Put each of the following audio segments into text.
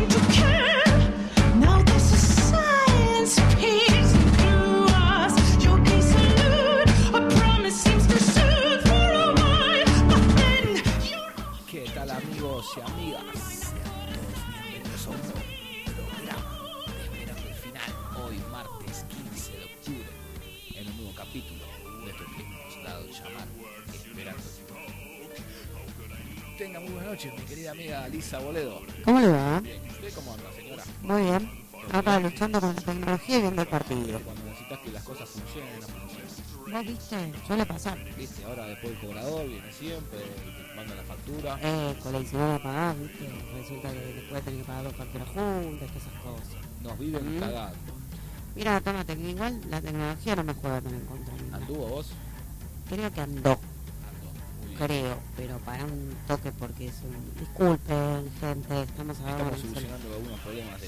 Tenga muy buenas noches, mi querida amiga Lisa Boledo. ¿Cómo le va? Bien. ¿Usted cómo anda, señora? Muy bien. Acá luchando con la tecnología y viendo el partido. Cuando necesitas que las cosas funcionen, no funcionan. ¿No viste? Suele pasar. Viste, ahora después el cobrador viene siempre, te manda la factura. Con la incidente de pagar, viste. Resulta que después tenés que pagar dos facturas juntas, todas esas cosas. Nos viven cagando. Mira, tómate, que igual la tecnología no me juega tan en contra. ¿Anduvo vos? Creo que andó. Muy bien. Creo, pero para un toque porque es un... Disculpen, gente, estamos solucionando algunos problemas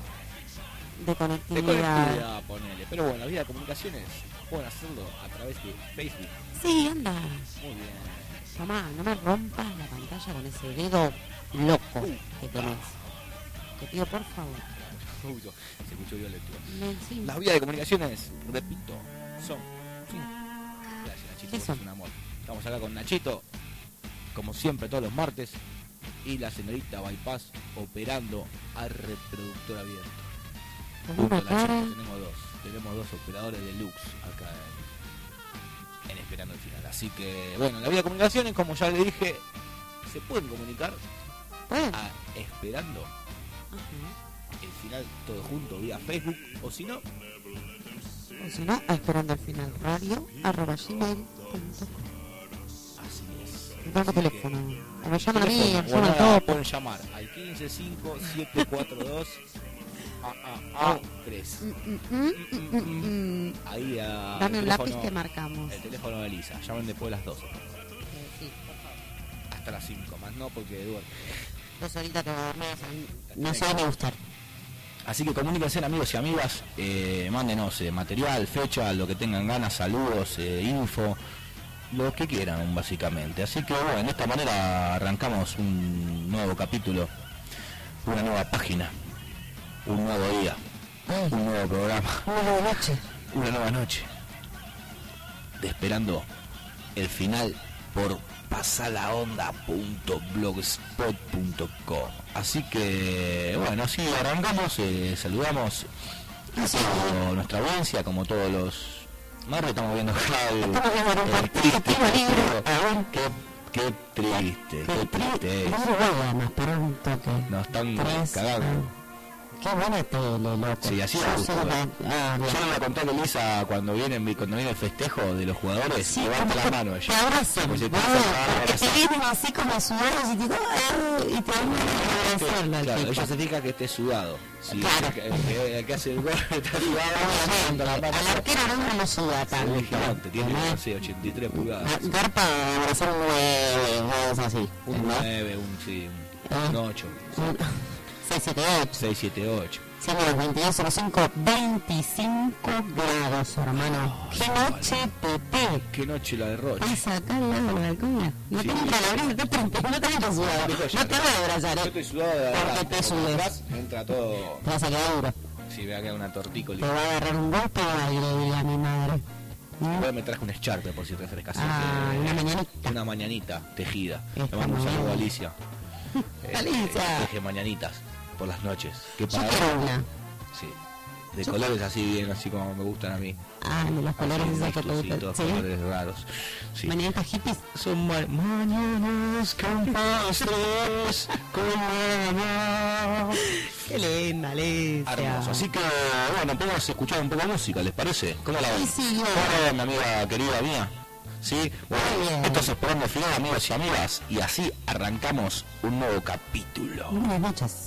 de conectividad. Ponele. Pero bueno, la vida de comunicaciones pueden hacerlo a través de Facebook. Sí, anda. Muy bien. Tomá, no me rompas la pantalla con ese dedo loco que tenés. Te pido por favor. Uy, se escuchó violento. Sí. Las vías de comunicaciones, repito, son... Gracias, Nachito, ¿Qué son? es un amor. Estamos acá con Nachito, como siempre todos los martes, y la señorita Bypass operando al reproductor abierto. Con una cara... Tenemos dos operadores deluxe acá en Esperando el Final. Así que, bueno, la vía de comunicaciones, como ya le dije, se pueden comunicar a Esperando el Final todo junto vía Facebook, o si no, a Esperando el Final radio @gmail.com. Así es. Dame teléfono. O me llaman a mí, me bueno, llaman todos. pueden llamar al 155-742 3. Ahí a... Dame un lápiz que marcamos. El teléfono de Elisa. Llamen después de las 12. Sí, por favor. Hasta las 5, más no porque duerme. 2 horitas te dormís, no se va a gustar. Así que comuníquense, amigos y amigas, mándenos material, fecha, lo que tengan ganas, saludos, info, lo que quieran básicamente. Así que bueno, de esta manera arrancamos un nuevo capítulo, una nueva página, un nuevo día, un nuevo programa, una nueva noche, de Esperando el Final por pasalaonda.blogspot.com. Así que bueno, sí, arrancamos, saludamos a nuestra audiencia como todos los martes. Estamos viendo qué triste. Nos están cagando. Qué buena tele, loco. Sí, así es justo. Yo le voy a contar a Elisa cuando viene el festejo de los jugadores, sí, levanta la mano ella. Te abrazan, porque te vienen así como sudados y te dan a agradecerlo. Claro, ella se fija que esté sudado. Sí, claro. El que hace el gol está sudado. Al arquero no lo suda tanto. Es gigante, tiene, no sé, 83 pulgadas. Garpa va a ser un 9, así. Un 9, un 8. 678. Siendo los 22:05, 25 grados, hermano. ¡Qué noche, Pepe! ¡Qué noche la de Roche! Pasa acá al lado del balcón. No tengo calabres, no tengo sudado. No te voy a abrazar, Yo estoy sudado de verdad. Porque te sudes. Entra todo... Te vas a quedar duro. Sí, me va a quedar una tortícola. Te va a agarrar un golpe o algo, diría mi madre. Igual me traje un echarpe por si refrescas. Una mañanita. Una mañanita tejida. Le Está mando un muy saludo a bien. Alicia. Alicia. Teje mañanitas por las noches. Yo quiero una. Sí. De colores así bien, así como me gustan a mí. De los colores esos que te gustan. Sí, colores raros. Sí. Mañanitas hippies. Son mañanas campestres con nada. Qué linda, Alicia. Hermoso. Así que, bueno, podemos escuchar un poco de música, ¿les parece? ¿Cómo la ven? Sí, ¿Cómo mi amiga querida mía? Sí, bueno, esto es Esperando el Final, amigos y amigas, y así arrancamos un nuevo capítulo. Buenas noches.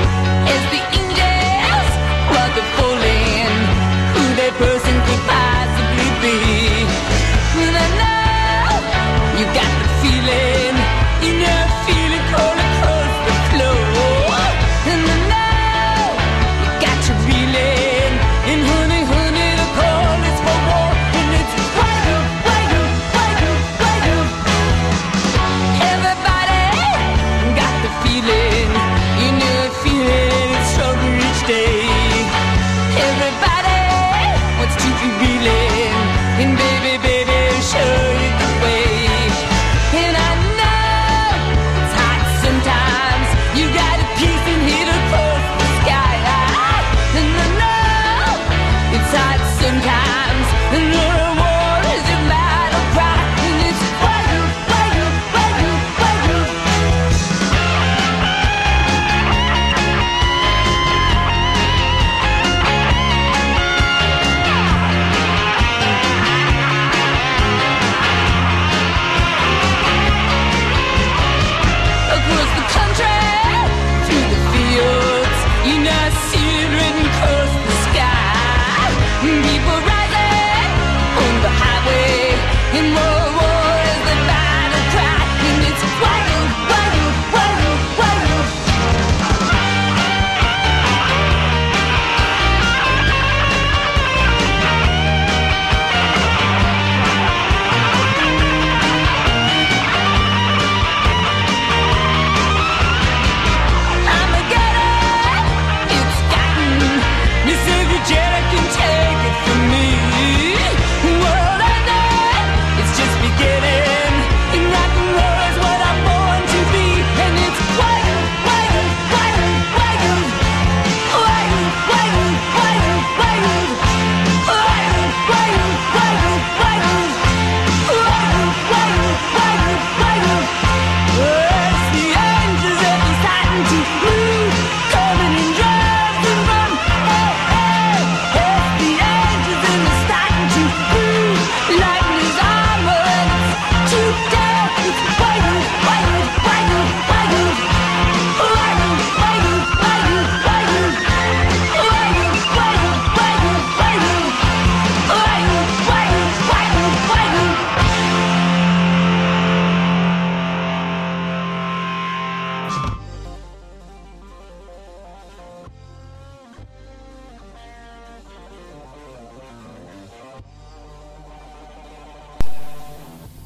Person keep eyes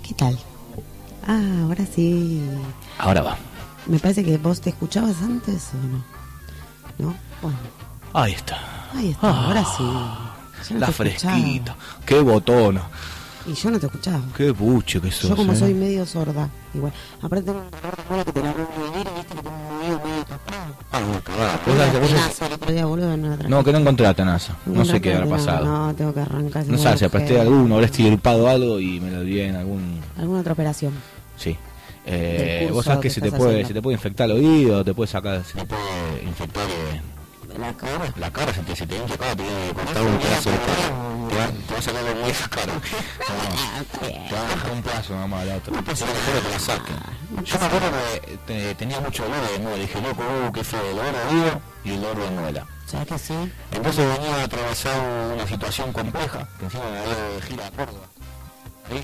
¿Qué tal? Ah, ahora sí. Ahora va. Me parece que vos te escuchabas antes o no. ¿No? Bueno. Ahí está. Ahí está, ahora sí. Yo no La te fresquita. escuchaba. Qué botona. Y yo no te escuchaba. Qué buche que sos. Yo como soy medio sorda, igual. Aparte tengo un dolor de muela que te la voy a vivir y viste que tengo un medio tapado. El otro día, boludo, no la traje. No, que no encontré la tenaza. No sé qué habrá No, pasado. No, tengo que arrancar. No sé, si apresté alguno, habré estirpado algo y me lo olvidé en algún... ¿Alguna otra operación? Sí. Del Vos sabés que curso se que te estás puede haciendo. se te puede infectar el oído, te puede sacar, se te puede infectar la cara, se te infecta la cara, te viene a cortar un pedazo de cara. Te va a sacar de esa cara. Te va a dejar un pedazo nada más la otra. No pasa nada, te la saquen. Yo me acuerdo que tenía mucho dolor de muela, dije, loco, qué fue el dolor de oído y el dolor de muela. ¿Sabes que sí? Entonces venía a atravesar una situación compleja, que encima me había de gira a Córdoba. ¿Ahí?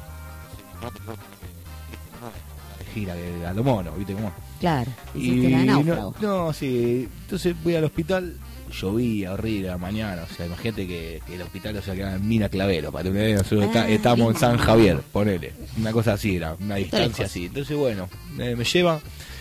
De gira, a lo mono, ¿viste cómo? Claro, hiciste la de náufrago. No, sí. Entonces voy al hospital, llovía horrible a la mañana. O sea, imagínate que el hospital, o sea, que era en Mina Clavero, para tener una idea, nosotros estábamos en San Javier, ponele. Una cosa así, era una distancia así. Entonces, bueno, me lleva.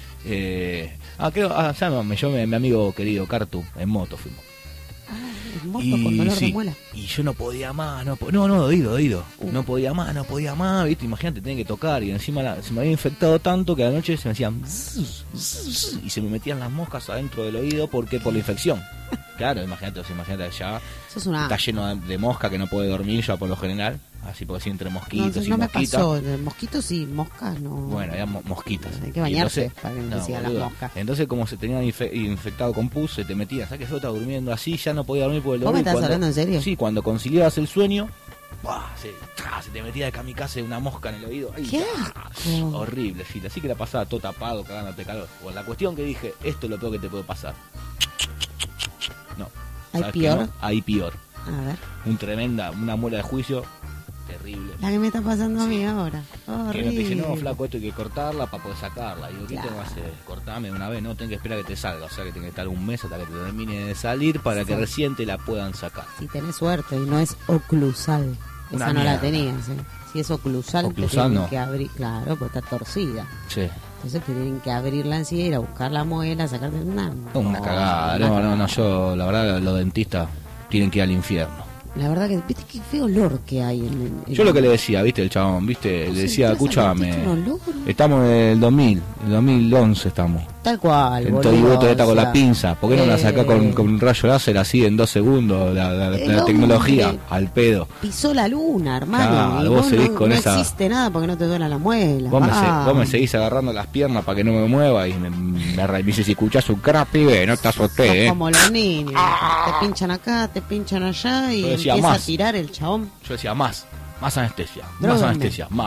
Ya me llevó mi amigo querido Cartu, en moto fuimos. En moto con dolor de muela. Y yo no podía más, no, oído. No podía más, ¿viste? Imagínate, tenía que tocar y encima se me había infectado tanto que a la noche se me hacían y se me metían las moscas adentro del oído porque por la infección. Claro, imagínate ya está lleno de mosca que no puede dormir ya por lo general, así porque sí, entre mosquitos y no me mosquitas. pasó, de mosquitos y moscas no. Bueno, eran mosquitas. Hay que bañarse entonces, para que no te sigan las moscas. Entonces, como se tenían infectado con pus, se te metían. ¿Sabes que yo estaba durmiendo así? Ya no podía dormir por el dolor. ¿Vos me estás hablando en serio? Sí, cuando conciliabas el sueño, se te metía de kamikaze una mosca en el oído. Ay, ¿Qué asco? horrible, sí. Así que la pasaba todo tapado, cagándote calor. Bueno, la cuestión que dije, esto es lo peor que te puede pasar. No. ¿Hay peor? No? Hay peor. A ver. Una muela de juicio terrible. La que me está pasando a mí ahora. Que me dice, Horrible. no, flaco, esto hay que cortarla para poder sacarla. Y digo, ¿qué Claro. tengo que hacer? Cortame de una vez, no tengo que esperar a que te salga. O sea, que tengo que estar un mes hasta que te termine de salir para que recién te la puedan sacar. Si tenés suerte y no es oclusal. Una Esa no mierda. la tenías, ¿eh? Si es oclusal, Oclusal te tienen no. que abrir. Claro, pues está torcida. Sí. Entonces te tienen que abrir la ansiedad, ir a buscar la muela, sacarte Una cagada. No, yo, la verdad, los dentistas tienen que ir al infierno. La verdad que, viste qué feo olor que hay en Yo lo que le decía, viste, el chabón, viste, le decía, escúchame, estamos en el 2011 estamos. Tal cual, Entonces boludo, vos está o con sea, la pinza, ¿por qué no la sacás con un rayo láser así en 2 segundos? La El tecnología, hombre al pedo. pisó la luna, hermano. Claro, y vos seguís no, con no esa- existe nada porque no te duela la muela. Vos me seguís agarrando las piernas para que no me mueva y me dice, si escuchás un crap, pibe, no te azoté, Como los niños. Te pinchan acá, te pinchan allá y Yo decía, empieza más. a tirar el chabón. Yo decía, más anestesia, Dróguenme.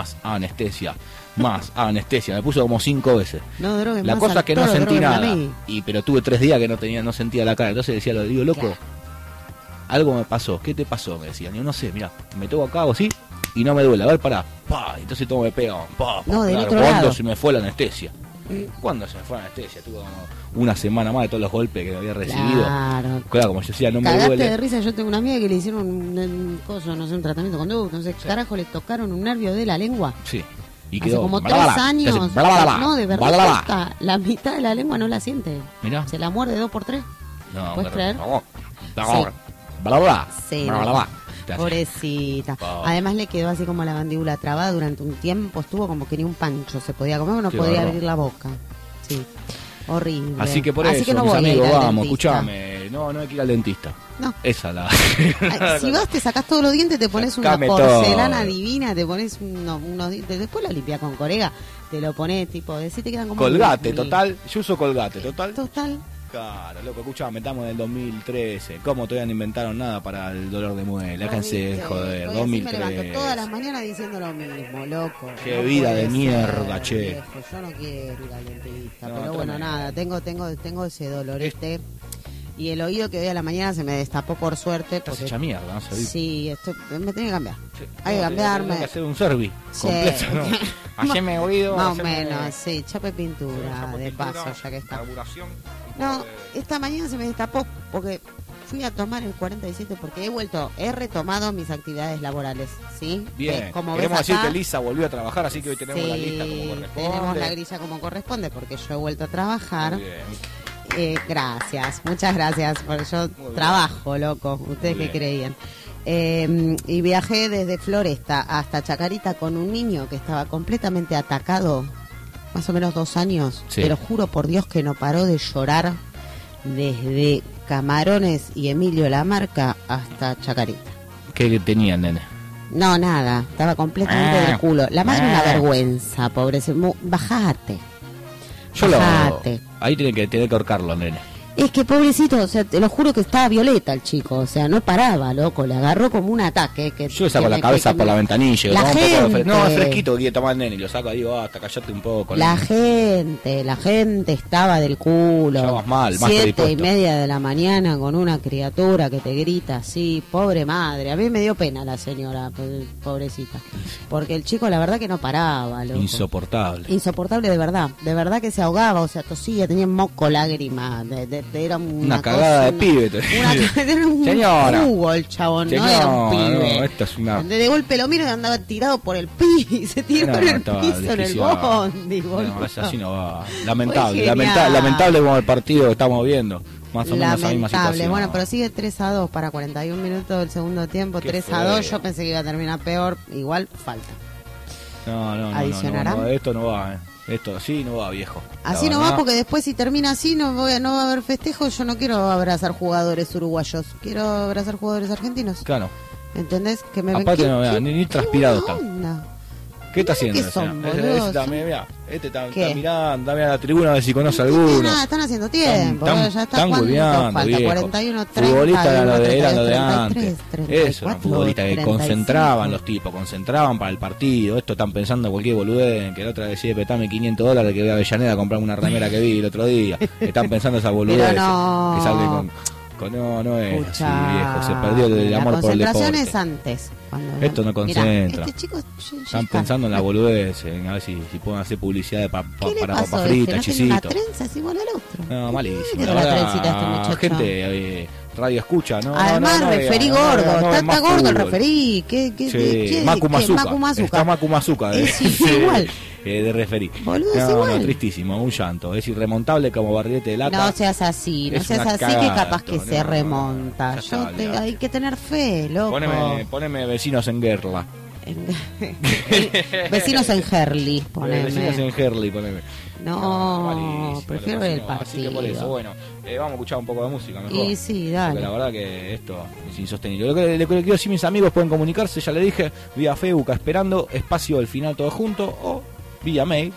más anestesia. Me puso como 5 veces. No drogues La más cosa al es que no toro, sentí dróguenme a nada. mí. Pero tuve 3 días que no sentía la cara. Entonces decía, lo digo, loco, Claro. algo me pasó. ¿Qué te pasó? Me decían. Yo no sé, mira, me toco acá o así y no me duele. A ver, pará. Pa, entonces todo me pega. No, del otro ¿Cuándo lado. se me fue la anestesia? ¿Cuándo se me fue la anestesia? Tuve como una semana más de todos los golpes que había recibido. Claro. Claro, como yo decía, no me Cagaste duele. de risa, yo tengo una amiga que le hicieron un coso, no sé, un tratamiento con conducto, no sé, carajo, le tocaron un nervio de la lengua. Sí. Y Hace quedó como bla, 3 bla, bla. años. Te hace bla, bla, bla. No, de Bla, verdad, bla, bla. posta, la mitad de la lengua no la siente. Mirá. Se la muerde 2x3. No, ¿Puedes creer? Bla, bla, Sí. bla, bla. Sí. Bla, bla, bla. Te hace. Pobrecita. Pobre. Además le quedó así como la mandíbula trabada durante un tiempo. Estuvo como que ni un pancho se podía comer, no Qué podía bárbaro. abrir la boca. Sí. Horrible. Así que por eso, que no mis voy a ir amigos, al vamos, dentista. escuchame. No hay que ir al dentista. No. Esa la. Ay, si vas, te sacás todos los dientes, te pones una Sacame porcelana todo. divina, te pones unos dientes, después lo limpias con corega, te lo pones tipo, decís te quedan como Colgate, un- total. Yo uso colgate, total. Total. Claro, loco, escuchame, estamos en el 2013. ¿Cómo todavía no inventaron nada para el dolor de muela? Déjense de joder, Hoy así me levanto 2013. todas las mañanas diciendo lo mismo, loco. Qué No vida puede de mierda, ser, che. viejo, yo no quiero ir al dentista, No, pero bueno, tremendo. nada, tengo ese dolorete. Y el oído que hoy a la mañana se me destapó por suerte. Estás Porque hecha mierda, ¿no? sí, me tenía que cambiar. Sí. Hay que cambiarme. Hay que hacer un servi Sí. completo, ¿no? Haceme oído. Más o haceme- menos, sí, chape pintura, Chapo de pintura, paso, ya que está. carburación, un No, poco de- esta mañana se me destapó porque fui a tomar el 47 porque he retomado mis actividades laborales, ¿sí? Bien, como queremos ves decir acá, que Lisa volvió a trabajar, así que hoy tenemos la lista como corresponde. Tenemos la grilla como corresponde porque yo he vuelto a trabajar. Muy Gracias, muchas gracias, porque yo trabajo, loco, ustedes qué creían. Y viajé desde Floresta hasta Chacarita con un niño que estaba completamente atacado, más o menos 2 años, pero juro por Dios que no paró de llorar desde Camarones y Emilio Lamarca hasta Chacarita. ¿Qué tenía, nene? No, nada, estaba completamente del culo. La madre una vergüenza, pobrecito. Bajate. Ahí tiene que ahorcarlo, nene. Es que pobrecito, o sea, te lo juro que estaba violeta el chico, o sea, no paraba, loco, le agarró como un ataque. Yo saco la cabeza por la ventanilla. La gente... No, es fresquito, quiere tomar el nene, y lo saco ahí, hasta callate un poco. La gente estaba del culo. Ya vas mal, 7:30 de la mañana con una criatura que te grita así, pobre madre. A mí me dio pena la señora, pobrecita, porque el chico la verdad que no paraba, loco. Insoportable de verdad que se ahogaba, o sea, tosía, tenía moco, lágrimas, era una cagada de pibe. Era un jugo el chabón, no era un pibe. No, esto es una... De golpe lo miro y andaba tirado por el piso, se tiró en el piso en el bondi. No, así no va. Lamentable como el partido que estamos viendo. Más o menos la misma situación. Bueno, pero sigue 3-2 para 41 minutos del segundo tiempo. 3-2, yo pensé que iba a terminar peor. Igual falta. No, esto no va, Esto así no va, viejo. Así no va, porque después si termina así no va a haber festejo. Yo no quiero abrazar jugadores uruguayos, quiero abrazar jugadores argentinos. Claro. ¿Entendés? Que me aparte no, ni transpirado está. ¿Qué está haciendo? Este está mirando, mira la tribuna a ver si conoce a alguno. Están haciendo tiempo. Ya está hueveando, falta 41, 30. Futbolistas eran lo de antes. Eso, eran futbolistas que concentraban los tipos, concentraban para el partido. Esto están pensando cualquier boludez, que la otra decide petame $500 que voy a Avellaneda a comprar una remera que vi el otro día. Están pensando esa boludez. Que salve no es así, viejo. Se perdió el amor por el deporte. La concentración es antes. Esto no concentra. Este chico están pensando en la boludez, en a ver si pueden hacer publicidad para papas fritas, chisito. ¿No tiene una trenza es igual al otro? No, malísimo. La trencita este muchacho. Gente, radio escucha, ¿no? Además, referí gordo. Está gordo el referí. Macu Mazuca. Está Macu Mazuca. Es igual. De referí. Boludo, es igual. Tristísimo, un llanto. Es irremontable como barrilete de lata. No seas así, que capaz que se remonta. Hay que tener fe, loco. Poneme vecinos en Gerla. Vecinos en Herli, poneme. Vecinos en Herli, poneme. No, prefiero ver el partido. Así que por eso, bueno, vamos a escuchar un poco de música mejor. Y sí, dale. Porque la verdad que esto es insostenible. Lo que le quiero decir, mis amigos pueden comunicarse, ya le dije, vía Facebook, esperando, espacio del final todo junto, o vía mail.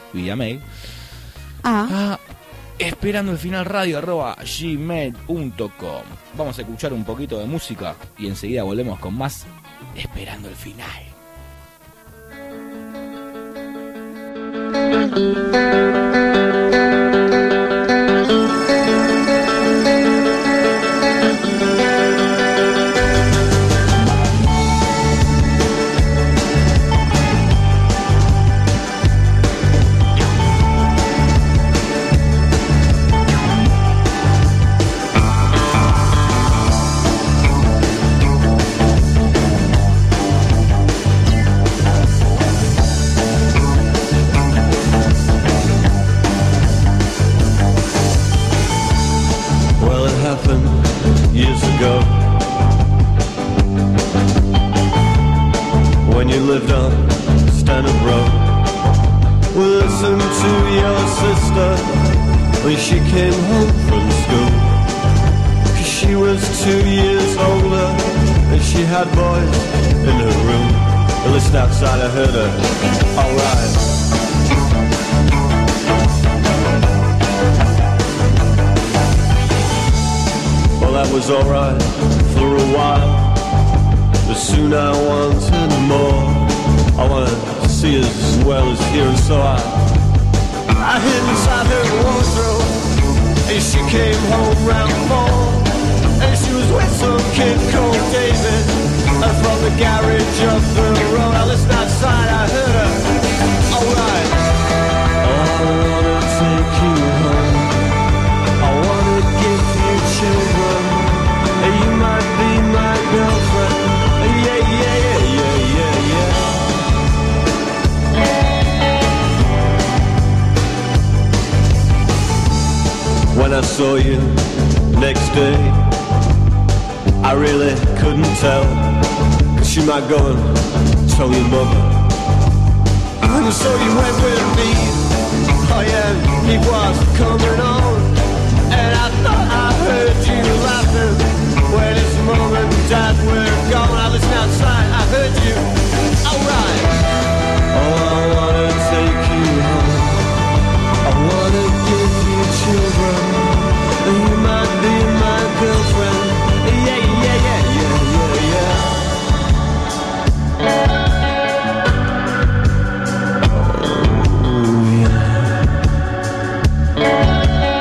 Esperando el final radio @gmail.com. Vamos a escuchar un poquito de música y enseguida volvemos con más Esperando el final. Years ago, when you lived on Stanhope Road, we listened to your sister when she came home from school. 'Cause she was 2 years older and she had boys in her room. At least outside I heard her, alright. Well, that was alright for a while, but soon I wanted more. I wanted to see as well as hear, and so I hid inside her wardrobe, and she came home round 4, and she was with some kid called David, and from the garage up the road. I listened outside, I heard her, alright. I wanna take you home, I wanna give you children, and you I saw you next day, I really couldn't tell, 'cause she might go and tell your mother. And so you went with me, oh yeah, it was coming on. And I thought I heard you laughing when it's mom and dad were gone. I listened outside, I heard you, alright. Oh, I wanna take you home, I wanna give you children, and you might be my girlfriend. Yeah, yeah, yeah, yeah, yeah, yeah. Oh, yeah.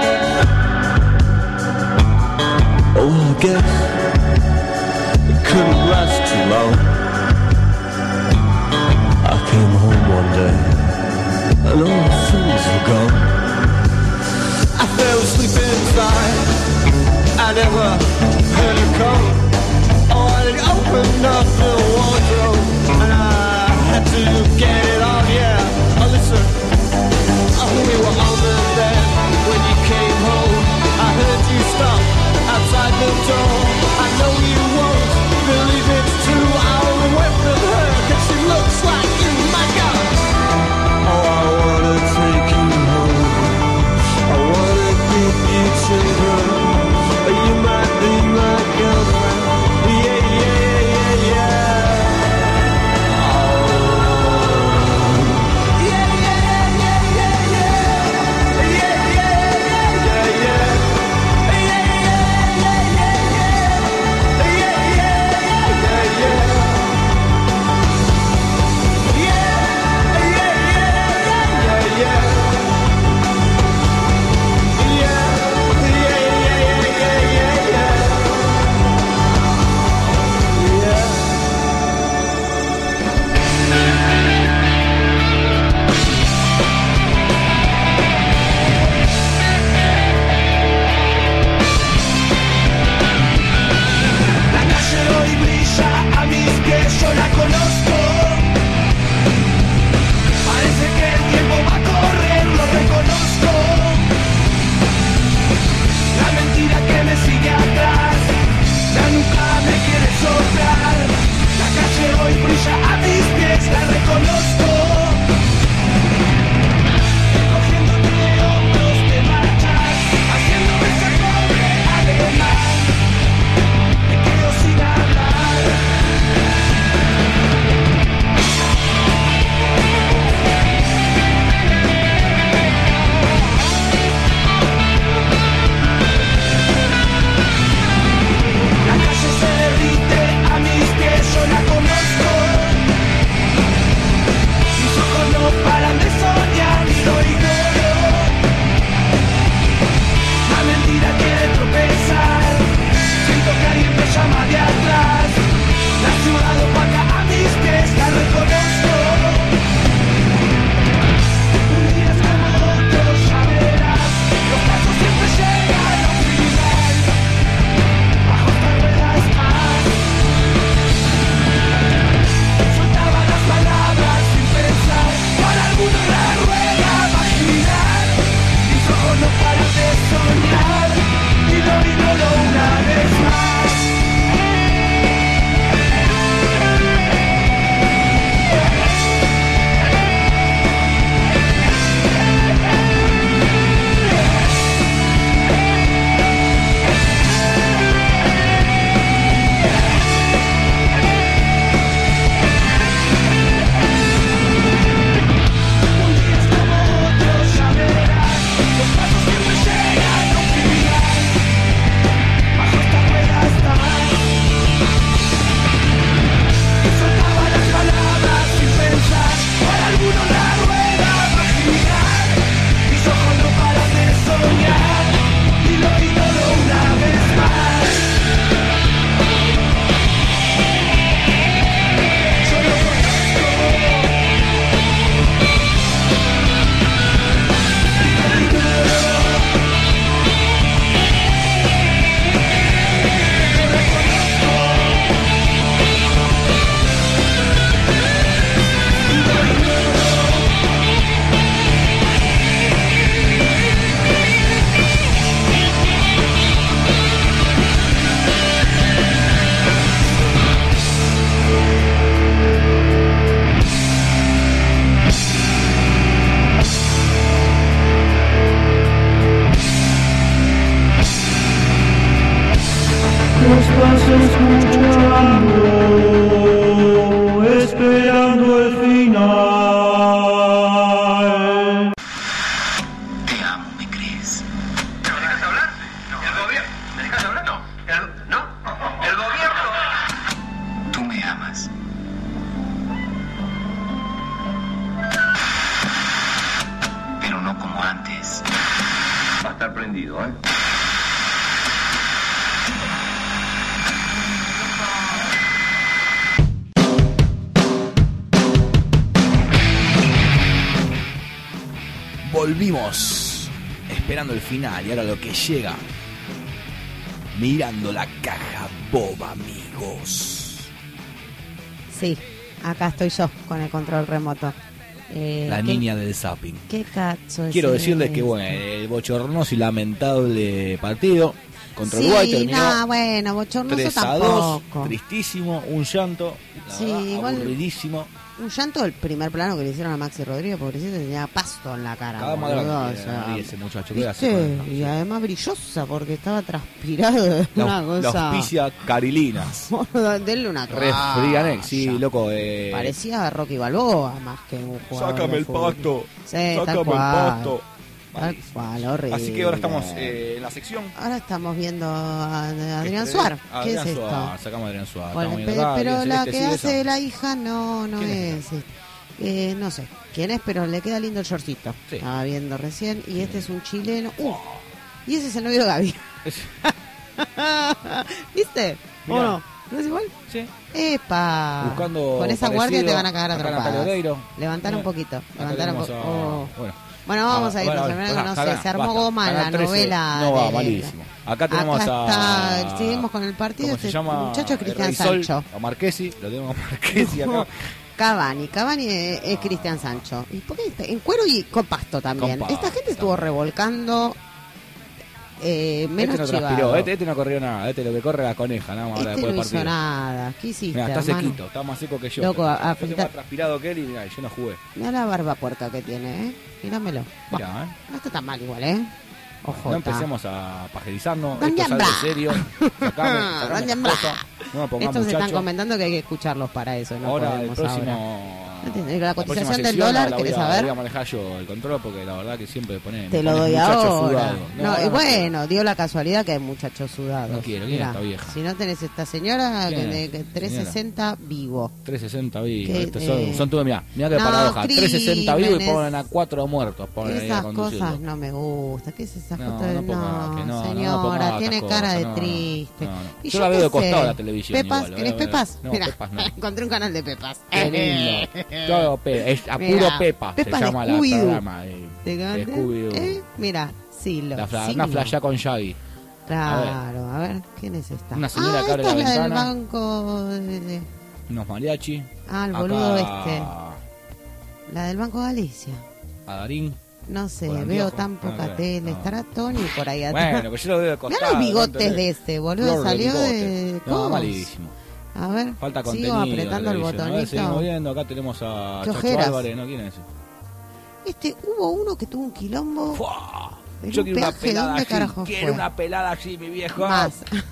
estar prendido, ¿eh? Volvimos esperando el final y ahora lo que llega, mirando la caja boba, amigos. Sí, acá estoy yo con el control remoto. La niña del zapping. Qué cacho. Quiero decirles que bueno, el bochornoso y lamentable partido contra Uruguay terminó bueno, bochornoso 3-2, tampoco. tristísimo, un llanto, Sí, igual, aburridísimo. Un llanto del primer plano que le hicieron a Maxi Rodríguez, pobrecito, tenía pasto en la cara. Cada más grande ese muchacho. Y además brillosa porque estaba transpirado. Una cosa. La auspicia Carilinas. Denle una toalla. Refrianex, sí, loco. Parecía Rocky Balboa más que un jugador. Sácame el pasto. Sí, sácame el pasto. Tal cual, horrible. Así que ahora estamos en la sección. Ahora estamos viendo a Adrián Suárez. ¿Qué es esto? Sacamos a Adrián Suárez. Bueno, pero la que hace la hija no es. No sé quién es, pero le queda lindo el shortcito. Sí. Estaba viendo recién. Y este es un chileno. Y ese es el novio de Gaby. ¿Viste? Mirá. ¿O no? ¿No es igual? Sí. ¡Epa! Buscando con esa guardia te van a cagar a trompadas. Levantar un poquito. Levantar un poco. Bueno, vamos a irnos. No sé, se armó goma la novela. No va, malísimo. Acá tenemos seguimos con el partido. ¿Cómo se llama? Muchacho es Cristian Sancho. A Marquesi, lo tenemos a Marquesi acá. Cavani es Cristian Sancho. ¿Y por qué? En cuero y con pasto también. Esta gente estuvo revolcando. Menos no transpiró, este no corrió nada, lo que corre la coneja, nada más. Después no hizo nada. ¿Qué hiciste? Mirá, está hermano? sequito, está más seco que yo. Loco, más transpirado que él y mirá, yo no jugué. Mirá la barba puerca que tiene, Míramelo. Mirá, No está tan mal igual, Ojo. No empecemos a pajerizarnos, esto es algo serio. No me pongamos, estos se están comentando que hay que escucharlos para eso. No ahora el próximo. Ahora. La cotización del dólar, ¿querés saber? Voy a manejar yo el control porque la verdad que siempre pone. Te lo doy ahora. No, bueno, dio la casualidad que hay muchachos sudados. No quiero, ¿quién es esta vieja? Si no tenés esta señora, que 360 vivo. 360 vivo. Son todos, mirá qué paradoja. 360 vivo y ponen a 4 muertos. Esas cosas no me gustan. ¿Qué es esa foto de no, señora, tiene cara de triste. Yo la veo de costado la televisión. ¿Pepas? ¿Querés Pepas? No, Mira, Pepas no. encontré un canal de Pepas. Qué lindo. Todo es a puro Pepa. Se llama el programa de Scooby-Doo. Mira, Silo. Una flasha con Shaggy. Claro, a ver, ¿quién es esta? Una señora que abre la ventana. del banco unos mariachi. El boludo La del Banco Galicia. A Darín. No sé, veo tan poca tele. Estará Tony por ahí atrás. Bueno, pues yo lo veo de costado. Mirá los bigotes de este, boludo. Salió de... No, malísimo. A ver, falta contenido. Sigo apretando el botonito. A ver, seguimos viendo. Acá tenemos a Chacho Álvarez. ¿No? ¿Quién es ese? Hubo uno que tuvo un quilombo. Yo quiero una pelada así. Quiero una pelada así, mi viejo. Más.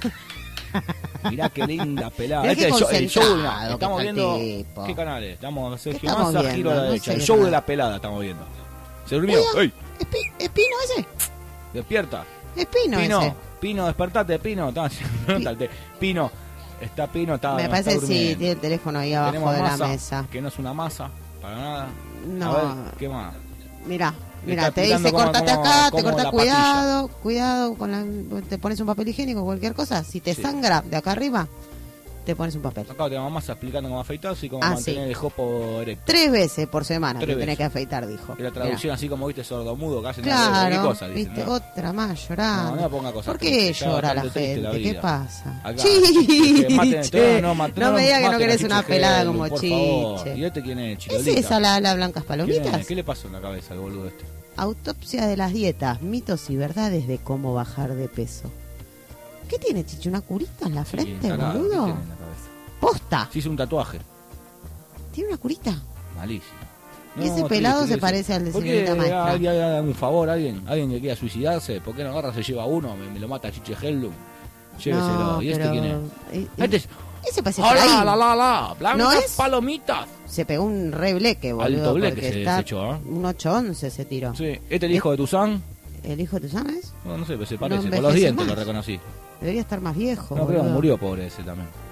Mirá qué linda pelada. Este es el show. Estamos viendo. ¿Qué canales? Estamos a Sergio Massa, giro a la derecha. El show de la pelada estamos viendo. ¿Se durmió? ¡Ey! ¿Espino ese? Despierta. Espino ese. Pino, despertate, Pino. Pino. Está Pino, está. Me parece que sí, tiene el teléfono ahí abajo de la mesa. Que no es una masa, para nada. No. A ver, ¿qué más? Mirá, te dice córtate acá, te corta, cuidado, te pones un papel higiénico, cualquier cosa. Si te sangra de acá arriba, te pones un papel. Acá te vamos explicando cómo afeitarse y cómo mantener el jopo erecto. 3 veces por semana te tenés que afeitar, dijo. Y la traducción así como viste sordomudo, que hacen cualquier cosa, dicen, viste, otra más llorando. No ponga cosas. ¿Por qué llora la gente? ¿Qué pasa? Acá, Chiche. No me digas que no querés una pelada como Chiche. ¿Y este quién es? ¿Es esa la Blancas Palomitas? ¿Qué le pasó en la cabeza al boludo este? Autopsia de las dietas, mitos y verdades de cómo bajar de peso. ¿Qué tiene, Chiche? ¿Una curita en la frente, boludo? ¡Posta! Se hizo un tatuaje. ¿Tiene una curita? Malísimo. Y ese pelado se parece al de señorita maestra. ¿Alguien haga un favor? ¿Alguien que quiera suicidarse? ¿Por qué no agarra, se lleva uno? Me lo mata Chiche Hellum. Lléveselo. ¿Y este quién es? Ese parece Blancas Palomitas. Se pegó un re bleque, boludo. Alto bleque se echó, un 8-11 se tiró. Sí. ¿Este el hijo de Tuzán? ¿El hijo de Tuzán es? No sé, pero se parece. Por los dientes lo reconocí. Debería estar más viejo. No, pero murió pobre ese también.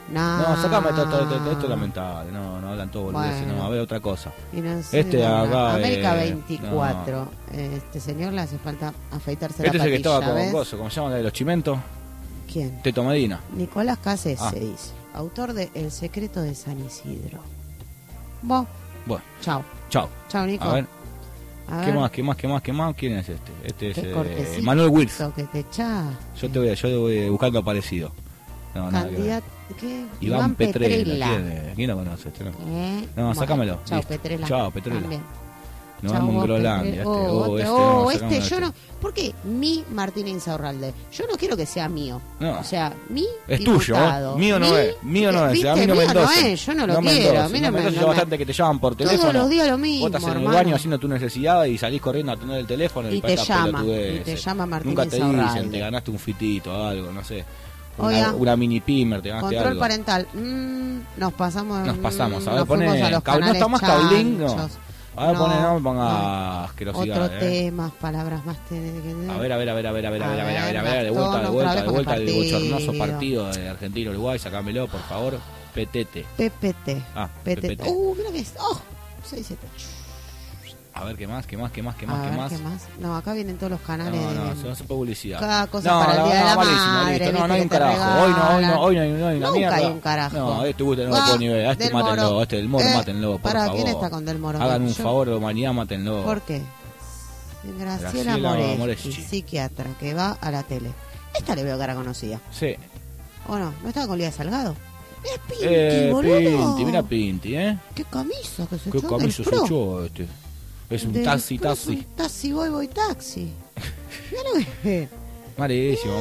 No, sacame esto es lamentable. No, hablan todo boludeces. Bueno. No, a ver otra cosa. Y no sé, Acá. América 24. Este señor le hace falta afeitarse la Este es patilla, el que estaba ¿ves? con Gozo, ¿cómo se llama? De los chimentos. ¿Quién? Teto Medina. Nicolás Cáceres, autor de El secreto de San Isidro. Bueno. Chao, Nico. A ver. ¿Qué más? ¿Quién es este? Este es Manuel Wirtz. Que te echá. Yo voy buscando parecido. No, Candidato, ¿qué? Iván Petrella. ¿Quién lo conoce? Este, no, sácamelo. Chao, Petrella. También. Nos vamos en Grolandia. Yo no. ¿Por qué mi Martín Insaurralde? Yo no quiero que sea mío. No. O sea, mi es diputado. Tuyo, mío no es. Mío no es. A mí no Mendoza. No es, yo no lo quiero. A mí no me Mendoza bastante que te llaman por teléfono. Todos los días lo mismo. Vos estás en el baño haciendo tu necesidad y salís corriendo a tener el teléfono y te llama Martín Nunca te Insaurralde. dicen, te ganaste un fitito, algo, no sé. Una mini pimer, te ganaste control algo. Parental. Nos pasamos. A ver, poné. No está más Cablín, no. A ver, no me pongas asquerosidad. Otro tema, palabras más. A ver, de vuelta el bochornoso partido de Argentina-Uruguay, sacámelo, por favor. PTT. PPT. PPT. Mira que es. 6-7. A ver, ¿qué más? No, acá vienen todos los canales. No hace publicidad. Cada cosa para el Día de la Madre. No hay un carajo. Hoy no hay una Nunca mierda. hay un carajo. No, no lo puedo ni ver. Mátenlo. Del Moro, mátenlo, por favor. ¿Quién está con Del Moro? Hagan un favor, la humanidad, mátenlo. ¿Por qué? Graciela Moreschi, psiquiatra, que va a la tele. Esta le veo cara conocida. Sí. ¿O no? ¿No estaba con Lía Salgado? Es Pinti, boludo. Mira Pinti, ¿Qué camisa que se echó? ¿Qué camisa se echó este? Es un taxi. Taxi, voy, taxi. Mirá lo que... Malísimo.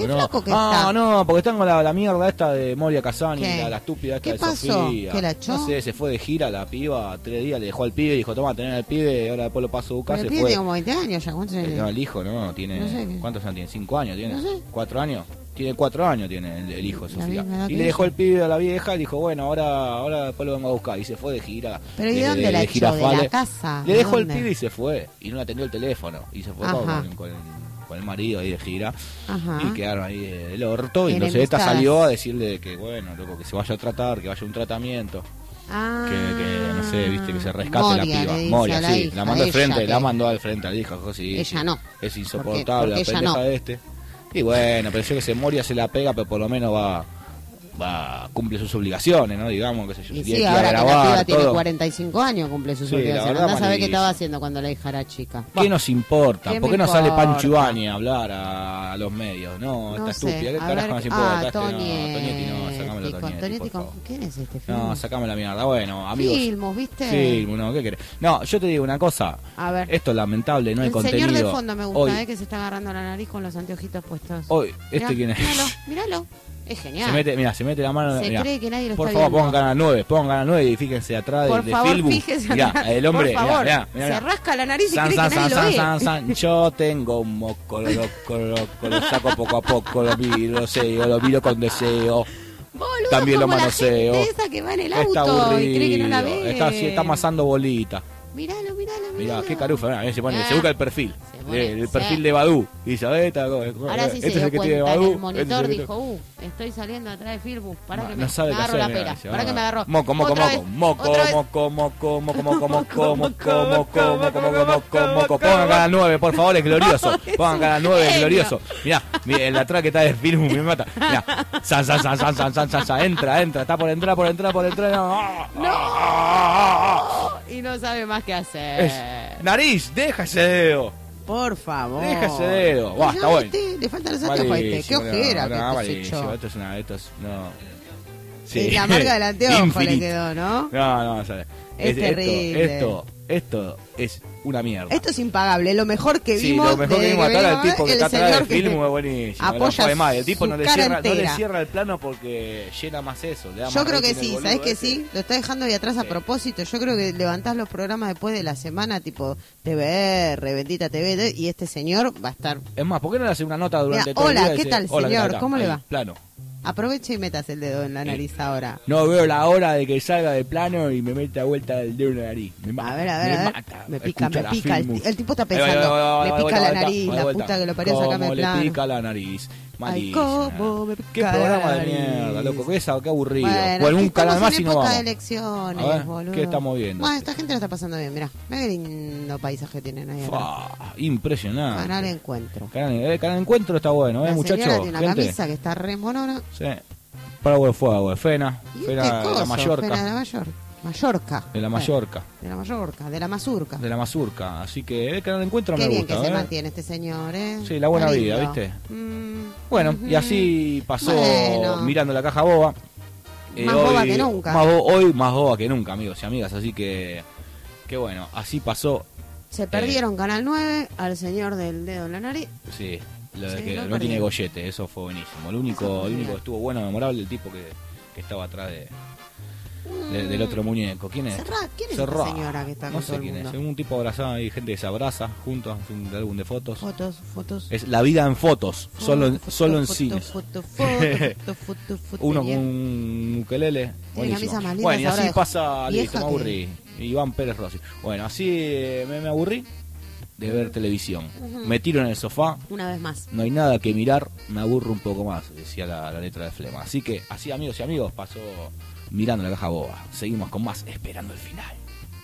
No, porque están con la mierda esta de Moria Casani, la estúpida esta de Sofía. ¿Qué la echó? No sé, se fue de gira la piba, 3 días le dejó al pibe, dijo, toma, tener al pibe, y ahora después lo paso a buscar, se fue. El pibe tiene como 20 años ya, ¿cuántos años? No, el hijo tiene, no sé ¿cuántos años tiene? 5 años tiene, no sé. 4 años. Tiene 4 años tiene el hijo de Sofía. Y le dejó el pibe a la vieja y dijo, bueno, ahora después lo vengo a buscar. Y se fue de gira. ¿Pero y dónde la echó? ¿De la casa? Le dejó el pibe y se fue. Y no le atendió el teléfono. Y se fue con el marido ahí de gira. Y quedaron ahí el orto. Y entonces esta salió a decirle que, bueno, loco, que se vaya a tratar, que vaya a un tratamiento. Que no sé, viste, que se rescate Moria, la piba. Moria, sí. hija, la mandó al frente, que... la mandó al frente al hijo. Sí, ella no. Es insoportable la pendeja no. de este. Y bueno, pero yo que se Moria se la pega, pero por lo menos cumple sus obligaciones, ¿no? Digamos, qué sé yo. Y sí, ahora que la piba tiene 45 años, cumple sus obligaciones. Andá a saber qué estaba haciendo cuando la hija era chica. ¿Qué nos importa? ¿Por qué no sale Pancho Ibáñez a hablar a los medios? No, esta estúpida. ¿Qué carajo nos importa? Tonietti, no, sacámelo Tonietti, por favor. ¿Quién es este film? No, sacame la mierda. Bueno, amigos. Filmos, ¿viste? Filmos, no, ¿qué querés? No, yo te digo una cosa. A ver. Esto es lamentable, no hay contenido. El señor de fondo me gusta, que se está agarrando la nariz con los anteojitos puestos. Hoy, ¿quién es? Míralo. Es genial. Se mete la mano. Se cree que nadie lo por está favor, viendo. pongan Canal 9 y fíjense atrás por de favor, Filbu. Fíjense mirá, el hombre, por favor, mirá. se rasca la nariz y cree que nadie lo ve. Yo tengo un moco, lo saco poco a poco, lo miro con deseo. Boludo, también lo manoseo. Esa que va en el auto está aburrido, y cree que no la ve. Está amasando bolita. Miralo. Mirá, qué carufa, se busca el perfil. El perfil de Badú. Y sabés, ahora sí este se dio cuenta Badú, en el monitor, dijo, estoy saliendo atrás de Filbu, para que me agarro la pera, para que me agarro. Moco, pongan Canal 9, por favor, es glorioso. Pongan Canal 9, es glorioso. Mirá, el de atrás que está de Filbu me mata. Mirá, entra, está por entrar. No. Y no sabe más qué hacer. Nariz, deja ese dedo. Por favor. Deja ese dedo. Basta, bueno. Le faltan los anteojos. Qué ojera que se echó. Sí. La marca del anteojo le quedó, ¿no? No, ¿sabes? Es terrible. Esto es una mierda. Esto es impagable. Lo mejor que vimos. Lo mejor que vimos acá, el tipo que está atrás del film es buenísimo. Apoya el tipo no le cierra el plano porque llena más eso. Yo creo que sí, ¿sabés que sí? Lo está dejando ahí atrás a propósito. Yo creo que levantás los programas después de la semana, tipo TVR, Bendita TV, y este señor va a estar. Es más, ¿por qué no le hace una nota durante todo el día? Hola, ¿qué tal, señor? ¿Cómo le va? Plano. Aproveche y metas el dedo en la nariz ahora. No veo la hora de que salga de plano y me meta vuelta el dedo en la nariz. A ver. Me pica. El tipo está pensando, me pica la nariz, la puta que lo parió, sacame de plano. Le pica la nariz. Ay, cómo me pica. Qué programa de mierda, loco. Qué aburrido. Bueno, o algún canal más y no vamos. De elecciones, a ver, boludo. ¿qué estamos viendo? Bueno, esta gente lo está pasando bien, mirá. Mirá qué lindo paisaje tienen ahí. Impresionante. Canal Encuentro. Canal Encuentro está bueno, muchachos. Tiene una camisa que está re monona. Sí. Para el fuego, Fena. Fena de la Mallorca. Fena de la Mallorca. De la Mallorca. De la Mallorca, de la Mazurca. De la Mazurca. Así que el canal Encuentro Qué me bien gusta. Que se mantiene este señor, Sí, la buena vida, ¿viste? Bueno, y así pasó mirando la caja boba. Más boba que nunca. Hoy más boba que nunca, amigos y amigas. Así que bueno, así pasó. Se perdieron Canal 9 al señor del dedo en la nariz. Sí. Lo de que no tiene gollete, eso fue buenísimo. El único que estuvo bueno, memorable, el tipo que estaba atrás del otro muñeco. ¿Quién es? ¿Quién es esa señora que está con No sé quién es. Un tipo abrazado y gente que se abraza juntos, un álbum de fotos. Fotos. Es la vida en fotos, solo en cine. Uno con un ukelele. Buenísimo. Bueno, y así pasa, listo, me aburrí. Iván Pérez Rossi. Bueno, así me aburrí de ver televisión. Me tiro en el sofá. Una vez más. No hay nada que mirar, me aburro un poco más, decía la letra de Flema. Así que, así amigos y amigos, pasó mirando la caja boba. Seguimos con más, esperando el final.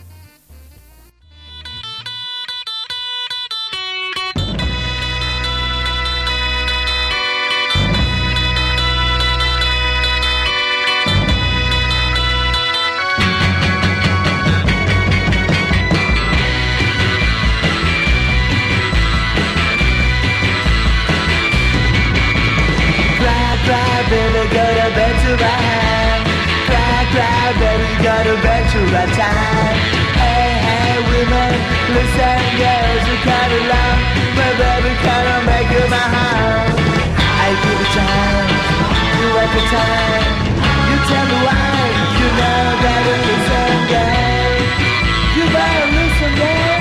Baby, go to bed to my hand. Cry, baby, go to bed to my time. Hey, women, listen, girls, you kind of love my baby, kind of make you my heart. I give it time, you at the time. You tell me why, you know better listen, girl. You better listen, girl.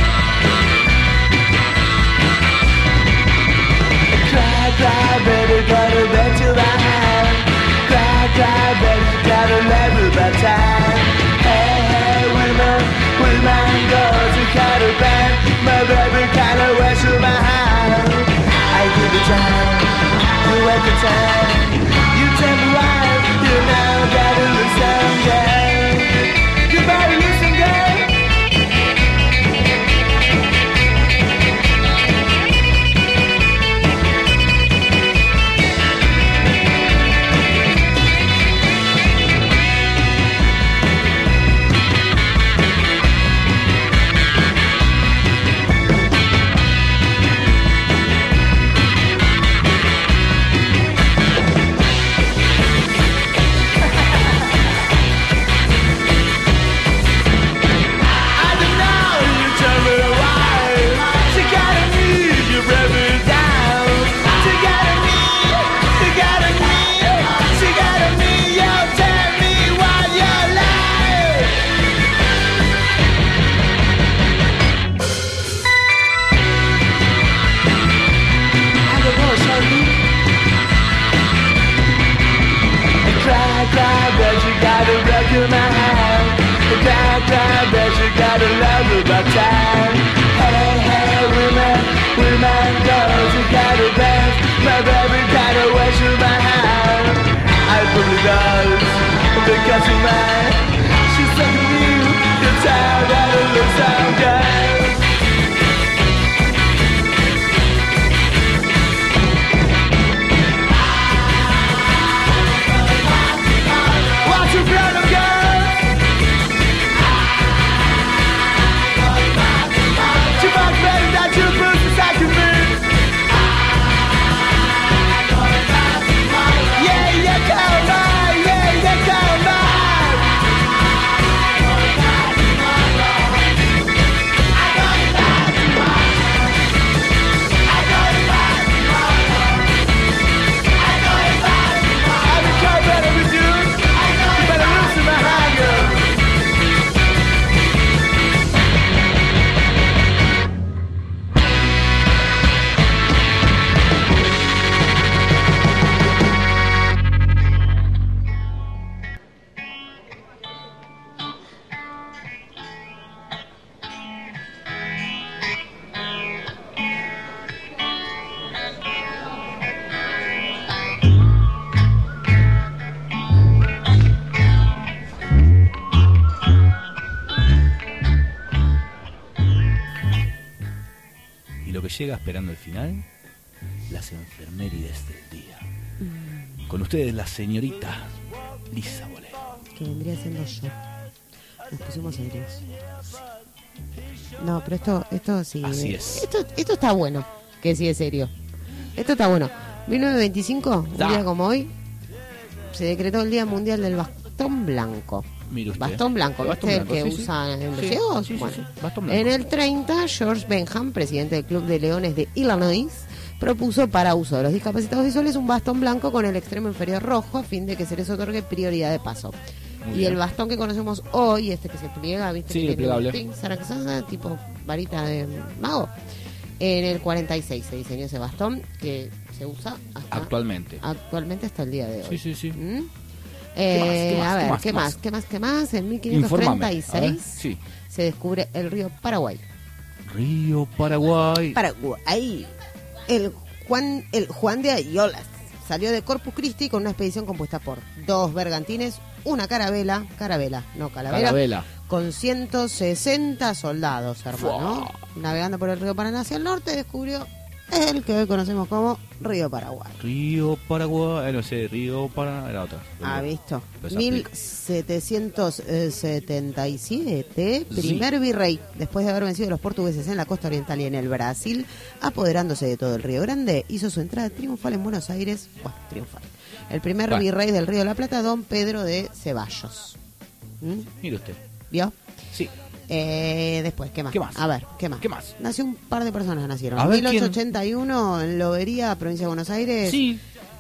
Cry, baby, go to bed to my hand. Cry, baby, gotta let me by time. Hey, women, girls, you gotta bend. My baby kinda wears to my hand. I give you time, you at the time. You tell me why, you now gotta listen, girl. You better listen, girl. que llega esperando el final, las enfermerides del día. Con ustedes la señorita Lisa Bolero. Que vendría siendo yo. Nos pusimos serios. No, pero esto sí. Así es. Esto está bueno, que sí es serio. Esto está bueno. 1925, un día como hoy, se decretó el Día Mundial del Bastón Blanco. Mire usted. Bastón blanco, ¿viste? El que sí, usan en los sí, ciegos. sí, Bueno, sí. Bastón blanco. en el 30, George Benham, presidente del Club de Leones de Illinois, propuso para uso de los discapacitados visuales un bastón blanco con el extremo inferior rojo a fin de que se les otorgue prioridad de paso. Muy y bien. el bastón que conocemos hoy, este que se pliega, ¿viste? Sí, que el plegable. tipo varita de mago. En el 46 se diseñó ese bastón que se usa Actualmente. actualmente hasta el día de hoy. Sí. ¿Mm? ¿Qué más? A ver, ¿Qué más? ¿qué más? En Infórmame. A ver, 1536 sí. se descubre el río Paraguay. Río Paraguay. Paraguay. El Juan de Ayolas salió de Corpus Christi con una expedición compuesta por 2 bergantines, una carabela, con 160 soldados, hermano. Navegando por el río Paraná hacia el norte, descubrió el que hoy conocemos como Río Paraguay. Río Paraguay. No sé, Río Paraná. Era otra. ¿Ha visto? Pues aplica. 1777, primer virrey, después de haber vencido a los portugueses en la costa oriental y en el Brasil, apoderándose de todo el Río Grande, hizo su entrada triunfal en Buenos Aires. Bueno, triunfal. El primer virrey del Río de la Plata, don Pedro de Ceballos. Mire usted. ¿Vio? Sí. Después, ¿qué más? ¿Qué más? A ver, ¿qué más? ¿Qué más? Nació un par de personas, nacieron. A En ver, 1881, en Lobería, provincia de Buenos Aires. Sí.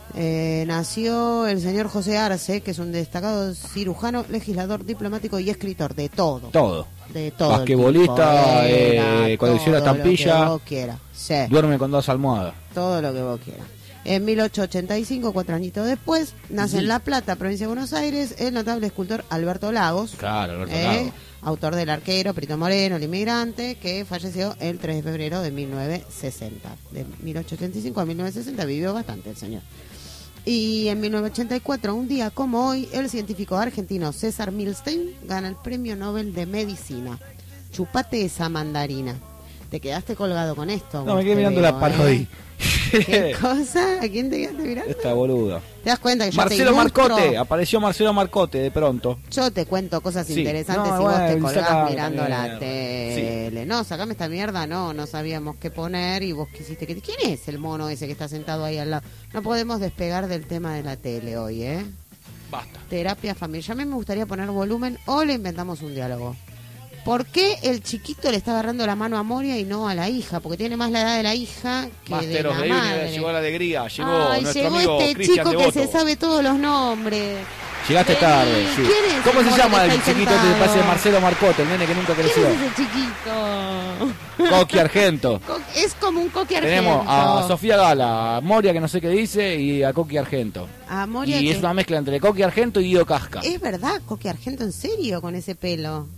Nació el señor José Arce, que es un destacado cirujano, legislador, diplomático y escritor de todo. Todo. De todo. Basquetbolista, colecciona estampilla. Lo que vos quieras. Sí, Duerme con 2 almohadas. todo lo que vos quieras. En 1885, 4 añitos después, nace en La Plata, provincia de Buenos Aires, el notable escultor Alberto Lagos. Claro, Alberto Lagos. Autor del Arquero, Prito Moreno, El Inmigrante, que falleció el 3 de febrero de 1960. De 1885 a 1960 vivió bastante el señor. Y en 1984, un día como hoy, el científico argentino César Milstein gana el Premio Nobel de Medicina. Chupate esa mandarina. Te quedaste colgado con esto. No, me quedé mirando la parodia. ¿Qué cosa? ¿A quién te quedaste mirando? Esta boluda. ¿Te das cuenta que yo Marcelo te ilustro? Marcote. Apareció Marcelo Marcote de pronto. Yo te cuento cosas Sí. interesantes No, y vos te bueno, colgás saca mirando la la mierda. tele. No, sacame esta mierda, no sabíamos qué poner y vos quisiste que... ¿Quién es el mono ese que está sentado ahí al lado? No podemos despegar del tema de la tele hoy, ¿eh? Basta. Terapia familiar. A mí me gustaría poner volumen o le inventamos un diálogo. ¿Por qué el chiquito le está agarrando la mano a Moria y no a la hija? Porque tiene más la edad de la hija que de Master of la the madre. Universe, llegó la alegría, llegó Ay, nuestro llegó amigo este Cristian chico que Devoto. se sabe todos los nombres. Llegaste Vení, tarde, sí. ¿quién es ¿Cómo el se mono llama que el está ahí chiquito que sentado? parece Marcelo Marcote, el nene que nunca ¿Quién creció? es ese chiquito? Coqui Argento. Es como un Coqui Argento. Tenemos a Sofía Gala, a Moria que no sé qué dice y a Coqui Argento. A Moria Y que- es una mezcla entre Coqui Argento y Guido Casca. Es verdad, Coqui Argento, ¿en serio? Con ese pelo.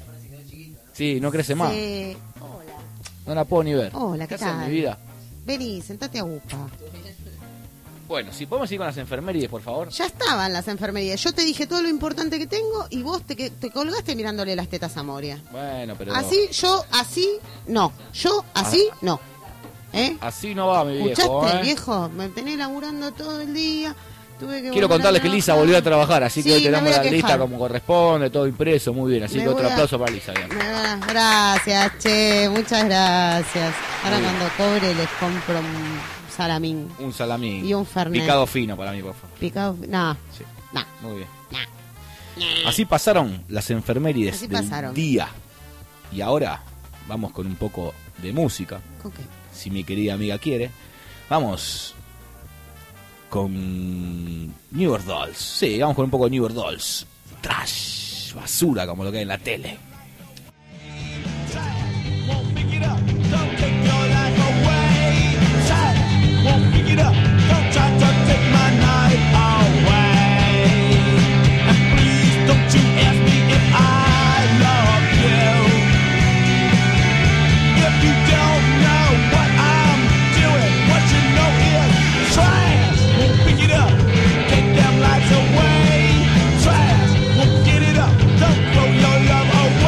Sí, no crece más. Sí. No la puedo ni ver. Hola, ¿qué haces, tal? mi vida? Vení, sentate a UPA. Bueno, si podemos ir con las enfermerías, por favor. Ya estaban las enfermerías. Yo te dije todo lo importante que tengo y vos te colgaste mirándole las tetas a Moria. Bueno, pero... Así, yo, así, no. Yo, así, no. ¿Eh? Así no va, mi viejo. ¿Escuchaste, ¿eh? viejo? Me tenés laburando todo el día. Tuve que Quiero volver contarles a que Lisa trabajar. volvió a trabajar, así que Sí, hoy te me damos voy a la lista quejar. como corresponde, todo impreso, muy bien. Así Me que otro voy a- aplauso para Lisa. Bien. Gracias, che, muchas gracias. Ahora cuando cobre les compro un salamín Un salamín. y un fernet. Picado fino para mí, por favor. Picado, no, Sí, no. muy bien. Así pasaron las enfermerides Así del pasaron. día. Y ahora vamos con un poco de música, ¿Con qué? si mi querida amiga quiere. Vamos con New York Dolls. Sí, vamos con un poco de New York Dolls. Trash, basura como lo que hay en la tele. Won't pick it up, don't take your life away. Child, won't pick it up, don't try to take my night away. And please don't you ask me if I love you. If you don't know what I'm doing, what you know is trash. Won't pick it up, take them lights away. Trash, won't get it up, don't throw your love away.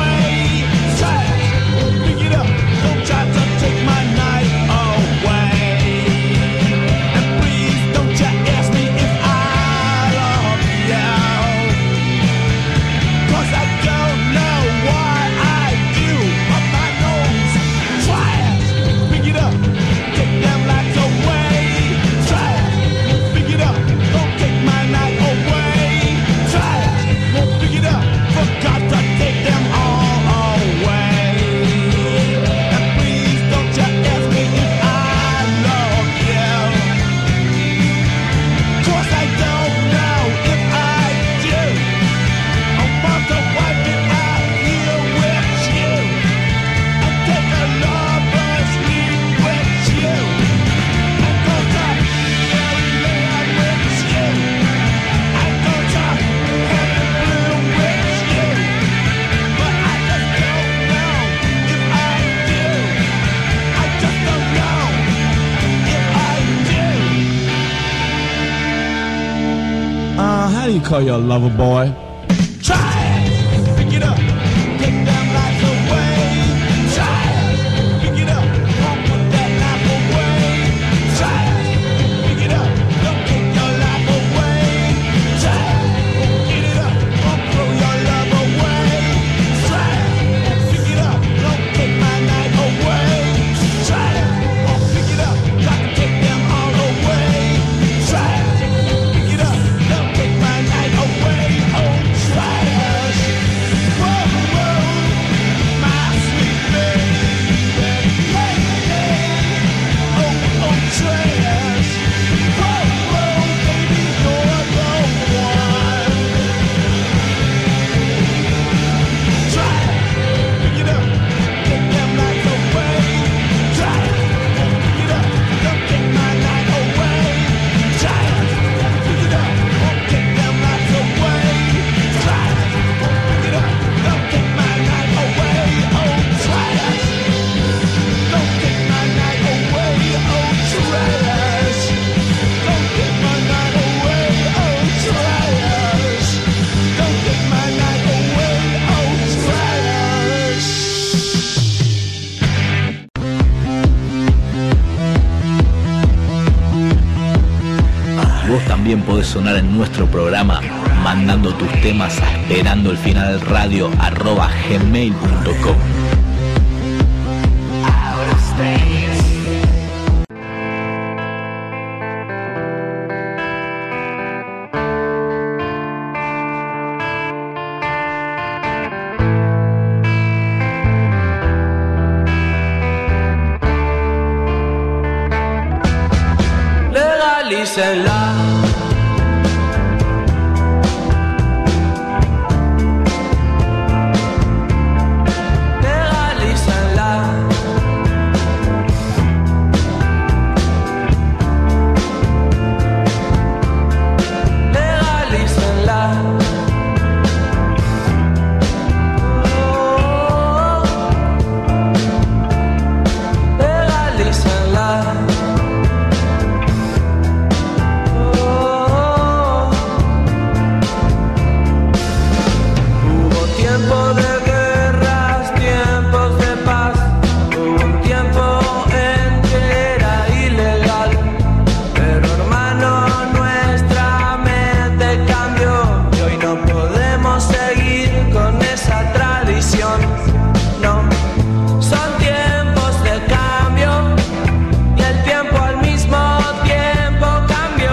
you call your lover boy? Try it, pick it up, take them lights away. Try it, pick it up, don't put that life away. Try it, pick it up, don't take your life away. Try it, get it up, don't throw your love away. Try it, pick it up, don't take my night away. Try it, pick it up, got to take them all away. Try it, pick it up, don't take my night away. Oh, try it. Whoa, whoa, my sweet baby. Hey, hey. Oh, oh, try it. Whoa, whoa, baby, you're the one. Try it, pick it up, take them lights away. Try it, pick it up, don't take my night away. Try it, pick it up, don't take them lights away. Try it, pick it up, don't take my night away. Oh, try it, don't take my night away. Oh, try it, don't take my night away. Oh, try it, don't take my night away. Oh, try it. Vos también podés sonar en nuestro programa mandando tus temas a esperandoelfinalradio@gmail.com. Legalícenla. Legalícenla. Legalícenla. Oh, legalícenla. Hubo tiempo de guerras, tiempos de paz. Hubo un tiempo en que era ilegal. Pero hermano, nuestra mente cambió y hoy no podemos seguir con esa tradición. No, son tiempos de cambio y el tiempo al mismo tiempo cambió.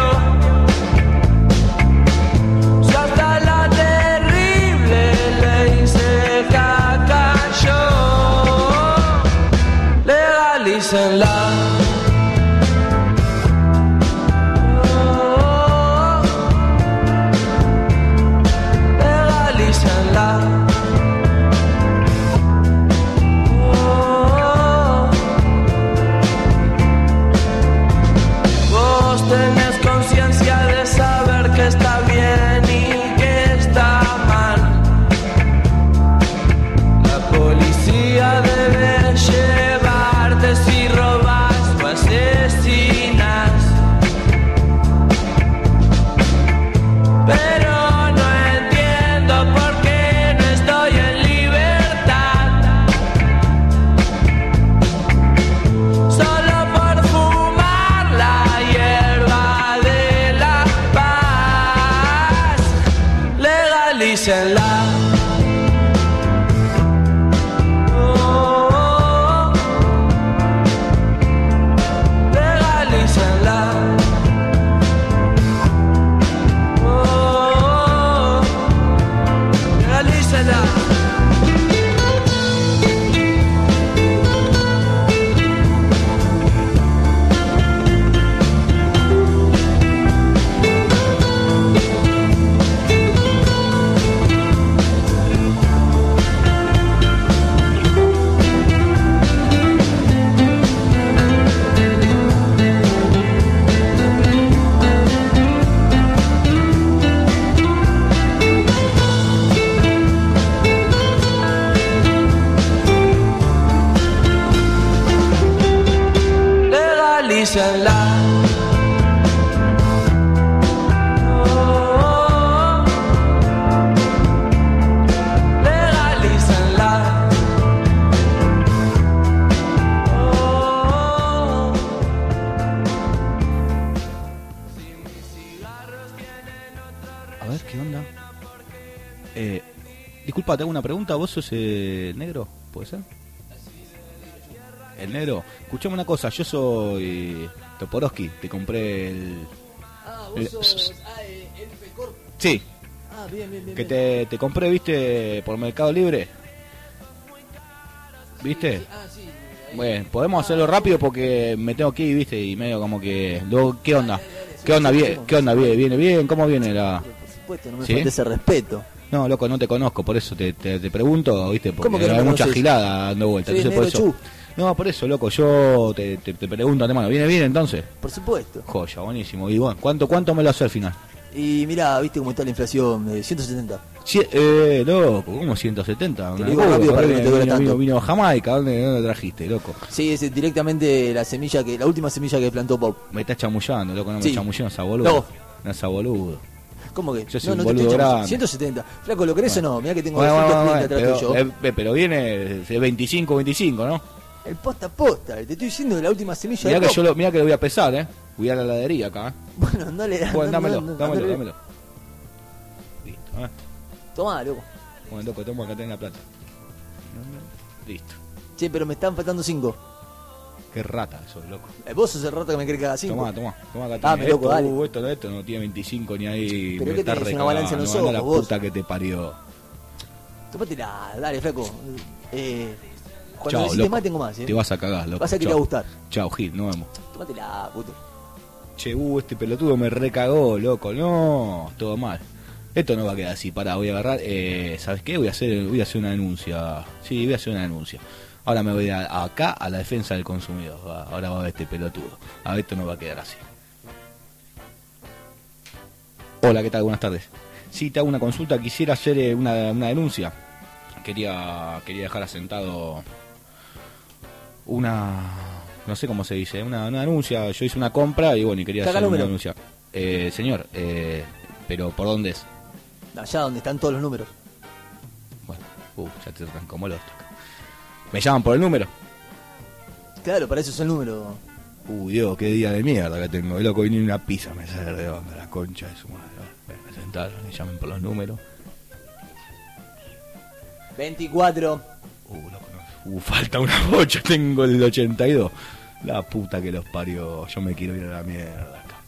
Si hasta la terrible ley seca cayó, legalícenla. Oh, legalícenla. Oh, vos tenés conciencia de saber que está bien y que está mal. La policía debe llevarte si robas o asesinas. Pero no entiendo por qué no estoy en libertad. Solo por fumar la hierba de la paz. Legalícenla. Oh, legalícenla. Oh, legalícenla. Legalícenla. Oh, disculpa, te hago una pregunta. ¿Vos sos negro? ¿Puede ser? El negro. Escuchame una cosa, yo soy Toporowski, te compré el... vos sos... el Pecor. Sí. Bien. Que te compré, viste, por Mercado Libre. ¿Viste? Sí. Bueno, podemos hacerlo rápido porque me tengo que ir, viste, y medio como que... Luego, ¿qué onda? ¿Qué onda? ¿Viene bien? ¿Cómo viene la...? Por supuesto, no me ¿Sí? falta ese respeto. No, loco, no te conozco, por eso te pregunto, viste, porque ¿Cómo que no hay me mucha conoces? gilada dando vueltas. Soy Entonces, por negro eso... No, por eso, loco, yo te pregunto antemano, ¿viene bien entonces? Por supuesto. Joya, buenísimo. Y bueno, ¿cuánto me lo hace al final? Y mirá, viste cómo está la inflación, 170. Loco, ¿cómo 170? Te lo digo rápido para que no te duela tanto. Vino Jamaica, ¿dónde lo trajiste, loco? Sí, es directamente la última semilla que plantó Pop. Me estás chamullando, loco, no Sí. me chamullando, esa boludo. No, esa boludo. ¿Cómo que? Yo soy un te boludo estoy grande. 170. Flaco, ¿lo querés o no? Mirá que tengo Bueno, 200 clientes atrás tuyo. pero viene de 25, ¿no? El posta a posta, te estoy diciendo de la última semilla Mirá de que, Pop. mirá que lo voy a pesar, Voy a la heladería acá, Bueno, dale, Bueno, dámelo. dámelo. Listo, Tomá, loco. Bueno, loco, toma acá tenés la plata. Listo. Che, pero me están faltando 5. Qué rata eso, loco. Vos sos el rato que me cree que haga 5. Tomá acá. Dame, loco, dale. Esto no tiene 25 ni ahí. Pero me que está tenés una balanza en los recagando, ojos, la vos. puta que te parió. Tómatela, dale, flaco. Cuando Chao, decís loco. más, tengo más, Te vas a cagar, loco. Vas a que te Chao. va a gustar. Chao, Gil, nos vemos. Tómatela, puto. Che, este pelotudo me recagó, loco. No, todo mal. Esto no va a quedar así, pará, voy a agarrar. ¿Sabes qué? Voy a hacer una denuncia. Sí, voy a hacer una denuncia. Ahora me voy acá a la defensa del consumidor. Ahora va a ver este pelotudo. A ver, esto no va a quedar así. Hola, ¿qué tal? Buenas tardes. Sí, te hago una consulta. Quisiera hacer una denuncia. Quería dejar asentado no sé cómo se dice, una denuncia. Yo hice una compra y bueno, y quería Saca hacer una número. denuncia. Señor, pero ¿por dónde es? Allá donde están todos los números. Bueno, ya te tratan como los toca. ¿Me llaman por el número? Claro, para eso es el número. Dios, qué día de mierda que tengo. El loco vino y una pizza me sale de onda, la concha de su madre. Me sentaron y llamen por los números. 24. Loco, no. Falta una bocha, tengo el 82. La puta que los parió. Yo me quiero ir a la mierda acá.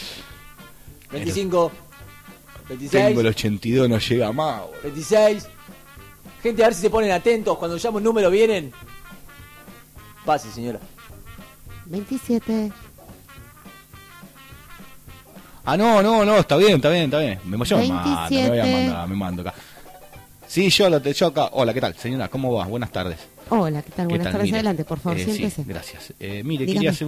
25. 26. Tengo el 82, no llega más, boludo. 26. Gente, a ver si se ponen atentos. Cuando llamo un número, vienen. Pase, señora. 27. No, está bien. Me mando, 27. me mando acá. Sí, yo acá. Hola, ¿qué tal, señora? ¿Cómo va? Buenas tardes. Hola, ¿qué tal? Buenas tardes, Mire, adelante, por favor, siéntese. Sí, gracias. Mire, Dígame. quería hacer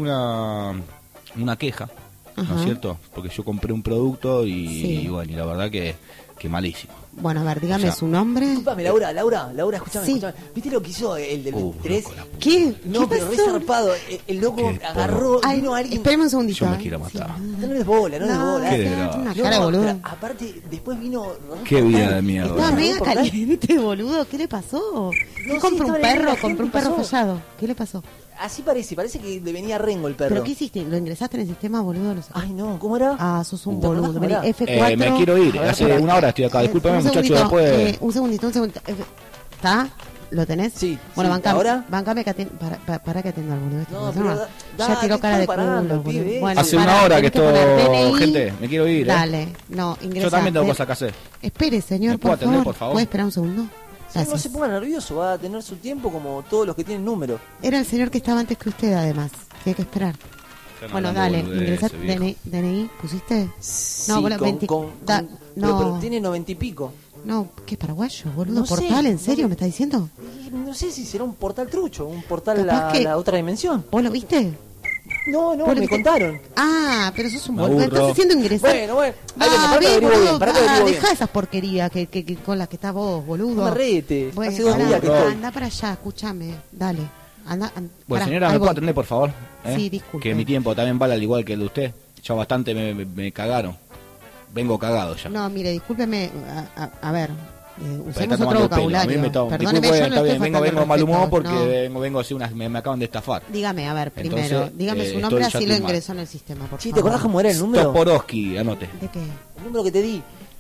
una queja, ¿no Ajá. es cierto? Porque yo compré un producto Sí. y bueno, y la verdad que malísimo. Bueno, a ver, dígame O sea, su nombre. Disculpame, Laura, escuchame, Sí. escuchame. ¿Viste lo que hizo el del 23? Loco, la puta. ¿Qué? No, ¿Qué pero re pasó? zarpado. El loco Qué agarró, Ay, vino alguien. espérame un segundito. Yo me ¿eh? quiero matar. Sí. No le des bola, no le des bola. Qué tiene desgracia. una No, cara de boludo. pero aparte, después vino. Qué vida de mierda. Estaba ¿no? mega Por ahí. caliente, boludo. ¿Qué le pasó? ¿Qué sí, compró un estaba perro? la Compró un gente, perro pasó. follado. ¿Qué le pasó? Así parece que le venía rengo el perro. ¿Pero qué hiciste? ¿Lo ingresaste en el sistema, boludo? ¿Lo sacaste? Ay, no, ¿cómo era? Ah, sos un ¿Te acordás boludo. cómo Vení, era? F4. Me quiero ir. A ver, Hace espera. una hora estoy acá. Discúlpame, Un muchachos, segundito, después. un segundito. ¿Está? ¿Lo tenés? Sí, Bueno, sí, bancame, ¿ahora? bancame que para que atienda al boludo. este, No, ¿cómo se pero llama? da- Ya tiró está cara de parando, culo, boludo. pibe. Bueno, Hace pará, una hora que tenés poner esto. DNI. Gente, me quiero ir. Dale, no, ingresa. Yo también tengo cosas que hacer. Espere, señor, ¿Me puedo por atender, favor. por favor? ¿Puede esperar un segundo? Sí, Gracias. no se ponga nervioso, va a tener su tiempo como todos los que tienen número. Era el señor que estaba antes que usted, además. Que hay que esperar. Bueno, dale, ingresa DNI. ¿Pusiste? Sí, No, boludo, 20. pero No, tiene 90 y pico. no, ¿qué paraguayo, boludo? No sé, ¿Portal? ¿En serio no- me está diciendo? Y no sé si será un portal trucho, un portal Capaz a que- la otra dimensión. ¿Vos lo viste? No, ¿Vos lo me viste? contaron. Ah, pero sos un Me boludo. aburro. Estás haciendo ingresar. Bueno, ahí vengo, para que averiguo bien, para que averiguo bien. Deja esas porquerías que con las que estás vos, boludo. No me rete, Bueno, hace 2 pará, días que estoy. anda para allá, escúchame. Dale. Anda, Bueno, pará, señora, ahí ¿me voy. puede atender, por favor? Sí, disculpe. Que mi tiempo también vale al igual que el de usted. Ya bastante me cagaron. Vengo cagado ya. No, mire, discúlpeme. A ver, Me usemos está otro tomando el pelo. A mí vocabulario. me está... Perdóneme, Disculpe, yo no está estoy bien, vengo faltando mal humor respeto, porque no. vengo así me acaban de estafar. Dígame, a ver, primero, Entonces, dígame su estoy nombre, ya así lo estoy mal. ingresó en el sistema, por Sí, ¿te favor. acordás cómo era el número? Toporowski, anote. ¿De qué? El número que te di.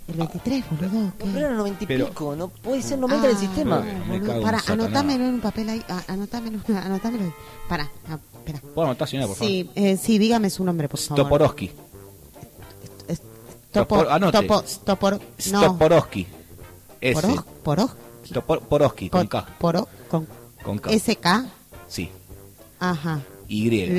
El 23, boludo. ¿qué? Pero era 90 y Pero- pico, no puede ser 90 en el sistema. Me cago en Para, Satanás. anotámelo en un papel ahí. Anotámelo ahí. Para, espera. ¿Puedo anotar, señora, por favor? Sí, sí, dígame su nombre, por favor. Stoporowski. Anote. No. Stoporowski. S. Porowski, con K. Con K. SK. Sí. Ajá. Y.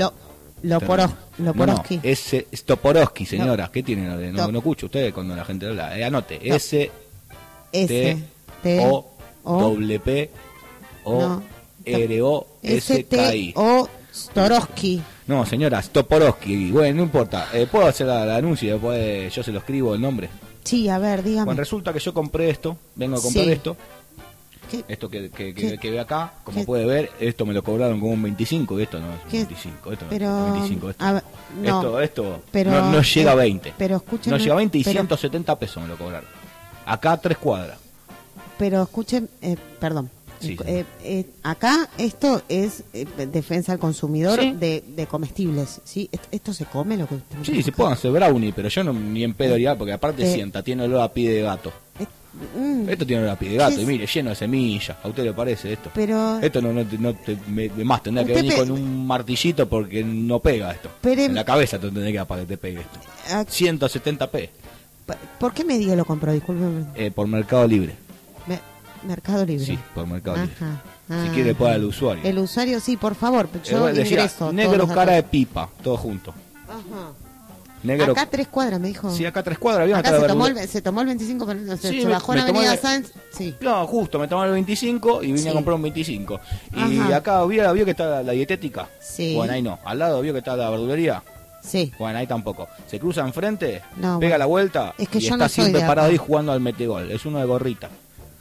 Loporowski. S. Stoporowski, señora. ¿Qué tiene? No Top. escucho usted cuando la gente habla. Anote. No. S. S. T. O. W. P. O. No. R. O. S. K. I. O. Storowski. No, señora, Stoporowski. Bueno, no importa. ¿Puedo hacer el anuncio y después yo se lo escribo el nombre? Sí, a ver, dígame. Bueno, resulta que yo compré esto. Vengo a comprar Sí. esto. ¿Qué? Esto que ¿Qué? ve acá, como ¿Qué? puede ver, esto me lo cobraron como un 25 y esto no es un ¿Qué? 25, esto Pero, no es 25, esto, a ver, no, esto pero, no llega a 20. Pero escúcheme. No llega a 20 y pero, 170 pesos me lo cobraron. Acá 3 cuadras. Pero escuchen, perdón. Sí. Acá esto es defensa al consumidor Sí. de comestibles, ¿sí? ¿Esto se come lo que usted Sí, se pueden hacer brownie, pero yo no ni en pedo haría, porque aparte sienta, tiene olor a pie de gato. Esto tiene olor a pie de gato, ¿Qué y es? mire, lleno de semillas. ¿A usted le parece esto? Pero Esto más tendría que Usted venir pe- con un martillito porque no pega esto. Pero- en la cabeza te tendría que dar para que te pegue esto. ah, 170p ¿por qué medio lo compró? Discúlpeme. por Mercado Libre. Mercado Libre. Sí, por Mercado Libre. Ajá. Si quiere, puede al usuario. El usuario, sí, por favor. Yo Decía, ingreso. todos negro los cara de datos. pipa, todo junto. Ajá. Negro. Acá 3 cuadras, me dijo. Sí, acá 3 cuadras. Había Acá una se tomó el 25, pero no sé, Sí, se bajó en me tomó Avenida el- Sáenz. Sí. No, justo, me tomé el 25 y vine Sí. a comprar un 25. Y Ajá. acá vio que está la dietética. Sí. Bueno, ahí no. Al lado vio que está la verdulería. Sí. Bueno, ahí tampoco. Se cruza enfrente, No, pega bueno. la vuelta Es que y yo está no soy siempre de parado acá. ahí jugando al metegol. Es uno de gorrita.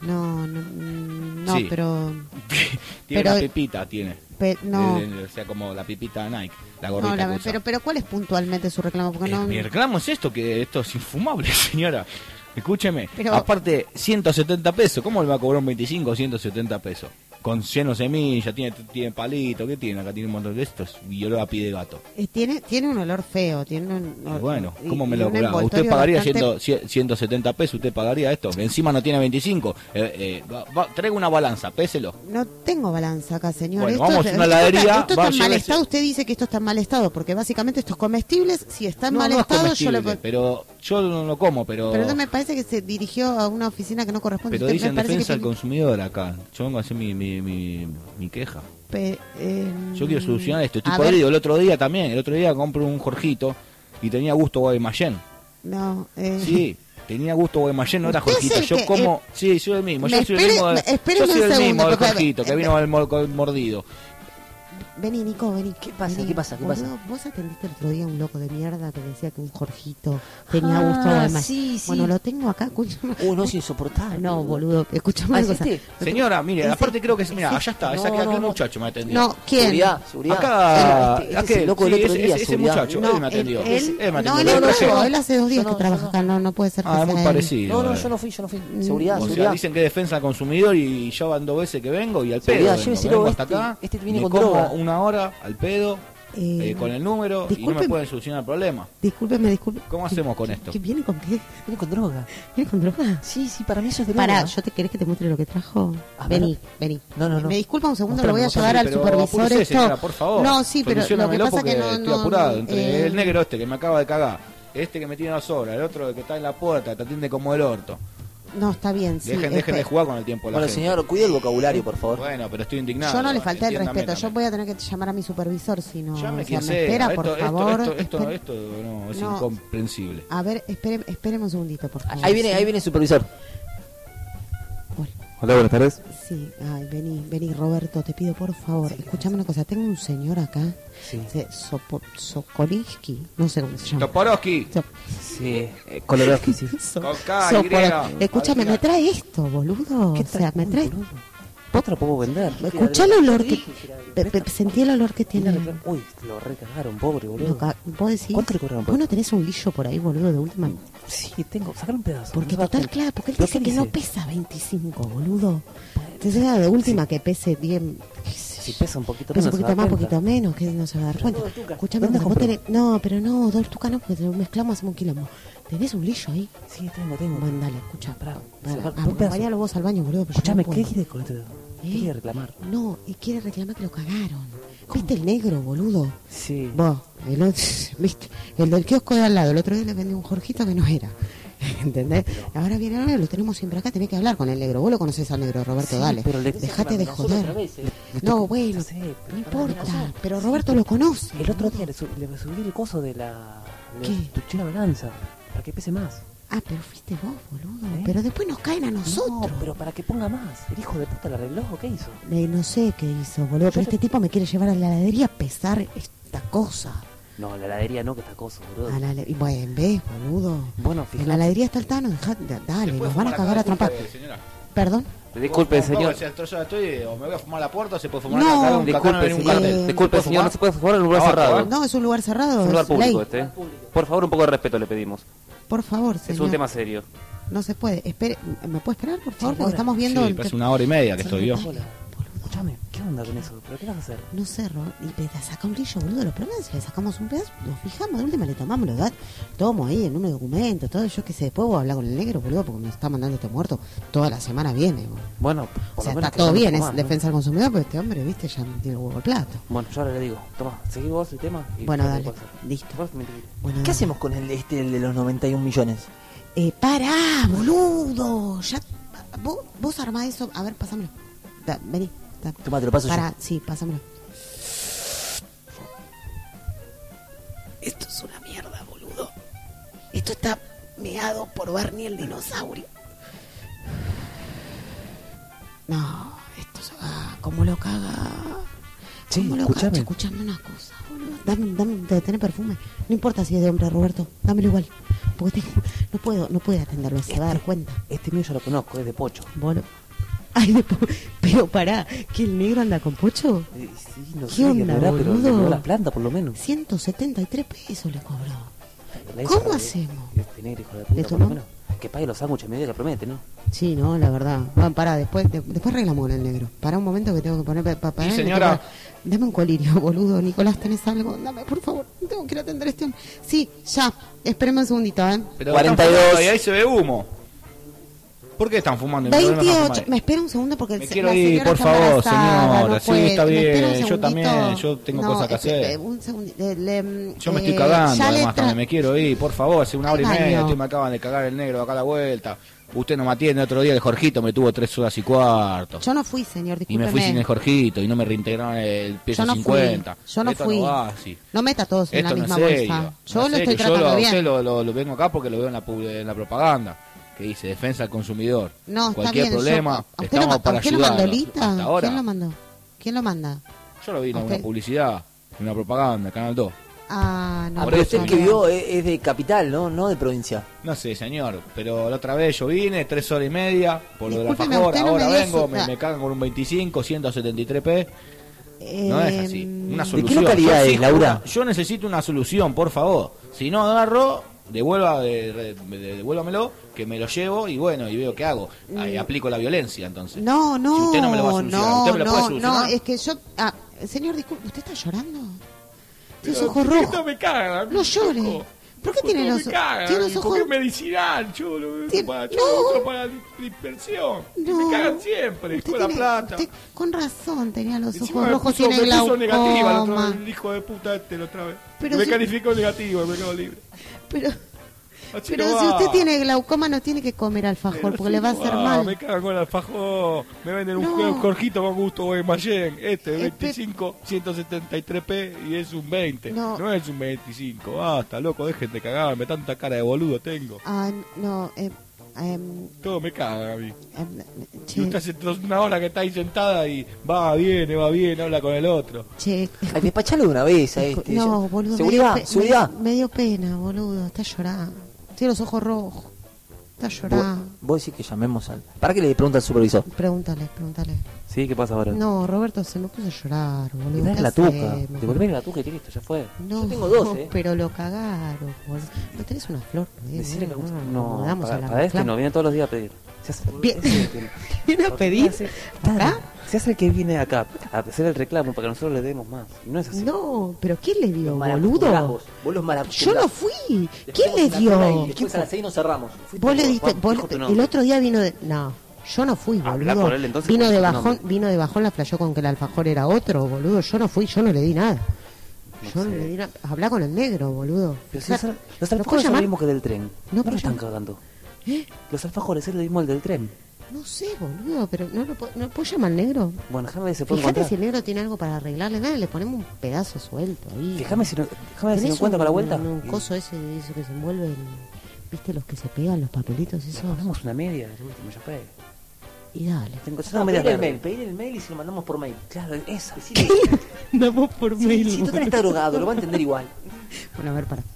No, Sí. pero Tiene Pero- una pipita, tiene. no. O sea, como la pipita Nike, la No, gorrita que usa. pero ¿cuál es puntualmente su reclamo? Porque no. Mi reclamo es esto, que esto es infumable, señora. Escúcheme. Pero- Aparte, 170 pesos. ¿Cómo le va a cobrar un 25 o 170 pesos? Con lleno de semillas, tiene palito. ¿Qué tiene? Acá tiene un montón de estos. Y yo lo pie de gato. Tiene un olor feo, tiene un Y bueno, y- ¿cómo me y lo un cobraba? ¿Usted envoltorio pagaría bastante- 170 pesos? ¿Usted pagaría esto? Encima no tiene 25. Traiga una balanza, péselo. No tengo balanza acá, señor. Bueno, Esto vamos es- a una heladería, Esto está va, en mal llévese- estado. Usted dice que esto está en mal estado, porque básicamente estos comestibles, si está en mal no es estado, yo comestible, le. pero yo no lo como, pero Pero no me parece que se dirigió a una oficina que no corresponde. pero Usted dicen me parece defensa que del consumidor acá. Yo vengo a hacer mi queja. Yo quiero solucionar esto. Estoy a ver, podrido. El otro día compré un Jorgito y tenía gusto Guaymallén. No, Sí, tenía gusto Guaymallén, no era Usted es Jorgito. el Yo que, como, sí, soy el mismo. Yo soy el espere- mismo, espéreme yo soy un el segundo, mismo del porque- Jorgito que vino con mordido. Vení, Nico, vení. ¿Qué pasa? Vení. ¿Qué pasa? ¿Qué pasa? Boludo, vos atendiste el otro día a un loco de mierda que decía que un Jorgito tenía gusto de más. sí. Bueno, lo tengo acá, escúchame. No, es insoportable. No, boludo, escúchame Ah, una ¿es cosa. este? Señora, mire, Ese- aparte creo que es, mira, ese- allá está, no, esa que aquel no. muchacho me atendió. No, ¿quién? Seguridad. Acá, Este aquel, loco del sí, otro día, ese seguridad. muchacho, No, él me atendió. él me no, atendió. él Lo es traje- nuevo, él hace 2 días Yo que no, trabaja yo acá, no puede ser que Ah, es sea muy él. parecido. No, yo no fui. Seguridad, O sea, seguridad. dicen que defensa al consumidor y ya van 2 veces que vengo y al Seguridad, pedo. lléveselo, Vengo hasta este- acá, este viene me con como droga. 1 hora al pedo con el número y no me disculpen- pueden solucionar el problema. Discúlpeme. ¿Cómo hacemos con esto? ¿Qué viene con qué? Viene con droga. ¿Viene con droga? Sí, para mí eso es droga. Para, ¿yo te querés que te muestre lo que trajo? A ver. Vení. No. Me disculpa un segundo, Mostrame, lo voy a mostrame, llevar al Pero supervisor apúrese, esto. señora, por favor. No, sí, pero lo que Solucionamelo pasa porque que no, estoy apurado. Entre eh, el negro este que me acaba de cagar, este que me tiene 2 horas, el otro que está en la puerta, te atiende como el orto. No, está bien, sí. Dejen de jugar con el tiempo. La Bueno, gente. señor, cuide el vocabulario, por favor. Bueno, pero estoy indignado. Yo no le falté el Entiéndame respeto. Yo también. voy a tener que llamar a mi supervisor si no. Llame o sea, quien me sea. espera, por favor. Esto Espere- no, es No. incomprensible. A ver, espéreme un segundito, por favor. Ahí viene el supervisor. Bueno, Hola, buenas tardes. sí, ay, vení, Roberto, te pido por favor. Escúchame una cosa. Tengo un señor acá. Sí. Sokolinski, no sé cómo se llama. Toporowski. Sí, Kolorowski, sí. Con K, Sopor- Y. Escúchame, me trae esto, boludo. O sea, me trae. Vos te lo puedo vender. Escuchá el olor que. Sentí el olor que tiene. Uy, lo recagaron, pobre, boludo. ¿Vos decís? ¿Cuánto le cobraron por ¿Vos no tenés un lillo por ahí, boludo, de última? Sí, tengo. Sacar un pedazo. Porque No va total, a- claro, porque él ¿Pero dice qué que no dice? pesa 25, boludo. Te llega de última que pese 10. Si pesa un poquito Pesa un menos, poquito se más, da poquito cuenta. menos, que no se va a dar cuenta. dos tucas. Escúchame, ¿Dónde vos compró? tenés. No, pero no, 2 tucas no, porque lo mezclamos, hacemos un quilombo. ¿Tenés un lillo ahí? Sí, tengo. Bueno, dale, escucha. un pedazo. Acompañalo vos al baño, boludo. Escuchame, ¿qué quieres con esto? ¿Qué quieres reclamar? No, y quiere reclamar que lo cagaron. ¿Viste el negro, boludo? Sí. Vos, ¿viste? El del kiosco de al lado. El otro día le vendí un Jorgito que no era. ¿Entendés? Ahora viene el negro, lo tenemos siempre acá. Tenés que hablar con el negro. Vos lo conocés al negro, Roberto, Sí, dale. pero Dejate de joder. Vez, No, bueno, no importa. Pero Roberto lo conoce. El otro día le subí el coso de ¿Qué? tu china balanza. Para que pese más. Ah, pero fuiste vos, boludo. Pero después nos caen a nosotros. No, pero para que ponga más. ¿El hijo de puta le arregló o qué hizo? No sé qué hizo, boludo. Pero este tipo me quiere llevar a la heladería a pesar esta cosa. No, la heladería no, que está cosa, boludo. Bueno, ¿ves, boludo? Bueno, fíjate. En la heladería está el Tano, dale, nos van a cagar a trompar. ¿Perdón? Disculpe, señor. O me voy a fumar la puerta o se puede fumar No, acá, disculpe, un señor. cartel. Disculpe, señor, no se puede fumar en un lugar cerrado. No, es un lugar cerrado. Es un lugar es público ley. este. Por favor, un poco de respeto le pedimos. Por favor, señor. Es un tema serio. No se puede. Espere, ¿me puede esperar, por favor? Sí, Porque estamos viendo... Sí, pero es 1 hora y media que estoy yo. Hola. Escuchame, ¿qué onda con eso? ¿Pero qué vas a hacer? No sé, y te saca un brillo, boludo. Los problemas es que le sacamos un pedazo, lo fijamos, de última le tomamos, lo tomo ahí en un documento, todo. Yo qué sé, después voy a hablar con el negro, boludo, porque me está mandando este muerto. Toda la semana viene, boludo. Bueno, o sea, está todo bien, es defensa del consumidor, pero este hombre, viste, ya tiene el huevo al plato. Bueno, yo ahora le digo, toma, seguí vos el tema. Y bueno, dale, listo. Bueno, ¿qué hacemos con el de los 91 millones? Pará, boludo. Ya, vos armá eso. A ver, pásamelo. Vení. Toma, te lo paso yo. Sí, pásamelo. Esto es una mierda, boludo. Esto está meado por Barney el dinosaurio. No, esto se va. ¿Cómo lo caga? Sí, escúchame. Escuchame una cosa, boludo. Dame, ¿tenés perfume? No importa si es de hombre, Roberto. Dámelo igual. Porque no puede atenderlo, se va a dar cuenta. Este mío yo lo conozco, es de Pocho. Boludo. Ay, pero pará, ¿que el negro anda con Pocho? Sí, no ¿Qué sé, onda, pero boludo? le cobró la planta por lo menos. 173 pesos le cobró. La ¿Cómo hizo hacemos? Este negro, hijo de puta, ¿Le por lo tomó? menos. Que pague los sándwiches medio que promete, ¿no? Sí, no, la verdad. Bueno, pará, después arreglamos con el negro. Pará un momento que tengo que poner... Sí, señora. Dame un colirio, boludo. Nicolás, ¿tenés algo? Dame, por favor. Tengo que ir a atender a este hombre. Sí, ya. Espérame un segundito, ¿eh? Pero 42. Y ahí se ve humo. ¿Por qué están fumando? 28. Me espera un segundo porque... Me quiero ir, por favor, señora. Sí, está bien. Yo también. Yo tengo cosas que hacer. Un segundito. Yo me estoy cagando, además, también. Me quiero ir, por favor. Hace 1 hora y media. Me acaban de cagar el negro acá a la vuelta. Usted no me atiende. Otro día el Jorgito me tuvo 3 horas y cuarto. Yo no fui, señor, discúlpeme. Y me fui sin el Jorgito y no me reintegraron el peso 50. Yo no fui. No meta todos en la misma bolsa. Yo lo estoy tratando bien. Yo lo vengo acá porque lo veo en la propaganda que dice defensa del consumidor. No, cualquier está bien, problema, estamos para ayudar. ¿Lo mandó Lita? Hasta ahora. ¿Quién lo mandó? ¿Quién lo manda? Yo lo vi en una publicidad, en una propaganda, Canal 2. Ah, no. Pero usted que vio es de capital, ¿no? No de provincia. No sé, señor, pero la otra vez yo vine, 3 horas y media, por lo de la Discúlpeme, alfajor, usted no ahora me dio vengo, su- me cagan con un 25, 173p. No es así, una ¿De solución. qué localidad es, Laura? Yo necesito una solución, por favor. Si no agarro, devuélvamelo, que me lo llevo y bueno, y veo qué hago. Ahí aplico la violencia, entonces. No, Si usted no me lo va a solucionar, ¿usted me lo puede solucionar? no, es que yo... señor, disculpe, ¿usted está llorando? Tiene los ojos rojos. me cagan. No llore. ¿Por qué tiene los ojos? Porque es medicinal, yo lo uso Tiene- para, no. otro para la dispersión. No. Me cagan siempre, Usted con la tiene- plata. usted con razón tenía los Encima ojos me rojos, puso- tiene me puso negativa la otra glaucoma. vez, el hijo de puta la otra vez. Pero me si- calificó negativo el Mercado Libre. Pero Así Pero no si va. usted tiene glaucoma no tiene que comer alfajor Pero porque así le va a no hacer mal. Me cagan con el alfajor. Me venden No. un Jorgito con gusto de Mayen. Este, Espe- 25, 173p y es un 20. No. No es un 25. Basta, loco, dejen de cagarme. Tanta cara de boludo tengo. Ah, no, Todo me caga a mí. che, Y usted hace 1 hora que está ahí sentada y va, viene, habla con el otro. che, Ay, despachalo de una vez a este. no, boludo. Seguridad, me dio seguridad. Me dio pena, boludo. Está llorando. Tiene los ojos rojos. Está llorando. Vos decís que llamemos al... ¿Para qué le pregunta al supervisor? Pregúntale. Sí, ¿qué pasa ahora? No, Roberto se me puso a llorar, boludo. Dale ¿Qué la tuca. hacemos? Devolverle la tuca y listo, ya fue. No, Yo tengo 2, ¿eh? pero lo cagaron, boludo. ¿No tenés una flor? Decirle que no, no, para este no, viene todos los días a pedir. Se hace- Bien. ese- ¿Viene a pedir? Está- ¿Acá? Se hace el que viene acá a hacer el reclamo para que nosotros le demos más. Y no es así. No, pero ¿quién le dio, Malacostumbrás boludo? Vos los Yo malacostumbrás. no fui. Después ¿Quién le hacemos una cena dio? Y después a las 6 nos cerramos. Vos le diste, Juan, vos- dijo tu el nombre. otro día vino de... No, yo no fui, Habla boludo. con él, entonces, Vino ¿cuál de es tu bajón, nombre? vino de bajón, la flayó con que el alfajor era otro, boludo. Yo no fui, yo no le di nada. Yo no sé. le di nada. Habla con el negro, boludo. Pero O sea, si los ¿lo puedo alfajores son lo llamar? mismo que del tren. No No puedo lo están llamar. cagando. ¿Eh? Los alfajores es lo mismo el del tren. No sé, boludo, pero no puedo llamar al negro. Bueno, déjame ver si se puede Fíjate encontrar. si el negro tiene algo para arreglarle. Nada, le ponemos un pedazo suelto ahí. Déjame si no, déjame ver si ¿Tenés me encuentro con la vuelta. Un coso ese que se envuelve ¿viste los que se pegan, los papelitos esos? Ponemos una media, el último, ya fue. Y dale. Tengo No, una media pedir el mail y se lo mandamos por mail. Claro, esa. Andamos por mail. Si total está drogado, lo va a entender igual. Bueno, a ver, para.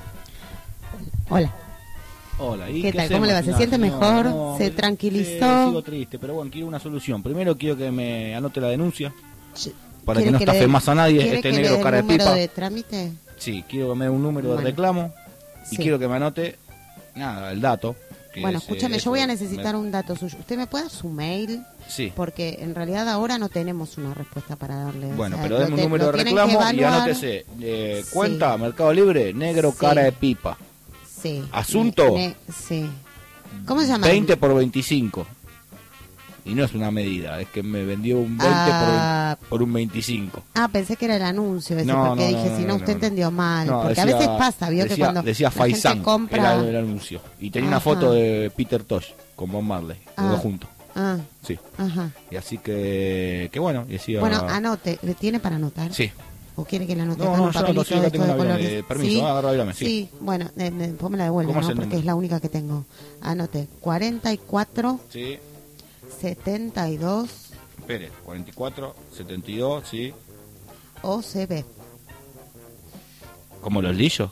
Hola. Hola, ¿y ¿Qué tal? hacemos, ¿Cómo le va? ¿Se señora? siente No, mejor? no, ¿Se sí, tranquilizó? sigo triste, pero bueno, quiero una solución. Primero quiero que me anote la denuncia, para ¿Quiere que no le estafe dé- más a nadie, quiere este que le negro dé el cara de número pipa. de trámite? Sí, quiero que me dé un número de Bueno. reclamo y Sí. quiero que me anote, nada, el dato. que Bueno, es, escúchame, eso, yo voy a necesitar un dato suyo. ¿Usted me puede dar su mail? Sí. Porque en realidad ahora no tenemos una respuesta para darle. Bueno, O sea, pero denme un lo número de tienen que reclamo y evaluar. anótese. Sí. Cuenta, Mercado Libre, negro Sí. cara de pipa. Sí. Asunto. Sí. ¿Cómo se llama? 20 por 25. Y no es una medida, es que me vendió un 20 por un 25. Ah, pensé que era el anuncio ese, No, porque no, dije, no, si no, no, usted no. entendió mal. No, porque decía- a veces pasa, vio que decía- cuando decía la gente Faisán, compra... era el anuncio. Y tenía una Ajá. foto de Peter Tosh con Bob Marley, los Ah. dos juntos. Ah, Sí. ajá. Y así que bueno, y decía... Bueno, anote. ¿Le tiene para anotar? Sí. ¿O quiere que la anote No, acá en no, un yo papelito no, sí, acá de tengo estos de una colores? permiso, agarra, háblame, sí. Bueno, después me la devuelve, ¿Cómo es ¿no? el Porque número? es la única que tengo. Anote. 44 Sí. 72 Espere, 44, 72, sí. OCB. ¿Como los lillos?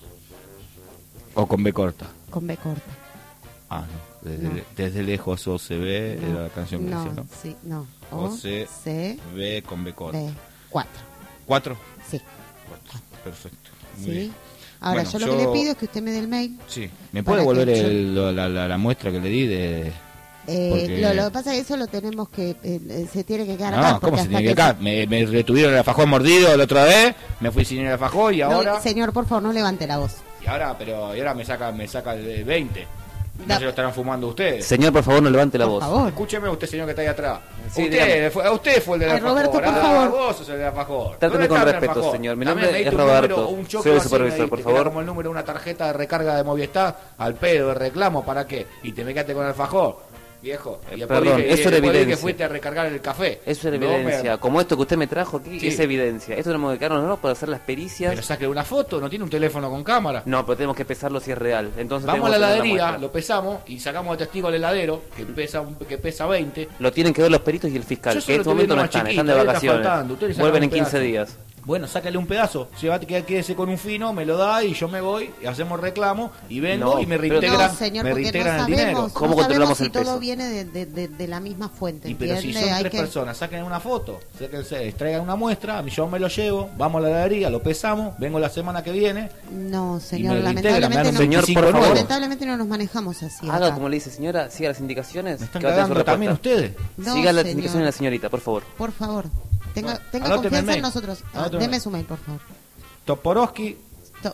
¿O con B corta? Con B corta. Ah, no. Desde, No. desde lejos OCB No. era la canción que No, decía, ¿no? sí, no. OCB B con B corta. 4. ¿4? Sí. Perfecto. Muy Sí. bien. Ahora, Bueno, yo lo que le pido es que usted me dé el mail. Sí. ¿Me para puede volver que yo- la muestra que le di de...? Porque- Lo que pasa es que eso lo tenemos que... se tiene que quedar No, acá. ¿cómo porque se hasta tiene que que acá? Me retuvieron el alfajor mordido la otra vez, me fui sin el alfajor y No, ahora... señor, por favor, no levante la voz. Y ahora me saca el 20. No Da- se lo estarán fumando ustedes. Señor, por favor, no levante la Por voz. favor. Escúcheme usted, señor, que está ahí atrás. Sí, usted, dígame. usted fue el del Ay, alfajor. Roberto, por Ah, favor. vos sos el del alfajor. Tráteme ¿Dónde con está el respeto, alfajor? señor. Mi También nombre me es diste un Roberto. número, un choclo Soy el así, supervisor, me diste, por que era favor. como el número de una tarjeta de recarga de Movistar al pedo de reclamo, ¿para qué? Y te me quedaste con el alfajor, viejo. Y después Perdón, dije- eso era después vi que evidencia. fuiste a recargar el café. Eso es No me- evidencia. Como esto que usted me trajo aquí, Sí. es evidencia. Esto tenemos que quedarnos nosotros para hacer las pericias. Pero saque una foto, no tiene un teléfono con cámara. No, pero tenemos que pesarlo si es real. Entonces Vamos a tenemos la que tener heladería, muestra. lo pesamos y sacamos de testigo al heladero, que pesa 20. Lo tienen que ver los peritos y el fiscal, Yo que solo en este estoy momento no viendo están, más están de chiquito, ahí está vacaciones. faltando. Ustedes sacan Vuelven un en 15 pedazo. días. Bueno, sácale un pedazo, quédese con un fino, me lo da y yo me voy, y hacemos reclamo y vengo No, y me pero- reintegran, No, señor, me porque no reintegran el dinero. sabemos, ¿Cómo no controlamos sabemos si el todo peso? viene de la misma fuente, Y pero si ¿entiende? son Hay tres que... personas, saquen una foto, traigan una muestra, yo me lo llevo, vamos a la heladería, lo pesamos, vengo la semana que viene. No, Y señor, me reintegran, me dan lamentablemente un no, Señor, 25 por favor. nuevo. lamentablemente no nos manejamos así. Haga acá. como le dice señora, siga las indicaciones. ¿Me están que va a tener su cagando también respuesta. ustedes? No, Siga las señor. indicaciones de la señorita, por favor. Por favor, tenga Anóteme el confianza mail. en nosotros. Anóteme. Deme su mail, por favor. Toporowski, To-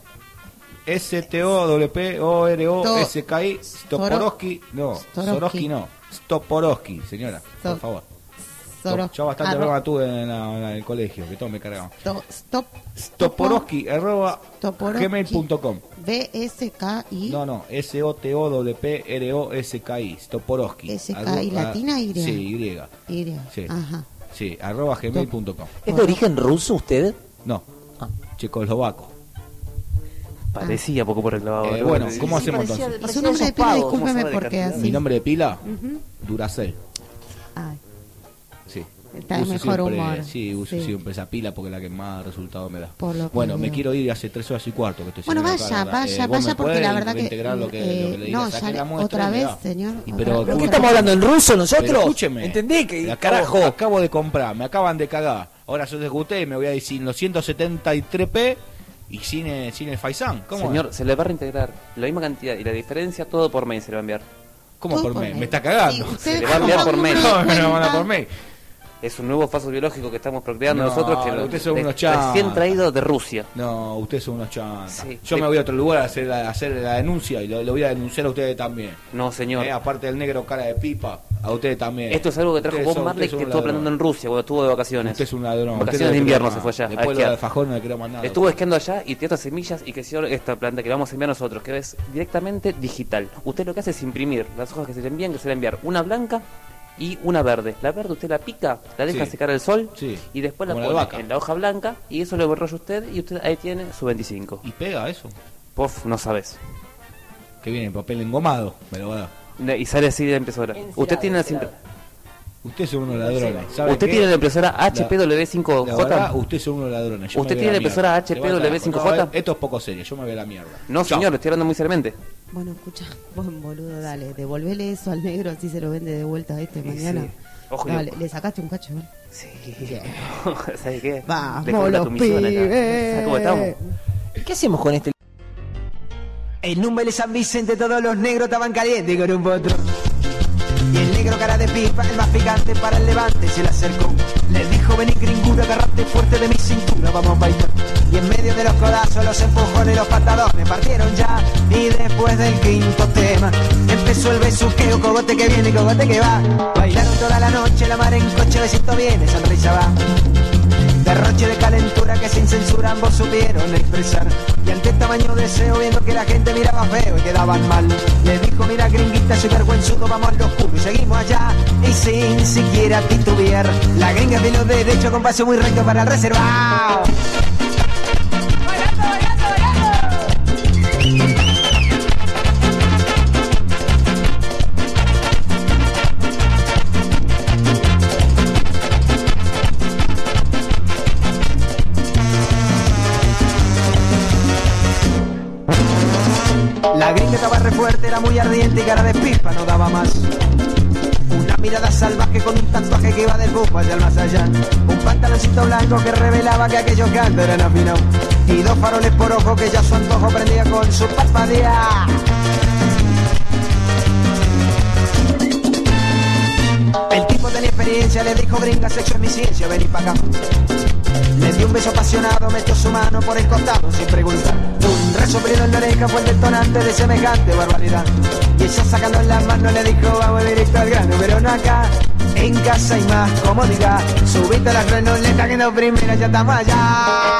S-T-O-W-P-O-R-O-S-K-I, Toporowski, no, Storowski. Sorowski no, Toporowski, señora, por Stop. favor. Soro- Yo bastante arro- broma tuve en el colegio, que todos me cargaban. Stop. Toporowski, Toporowski. gmail.com. B-S-K-I. No, S-O-T-O-W-P-R-O-S-K-I, Toporowski. S-K-I latina, Y. Sí, Y. Y. Sí. Ajá. Sí, @gmail.com. ¿Es de origen ruso usted? No, checoslovaco. Parecía poco por el clavado. Bueno, Sí, ¿cómo sí. hacemos parecía- entonces? Y su nombre de pila, pavos, discúlpeme ¿cómo sabe de porque cantidad? así. Mi nombre de pila, Ujú. Duracell. Ay, Sí. está de Uso mejor siempre- humor. Sí, uso Sí. siempre esa pila porque es la que más resultado me da. Por lo que Bueno, me veo. quiero ir hace 3 horas y cuarto que estoy Bueno, saliendo vaya, acá, vaya, ¿vos me vaya, porque podés la verdad que... integrar lo que le diga? no, Saqué ya la muestra otra y me vez, da. señor. Y otra- pero otra ¿Pero escúchame, qué estamos hablando en ruso nosotros? Pero escúcheme. ¿Entendí? Que acabo, carajo. acabo de comprar, me acaban de cagar. Ahora yo desguté y me voy a ir sin los 173p y sin el Faisán. ¿Cómo Señor, es? se le va a reintegrar la misma cantidad y la diferencia, todo por mail se le va a enviar. ¿Cómo todo por por mail? mail. Me está cagando. Sí, usted Se le va a enviar ponga por un mail. número No, de me lo van a cuenta. por mail. Es un nuevo paso biológico que estamos procreando No, nosotros, que ustedes son unos chantas. recién traído de Rusia. No, ustedes son unos chantas. Sí. Yo me voy a otro lugar a hacer la denuncia y lo voy a denunciar a ustedes también. No, señor. Aparte del negro cara de pipa, a ustedes también. Esto es algo que trajo Ustedes Bob Marley, que estuvo planeando en Rusia cuando estuvo de vacaciones. Usted es un ladrón. Vacaciones de invierno se fue allá. Después lo de Alfajor no le quiero mandar. Estuvo esquiando allá y tiró semillas y creció esta planta que le vamos a enviar nosotros, que es directamente digital. Usted lo que hace es imprimir las hojas que se le envían, que se le enviar una blanca y una verde. La verde usted la pica, la deja secar al sol y después la pone en la hoja blanca y eso lo enrolla usted y usted ahí tiene su 25. ¿Y pega eso? Pof, no sabes. Que viene papel engomado, me lo va a dar. Y sale así de la impresora. Usted tiene Ustedes son unos ladrones. ¿Usted tiene la impresora HPW5J? Ustedes son unos ladrones. ¿Usted tiene la impresora HPW5J? Esto es poco serio, yo me voy a la mierda. No, señor, lo estoy hablando muy seriamente. Bueno, escucha, buen boludo, dale, devolvele eso al negro, así se lo vende de vuelta mañana. Sí. Ojo, dale, le sacaste un cacho, ¿eh? Sí. ¿Sabes qué? Vamos, los pibes. ¿Cómo estamos? ¿Qué hacemos con este? En un Vélez San Vicente todos los negros estaban calientes con un potro. Y el negro cara de pipa, el más picante para el levante, se le acercó. Le dijo, vení gringura, agarrate fuerte de mi cintura, vamos a bailar. Y en medio de los codazos, los empujones y los patadones partieron ya. Y después del quinto tema, empezó el besuqueo, cogote que viene, cogote que va. Bailaron toda la noche, la mar en coche, besito viene, sonrisa va. Derroche de calentura que sin censura ambos supieron expresar. Y ante este tamaño deseo, viendo que la gente miraba feo y quedaban mal, le dijo, mira gringuita, soy vergüenzudo, vamos al oscuro y seguimos allá. Y sin siquiera titubear, la gringa de los derechos con paso muy recto para el reservado. La gringa estaba re fuerte, era muy ardiente y cara de pipa no daba más. Una mirada salvaje con un tatuaje que iba del bufo hacia el más allá. Un pantaloncito blanco que revelaba que aquellos cantos eran afinados. Y dos faroles por ojo que ya su antojo prendía con su parpadea. El tipo tenía experiencia, le dijo gringa, sexo es mi ciencia, vení pa' acá. Le dio un beso apasionado, metió su mano por el costado sin preguntar. Un resoplido en la oreja fue el detonante de semejante barbaridad. Y ella sacando las manos le dijo, vamos directo al grano, pero no acá. En casa hay más comodidad. Subiste a la cronoleta que no primera, ya estamos allá.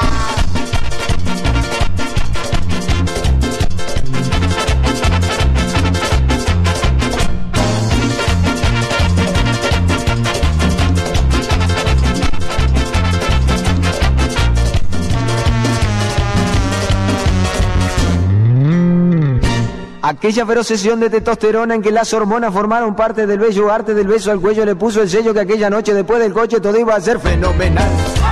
Aquella feroz sesión de testosterona en que las hormonas formaron parte del bello arte del beso al cuello le puso el sello que aquella noche después del coche todo iba a ser fenomenal.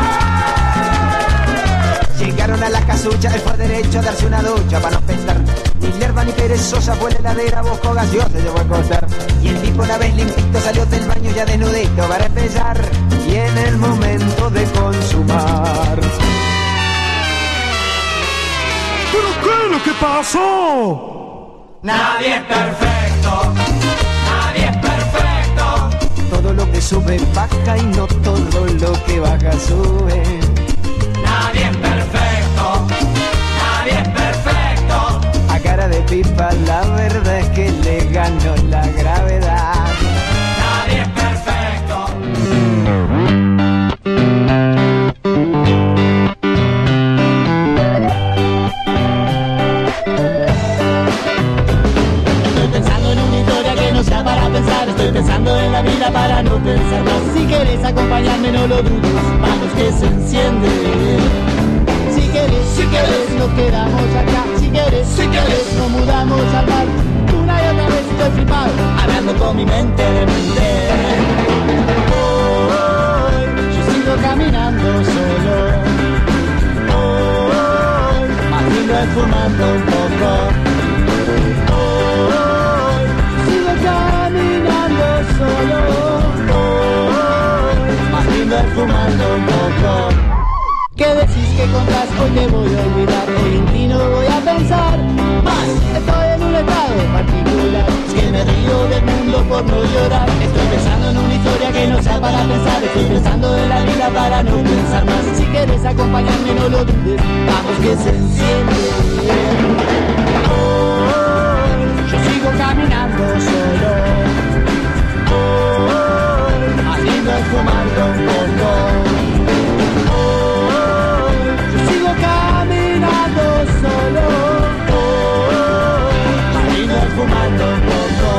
Llegaron a la casucha, él fue derecho a darse una ducha para no pensar. Ni lerva ni perezosa fue la heladera, buscó gaseosa, se fue a acostar. Y el tipo una vez limpito salió del baño ya desnudito para empezar. Y en el momento de consumar. ¿Pero qué es lo que pasó? Nadie es perfecto, nadie es perfecto. Todo lo que sube baja y no todo lo que baja sube. Nadie es perfecto, nadie es perfecto. A cara de pipa la verdad es que le ganó la gravedad. Nadie es perfecto. Para pensar, estoy pensando en la vida para no pensar más. Si querés acompañarme no lo dudes, vamos que se enciende. Si querés nos quedamos acá. Si querés nos mudamos al mar. Una y otra vez estoy flipado, hablando con mi mente de mente. Hoy yo sigo caminando solo. Hoy más lindo es fumando un poco. Solo más lindo es fumando un poco. ¿Qué decís que contás? Hoy te voy a olvidar. Hoy en ti no voy a pensar más. Estoy en una un estado particular. Es que me río del mundo por no llorar. Estoy pensando en una historia que no sea para pensar. Estoy pensando en la vida para no pensar más. Si quieres acompañarme no lo dudes, vamos que se enciende. Yo sigo caminando solo. Más lindo es fumando un poco. Yo sigo caminando solo. Más lindo es fumando un poco.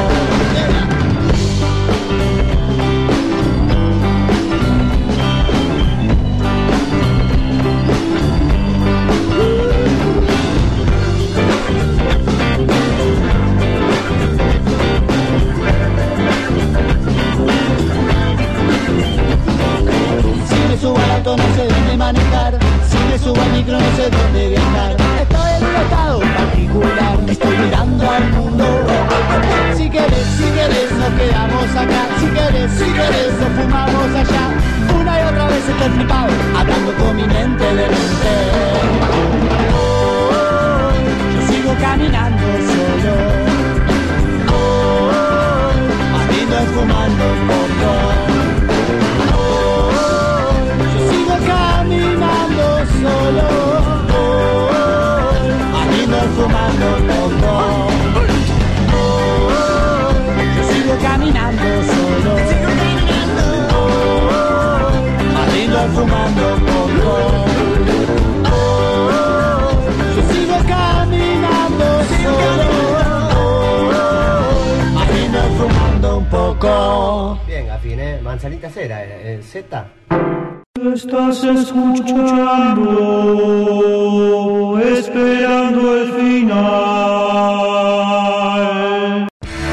Subo al auto no sé dónde manejar, si me subo al micro no sé dónde viajar. Estoy en un estado particular, estoy mirando al mundo. Si querés nos quedamos acá. Si querés nos fumamos allá. Una y otra vez estoy flipado, hablando con mi mente de mente. Yo sigo caminando solo. Más lindo es fumando un poco. Caminando solo, más lindo es fumando poco. Yo sigo caminando solo, más lindo es fumando poco. Yo sigo caminando solo, más lindo es fumando un poco. Bien, afiné, manzanita cera, Z. Estás escuchando, esperando el final.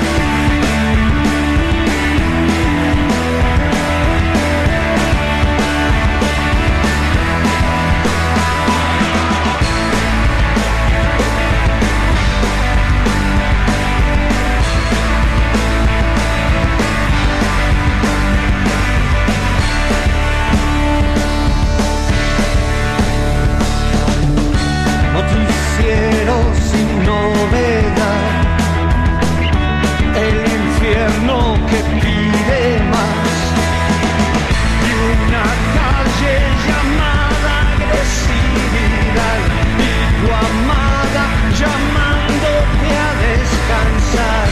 Sin novedad, el infierno que pide más y una calle llamada agresividad y tu amada llamándote a descansar.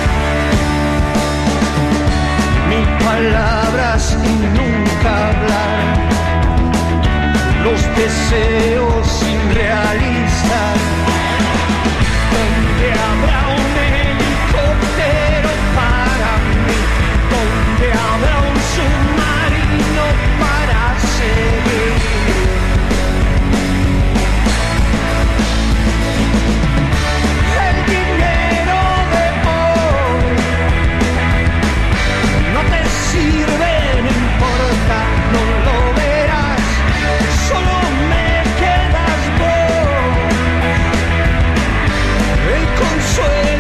Mil palabras y nunca hablar, los deseos sin realizar. Donde habrá un helicóptero para mí, donde habrá un submarino para seguir. El dinero de hoy no te sirve, no importa, no lo verás, solo me quedas vos. El consuelo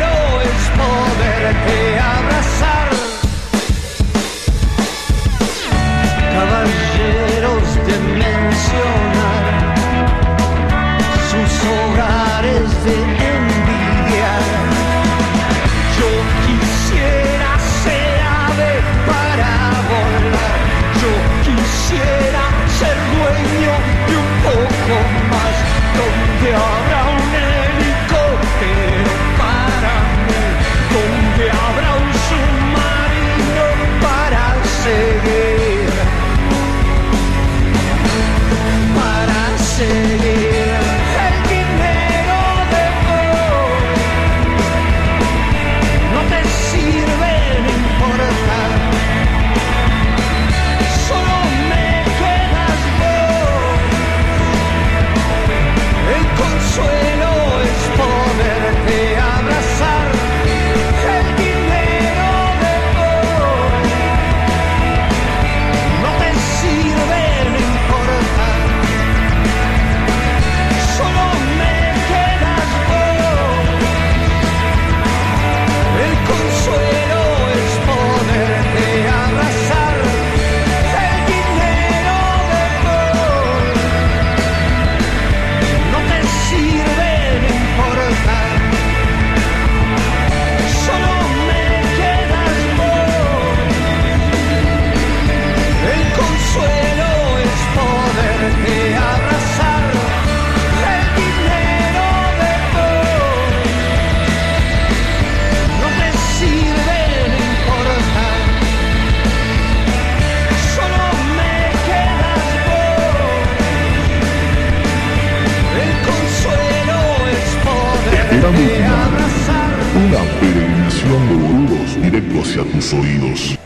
Esperando el final. Una peregrinación de boludos directo hacia tus oídos.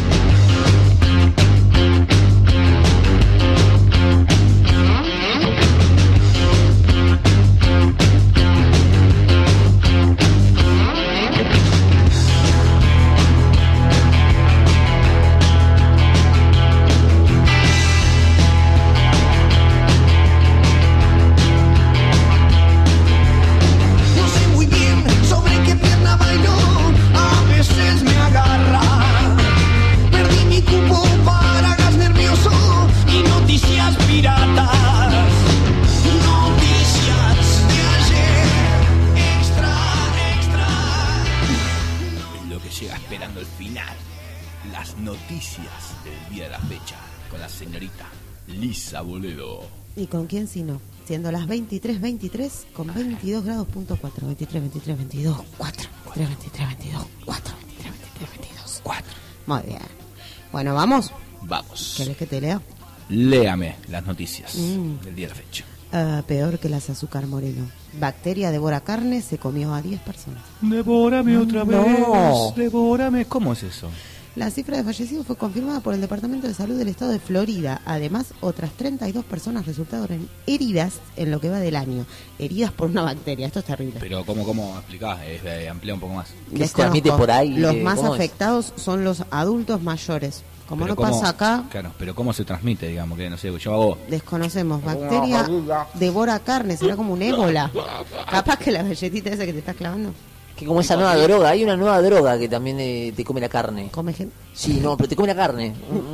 ¿Y con quién si no? Siendo las 23:23 con 22 grados punto 4, 23, 22, 4, 23, 22, 4, 23, 22, 4. Muy bien. Bueno, ¿vamos? Vamos. ¿Querés que te lea? Léame las noticias del día de la fecha. Peor que las azúcar moreno. Bacteria devora carne, se comió a 10 personas. Devórame otra vez, devórame. ¿Cómo es eso? La cifra de fallecidos fue confirmada por el Departamento de Salud del Estado de Florida. Además, otras 32 personas resultaron heridas en lo que va del año. Heridas por una bacteria. Esto es terrible. Pero ¿cómo explicás? Amplía un poco más. ¿Qué se transmite por ahí? Los más afectados son los adultos mayores. Como no pasa acá... Claro, pero ¿cómo se transmite? Digamos que, no sé, yo hago... Desconocemos. Bacteria devora carne. Será como un ébola. Capaz que la galletita esa que te estás clavando... Que como esa nueva droga, hay una nueva droga que también te come la carne. ¿Come gente? Sí, no, pero te come la carne.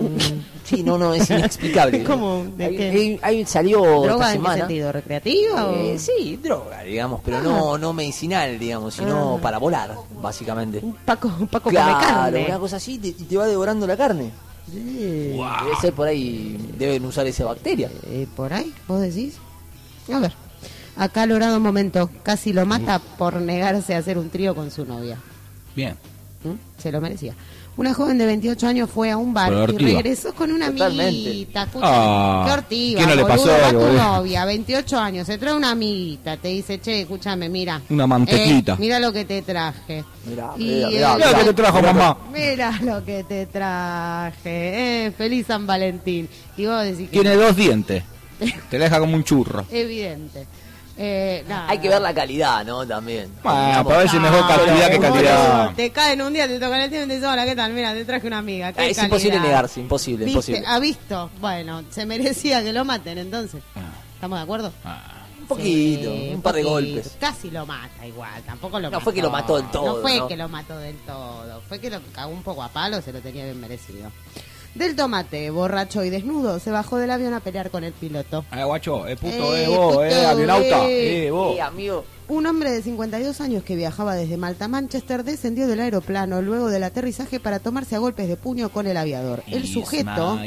Sí, no, es inexplicable. ¿Cómo? ¿De qué? Ahí salió ¿Droga esta semana. en qué sentido? ¿Recreativa? Sí, droga, digamos, pero no medicinal, digamos, sino para volar, básicamente. Un Paco claro, come carne. Una cosa así y te va devorando la carne. Sí. Wow. Debe ser por ahí, deben usar esa bacteria. ¿Por ahí? ¿Vos decís? A ver. Acá logrado un momento, casi lo mata por negarse a hacer un trío con su novia. Bien. Se lo merecía. Una joven de 28 años fue a un bar y regresó con una amiguita. Qué hortiva, ¿qué no le pasó? Va tu novia, 28 años, se trae una amiguita, te dice, che, escúchame, mira. Una mantequita. Mira lo que te traje. Mira lo que te trajo, mamá. Mira lo que te traje. Feliz San Valentín. Y vos decís que... Tiene 2 dientes. Te la deja como un churro. Evidente. Hay que ver la calidad, ¿no? También. Bueno, para ver si es mejor calidad que calidad. Te caen un día, te tocan el tiempo y te dicen, hola, ¿qué tal? Mira, te traje una amiga. Es imposible negarse, imposible. ¿Ha visto? Bueno, se merecía que lo maten, entonces. ¿Estamos de acuerdo? Un poquito, un par de golpes. Casi lo mata igual, tampoco lo mató. No fue que lo mató del todo. No fue que lo mató del todo. Fue que lo cagó un poco a palo, se lo tenía bien merecido. Del Tomate, borracho y desnudo, se bajó del avión a pelear con el piloto. Guacho, puto, vos, avionauta, vos. Amigo. Un hombre de 52 años que viajaba desde Malta a Manchester descendió del aeroplano luego del aterrizaje para tomarse a golpes de puño con el aviador. El sujeto,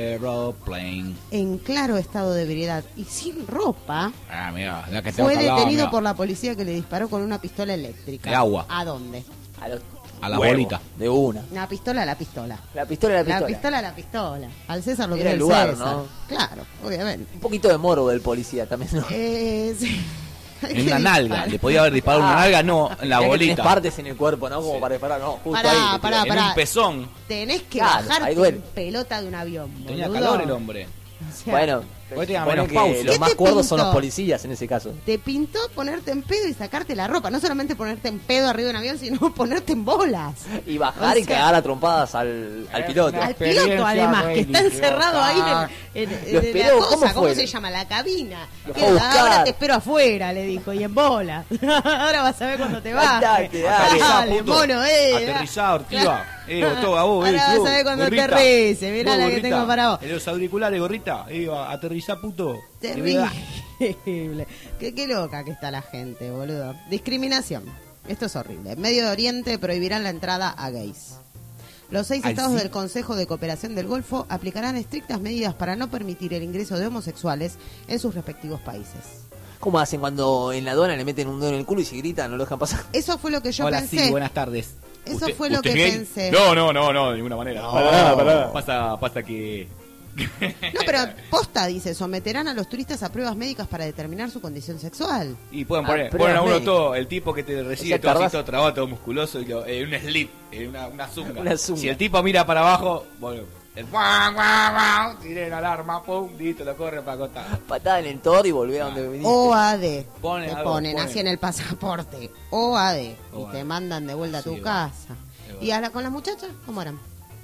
en claro estado de ebriedad y sin ropa, mira, la que fue detenido por la policía que le disparó con una pistola eléctrica. De agua. ¿A dónde? A la bolita. De una. Una pistola a la pistola. La pistola a la pistola. La pistola a la pistola. Al César lo que era es el lugar, César. ¿no? Claro, obviamente. Un poquito de morbo del policía también, ¿no? Sí. En una nalga. Le podía haber disparado una nalga, no, en la bolita. Tienes partes en el cuerpo, ¿no? Como para disparar, no. Justo ahí. Pará. En un pezón. Tenés que bajarte en pelota de un avión, boludo. Tenía calor el hombre. O sea, bueno, los más cuerdos son los policías en ese caso. Te pintó ponerte en pedo y sacarte la ropa. No solamente ponerte en pedo arriba de un avión, sino ponerte en bolas. Y bajar y cagar a trompadas al piloto. Al piloto, además, que está encerrado ahí en la cosa. ¿Cómo se llama? La cabina. Ahora te espero afuera, le dijo, y en bola. Ahora vas a ver cuando te vas. Dale, mono, aterrizá, Ortiva. Ahora vas a ver cuando aterrice. Mirá la que tengo para vos. En los auriculares, gorrita. Aterrizá, puto. Terrible. Qué loca que está la gente, boludo. Discriminación. Esto es horrible. En Medio Oriente prohibirán la entrada a gays. Los 6 estados del Consejo de Cooperación del Golfo aplicarán estrictas medidas para no permitir el ingreso de homosexuales en sus respectivos países. ¿Cómo hacen cuando en la aduana le meten un dedo en el culo y se gritan, no lo dejan pasar? Eso fue lo que yo pensé. Hola, sí, buenas tardes. Eso fue lo que pensé. No, de ninguna manera. No. Pasa que No, pero posta dice, someterán a los turistas a pruebas médicas para determinar su condición sexual. Y pueden poner a uno todo, el tipo que te recibe todo así, todo trabado, todo musculoso, y un slip, una zunga. Una zunga. Si el tipo mira para abajo, bueno, el guau, guau, guau, tiré la alarma, pum, listo, lo corre para acostar. Patada en el todo y volver a donde viniste. OAD. Pone te algo, ponen así en el pasaporte. OAD. Y te mandan de vuelta a tu casa. ¿Y con las muchachas? ¿Cómo eran?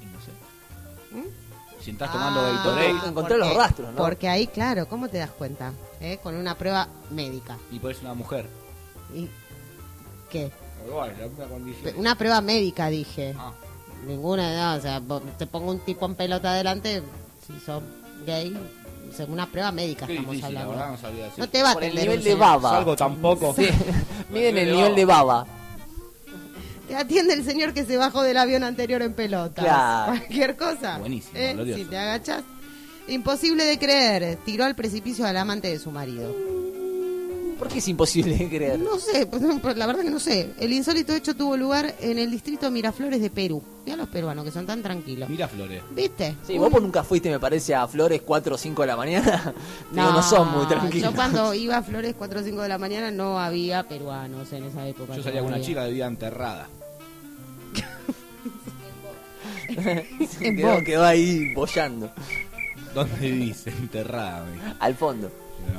Si estás tomando Gatorade, encontré los rastros, ¿no? Porque ahí, claro, ¿cómo te das cuenta? Con una prueba médica. y por eso una mujer. ¿Y qué? Bueno, una condición. Una prueba médica, dije. Ah. Ninguna, no, o sea, te pongo un tipo en pelota adelante, si sos gay, o sea, una prueba médica Qué estamos difícil, hablando. la verdad, no sabía decir. No te va a Por el atender nivel un de señor. baba. Salgo tampoco. Sí. Miren el nivel de baba. Te atiende el señor que se bajó del avión anterior en pelota. Claro. Cualquier cosa. Buenísimo, Si glorioso. te agachas. Imposible de creer. Tiró al precipicio al amante de su marido. ¿Por qué es imposible de creer? No sé, pues, la verdad que no sé. El insólito hecho tuvo lugar en el distrito Miraflores de Perú. Mirá los peruanos que son tan tranquilos. Mira Flores. ¿Viste? Sí, vos nunca fuiste, me parece, a Flores 4 o 5 de la mañana. No son muy tranquilos. Yo cuando iba a Flores 4 o 5 de la mañana no había peruanos en esa época. Yo salía con una todavía. chica de vida enterrada. Quedó ahí bollando. ¿Dónde dice? Enterrada, amigo. Al fondo.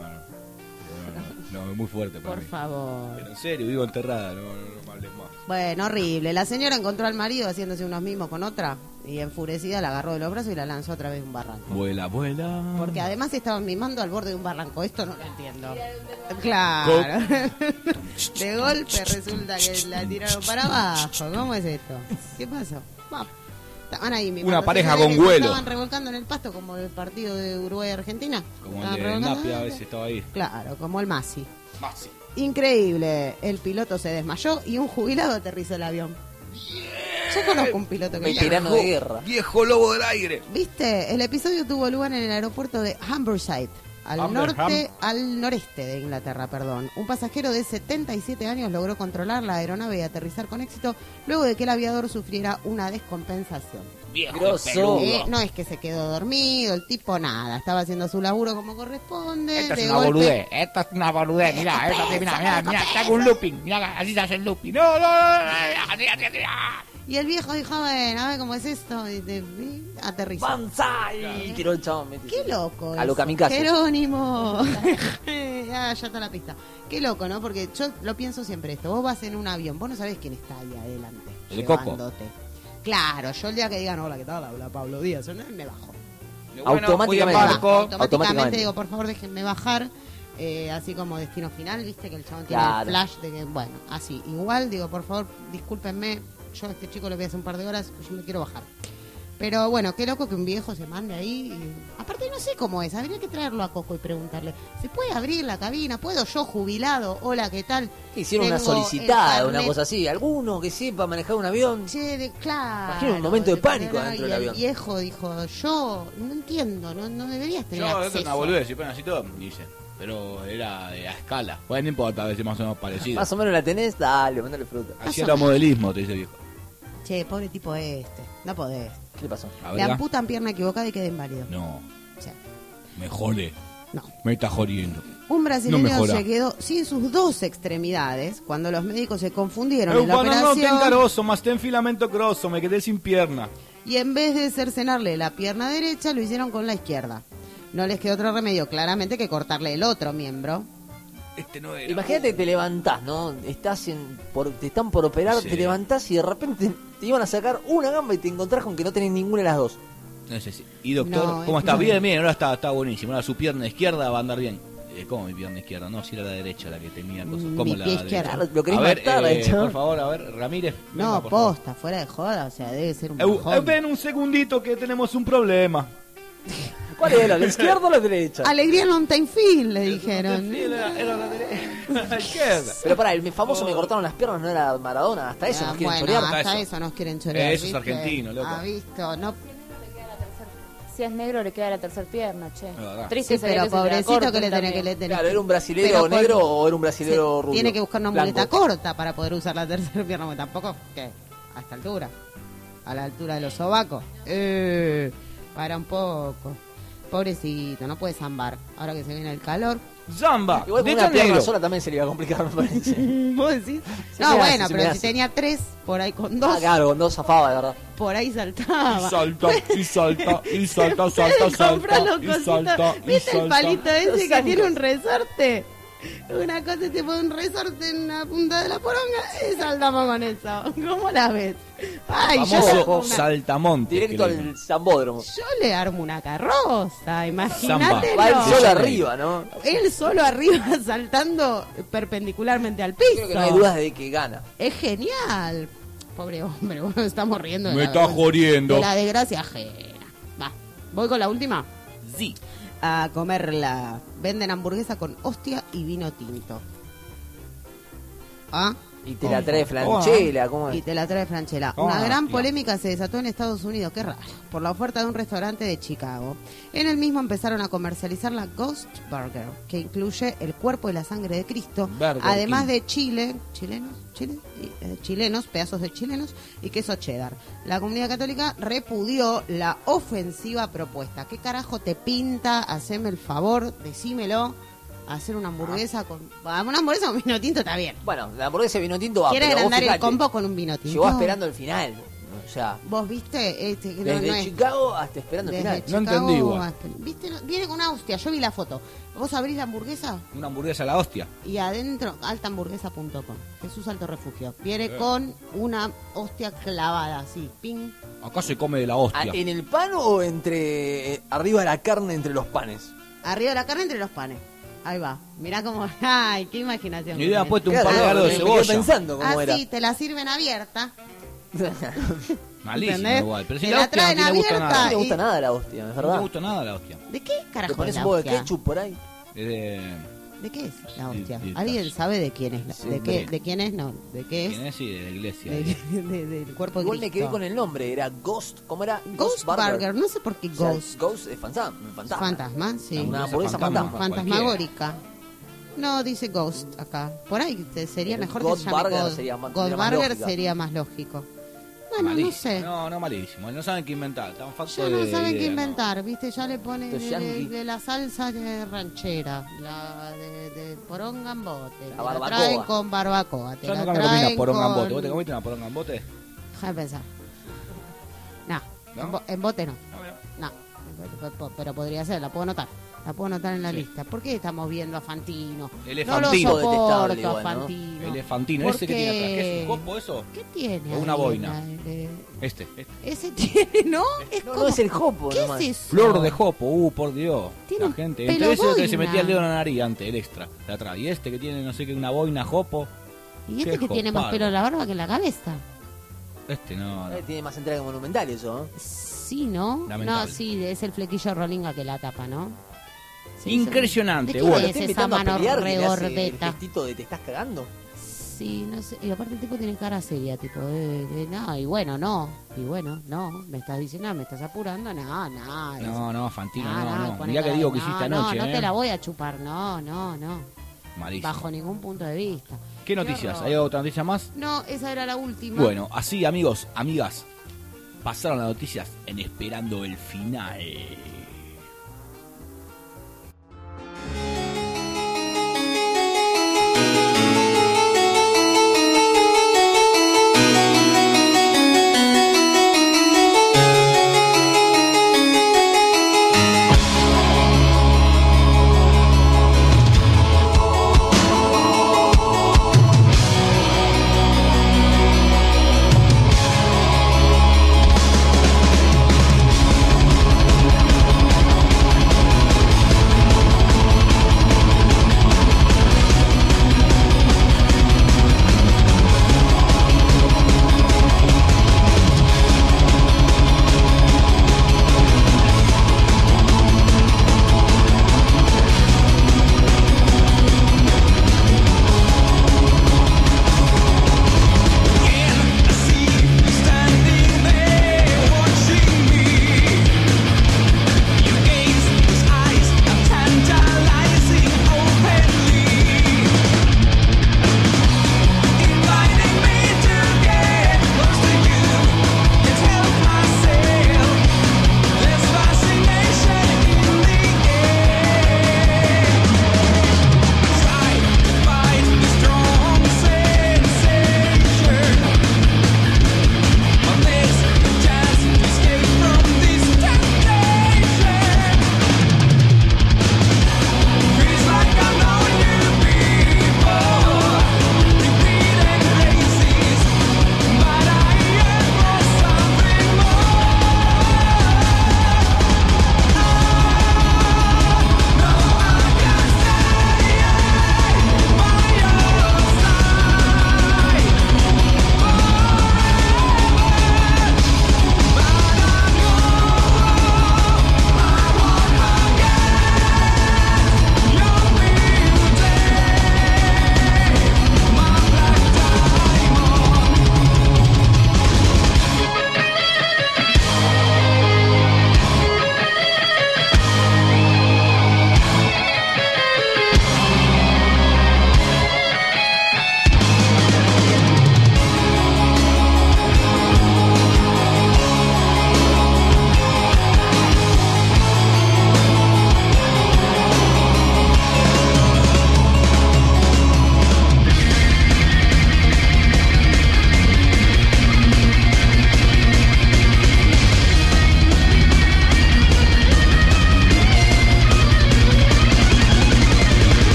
No, es muy fuerte para Por mí. favor. Pero en serio, digo enterrada, no me hables más. Bueno, horrible. La señora encontró al marido haciéndose unos mimos con otra y enfurecida la agarró de los brazos y la lanzó a través de un barranco. Vuela, vuela. Porque además estaban mimando al borde de un barranco. Esto no lo entiendo. Claro. De golpe resulta que la tiraron para abajo. ¿Cómo es esto? ¿Qué pasó? Estaban ahí mimando. Una pareja ¿Se con sabe que vuelo. Estaban revolcando en el pasto como el partido de Uruguay-Argentina. Como Estaban el de revolcando. Napia a veces estaba ahí. Claro, como el Masi. Masi. Increíble. El piloto se desmayó y un jubilado aterrizó el avión. Yo conozco un piloto que Veterano de guerra. Viejo lobo del aire. ¿Viste? El episodio tuvo lugar en el aeropuerto de Humberside, al noreste de Inglaterra, perdón. Un pasajero de 77 años logró controlar la aeronave y aterrizar con éxito luego de que el aviador sufriera una descompensación. Viejo Grosso. No es que se quedó dormido, el tipo nada, estaba haciendo su laburo como corresponde. Esta es de una golpe- boludez, esta es una boludez, mirá, mirá, te hago un looping, mirá, así se hace el looping. No, Y el viejo dijo, bueno, a ver cómo es esto, y aterrizó. ¡Banzai! Tiró el chabón. Qué loco. A lo eso. kamikaze. Jerónimo. Ya está la pista. Qué loco, ¿no? Porque yo lo pienso siempre esto. Vos vas en un avión, vos no sabés quién está ahí adelante. El coco. llevándote. Claro, yo el día que digan, hola, ¿qué tal? Habla Pablo Díaz. ¿No? Me bajo. Automáticamente. Automáticamente digo, por favor, déjenme bajar. Así como destino final, viste que el chabón tiene Claro. el flash de que, bueno, así. Igual, digo, por favor, discúlpenme. Yo a este chico lo vi hace un par de horas, yo me quiero bajar. Pero bueno, qué loco que un viejo se mande ahí. Aparte no sé cómo es, habría que traerlo a Coco y preguntarle, ¿se puede abrir la cabina? ¿Puedo yo jubilado? Hola, ¿qué tal? Que hicieron una Tengo solicitada, el una carnet. cosa así. ¿Alguno que sepa manejar un avión? Che, claro. Imagino un momento de pánico Pero, dentro y del el avión. viejo dijo, yo no entiendo, no deberías tener No, esto es acceso. una boludez, si ponen así todo, dicen. Pero era a escala. Bueno, no importa, a veces más o menos parecido. Más o menos la tenés, dale, mandale fruta. Así era modelismo, te dice el viejo. Che, pobre tipo no podés. ¿Qué le pasó? A Le ver, amputan pierna equivocada y queda inválido. no, Sí. me jode. No. Me está jodiendo. Un No brasileño mejora. se quedó sin sus dos extremidades cuando los médicos se confundieron en la No ten operación carozo, más ten filamento grosso, me quedé sin pierna. y en vez de cercenarle la pierna derecha lo hicieron con la izquierda. No les quedó otro remedio, claramente, que cortarle el otro miembro. Este no era. Imagínate que te levantás, ¿no? Te están por operar, Sí. te levantás y de repente te iban a sacar una gamba y te encontrás con que no tenés ninguna de las dos. No sé si. Y doctor, No, ¿cómo es está? que- Bien, bien, ahora está buenísimo. Ahora su pierna izquierda va a andar bien. ¿Cómo mi pierna izquierda? No, si era la derecha la que tenía cosas. Mi ¿Cómo la pie derecha? izquierda. Claro, lo querés A ver, matar, hecho. por favor, a ver, Ramírez. No, venga, por favor. posta, fuera de joda, o sea, debe ser un bajón. Ven un segundito que tenemos un problema. ¿Cuál era? ¿La izquierda o la derecha? Alegría en Mountain Field, le dijeron. Era la derecha. La izquierda. Pero pará, el famoso me cortaron las piernas no era Maradona, hasta eso Ah, nos quieren bueno, chorear. hasta Hasta eso nos quieren chorear. Eso es ¿viste? argentino, loco. Ha visto, no. Si es negro le queda la tercera pierna, che. verdad. Triste Sí, sería pero que se te la pobrecito corten que le tenés que también. Claro, ¿era un brasilero Pero negro por- o era un brasilero rubio? Tiene que buscar una Blanco. muleta corta para poder usar la tercera pierna, porque tampoco, ¿qué? A esta altura, a la altura de los sobacos. Para un poco. Pobrecito, no puede zambar. Ahora que se viene el calor. Zamba. Igual con una pierna sola también se le iba a complicar, me parece. ¿Vos decís? Se No, me bueno, hace, se pero me si hace. tenía 3, por ahí con 2. Ah, claro, con 2 zafaba, de verdad. Por ahí saltaba. Salta, y salta, y salta, salta, Comprá los salta, y cositos. salta, y ¿Viste el salta. palito ese Los que zancos. tiene un resorte? Una cosa tipo un resorte en la punta de la poronga y saltamos con eso. ¿Cómo la ves? Ay, Famoso saltamonte. Directo que le- al zambódromo. yo le armo una carroza, imagínate. Va él solo arriba, ¿no? Él solo arriba saltando perpendicularmente al piso. Creo que no hay dudas de que gana. Es genial. Pobre hombre, bueno, estamos riendo de Me la está vergüenza, jodiendo. de la desgracia ajena. Va, voy con la última. Sí. A comerla. Venden hamburguesa con hostia y vino tinto. ¿Ah? Y te la trae Franchella, ¿cómo Y es? te la trae Franchella. Oh, Una gran ya. polémica se desató en Estados Unidos, qué raro, por la oferta de un restaurante de Chicago. En el mismo empezaron a comercializar la Ghost Burger, que incluye el cuerpo y la sangre de Cristo, Burger además King. de chilenos, pedazos de chilenos y queso cheddar. La comunidad católica repudió la ofensiva propuesta. ¿Qué carajo te pinta? Haceme el favor, decímelo. Hacer una hamburguesa con... Una hamburguesa con vino tinto está bien. Bueno, la hamburguesa de vino tinto va, Quiere pero vos agrandar el fijate, combo con un vino tinto. llegó esperando el final. O sea, ¿Vos viste? Que no- desde no es- Chicago hasta esperando el desde final. No Chicago entendí igual. ¿Viste? Viene con una hostia, yo vi la foto. Vos abrís la hamburguesa Una hamburguesa a la hostia. y adentro, altahamburguesa.com, Jesús Alto Refugio. Viene Bien. con una hostia clavada, así, ping. Acá se come de la Ah, hostia. ¿En el pan o entre arriba de la carne entre los panes? Arriba de la carne entre los panes. Ahí va. Mirá cómo... ¡Ay, qué imaginación! Ni idea, que puesto un Claro, par de no, aros de me quedé cebolla. pensando cómo era. Así, te la sirven abierta. Malísimo ¿Entendés? igual. Pero si Te la la hostia no traen tiene gusto a abierta. No nada. me gusta nada la hostia, es No verdad. me gusta nada la hostia. ¿De qué Le carajo es pones la un poco de hostia? ketchup por ahí. ¿De qué es la hostia? de ¿Alguien tazo. sabe de quién es? Sí, ¿De qué? de- ¿De quién es? No. ¿De qué es? ¿Quién es? Sí, de la iglesia. Del cuerpo de Igual me Cristo. quedé con el nombre, era Ghost, ¿cómo era? Ghost Burger, no sé por qué O sea, Ghost. Ghost es fantasma. Fantasma, sí. Una hamburguesa fantasma. Fantasmagórica. No, dice Ghost acá. Por ahí sería El mejor God que se llame Burger Ghost. sería más- God sería más Burger lógica. sería más lógico. Bueno, Malísimo. no sé. No, malísimo. No saben qué inventar. Están faltos Ya no de saben qué idea, inventar, ¿viste? Ya le ponen Estos yanquis. de la salsa de ranchera, la de poronga en bote. La te la barbacoa. traen con barbacoa. Te Yo la nunca me comí una traen poronga en bote. con- ¿Vos te comiste una poronga en bote? Deja de pensar. No, ¿No? en bote no. No, pero podría ser, la puedo anotar. La puedo anotar en la Sí. lista. ¿Por qué estamos viendo a Fantino? Elefantino. No lo soporto Detestable a igual, ¿no? Fantino. Elefantino. ¿Ese que tiene atrás? ¿Qué es un copo eso? ¿Qué tiene? O una ahí boina. en la- Este. Ese tiene, ¿no? Es No, como... no es el jopo ¿Qué nomás. es eso? Flor de jopo, por Dios. Tiene La un gente. pelo Entre ese que se boina. metía el dedo en la nariz antes, el extra, de atrás. Y este que tiene no sé qué, una boina jopo. Y este Qué que tiene más jopado. pelo en la barba que en la cabeza. Este no. Tiene más entrega monumental eso, ¿no? Sí, ¿no? Lamentable. No, sí, es el flequillo rolinga que la tapa, ¿no? Sí, Impresionante, ¿De quién bueno. es esa mano que le hace el regordeta? gestito de te estás cagando. Sí, no sé. Y aparte el tipo tiene cara seria, tipo, no, y bueno, no. Y bueno, no. Me estás diciendo, me estás apurando, no. No, Fantino, no. pone Mirá que cara digo de, que hiciste no, anoche, no te la voy a chupar, no. Malísimo. Bajo ningún punto de vista. ¿Qué noticias? horror. ¿Hay otra noticia más? No, esa era la última. Bueno, así amigos, amigas, pasaron las noticias en Esperando el Final.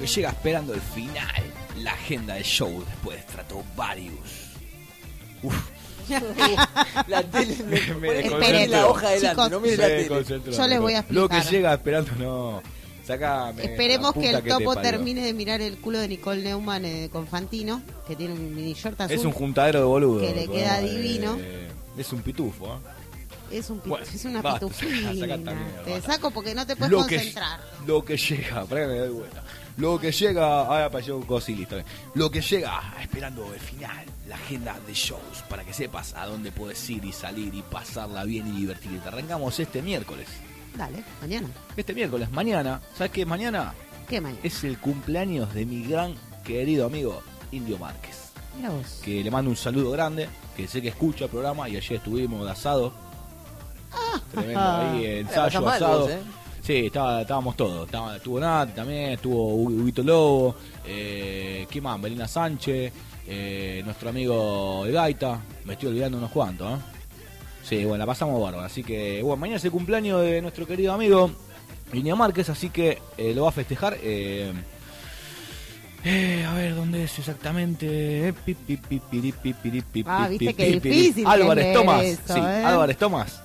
llega esperando el final, la agenda del show después de Stratovarius. Uf. La tele Esperen, la hoja adelante, chicos, no mire la tele. Yo les voy a explicar. Lo que llega esperando, no. Sacame. Esperemos que el topo te termine de mirar el culo de Nicole Neumann con Fantino, que tiene un mini short azul. Es un juntadero de boludo. Que le queda divino. Es un pitufo, ¿eh? Es una basta, pitufina. Te basta. saco porque no te puedes concentrar. Lo que llega, para que me doy vuelta. Lo que llega, ahora apareció un cosilito. Lo que llega, esperando el final, la agenda de shows, para que sepas a dónde puedes ir y salir y pasarla bien y divertirte. Arrancamos este miércoles. Dale, mañana. Este miércoles, mañana. ¿Sabes qué? Mañana. ¿Qué mañana? Es el cumpleaños de mi gran querido amigo Indio Márquez. Mira vos. Que le mando un saludo grande, que sé que escucha el programa y ayer estuvimos de asado. Tremendo ahí, ensayo, asado. Vos, Sí, estábamos todos. Estuvo Nati también, estuvo Huguito Lobo, ¿qué más? Belina Sánchez, nuestro amigo El Gaita. Me estoy olvidando unos cuantos, ¿eh? Sí, bueno, la pasamos bárbaro. Así que, bueno, mañana es el cumpleaños de nuestro querido amigo Indio Márquez, así que lo va a festejar. A ver, ¿dónde es exactamente? Viste que difícil. Álvarez Tomás. Eso, Sí, Álvarez Tomás.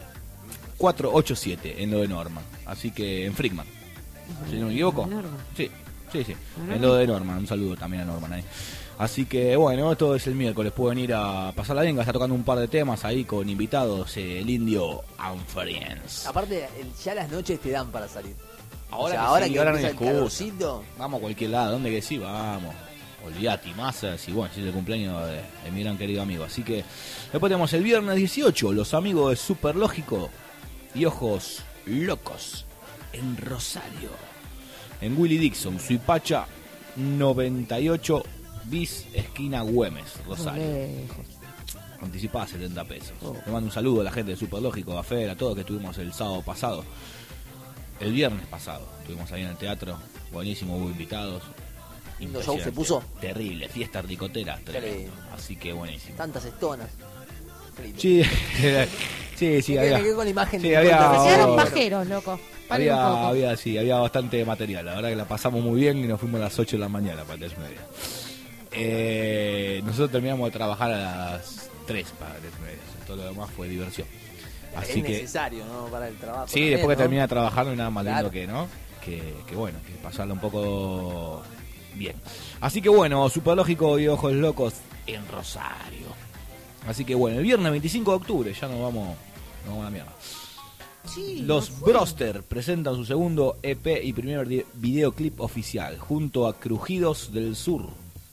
487 en lo de Norman. Así que en Frickman. Si no me equivoco. Sí. En lo de Norman. Un saludo también a Norman ahí. Así que bueno, esto es el miércoles. Pueden ir a pasarla bien. Está tocando un par de temas ahí con invitados. El Indio and Friends. Aparte, ya las noches te dan para salir. Ahora, ahora sí, que ahora no empieza hay el excusa. calorcito. Vamos a cualquier lado. ¿Dónde que sí? Vamos. Olvídate, masas. Y bueno, si es el cumpleaños de mi gran querido amigo. Así que después tenemos el viernes 18. Los amigos de Superlógico y Ojos Locos en Rosario. En Willy Dixon, Suipacha 98 bis esquina Güemes, Rosario. Anticipada 70 pesos. Le mando un saludo a la gente de Superlógico, a Feder, a todos que estuvimos el sábado pasado. El viernes pasado estuvimos ahí en el teatro. Buenísimo, hubo invitados. ¿Lindo show se puso? Terrible, fiesta ricotera. Así que buenísimo. Tantas estonas. Sí, me había. quedé con la imagen sí, de había. Se quedaron pajeros, loco. Había bastante material. La verdad que la pasamos muy bien y nos fuimos a las 8 de la mañana para que media. Nosotros terminamos de trabajar a las 3 para que media. Todo lo demás fue diversión. Así es que, necesario, ¿no? Para el trabajo. Sí, después que termina de trabajar no hay nada más lindo que, ¿no? Que bueno, que pasarla un poco bien. Así que bueno, Superlógico y Ojos Locos en Rosario. Así que bueno, el viernes 25 de octubre ya nos vamos a la mierda. Sí, Los Broster presentan su segundo EP y primer videoclip oficial junto a Crujidos del Sur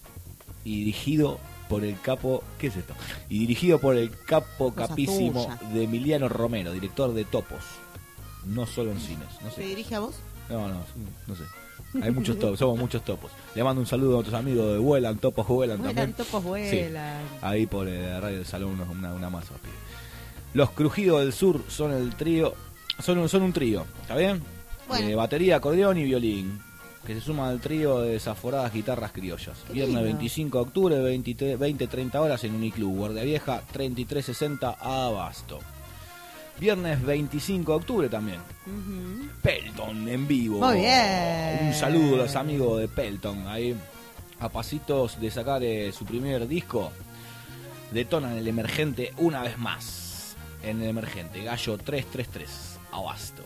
y dirigido por el capo, ¿qué es esto? Y dirigido por el capo capísimo de Emiliano Romero, director de Topos. No solo en cines, no sé. ¿Se dirige a vos? No sé. Hay muchos topos, somos muchos topos. Le mando un saludo a otros amigos de Vuelan, Topos Vuelan también. Topos Vuelan. Sí, ahí por la radio del salón una masa. Los Crujidos del Sur son el trío, son un trío, ¿está bien? Bueno. Batería, acordeón y violín, que se suma al trío de desaforadas guitarras criollas. Qué Viernes lindo. 25 de octubre, 20-30 horas en Uniclub, Guardia Vieja, 3360 a Abasto. Viernes 25 de octubre también. Pelton en vivo. Muy bien. Un saludo a los amigos de Pelton. Ahí a pasitos de sacar su primer disco. Detonan el Emergente una vez más. En el Emergente, Gallo 333, Abasto.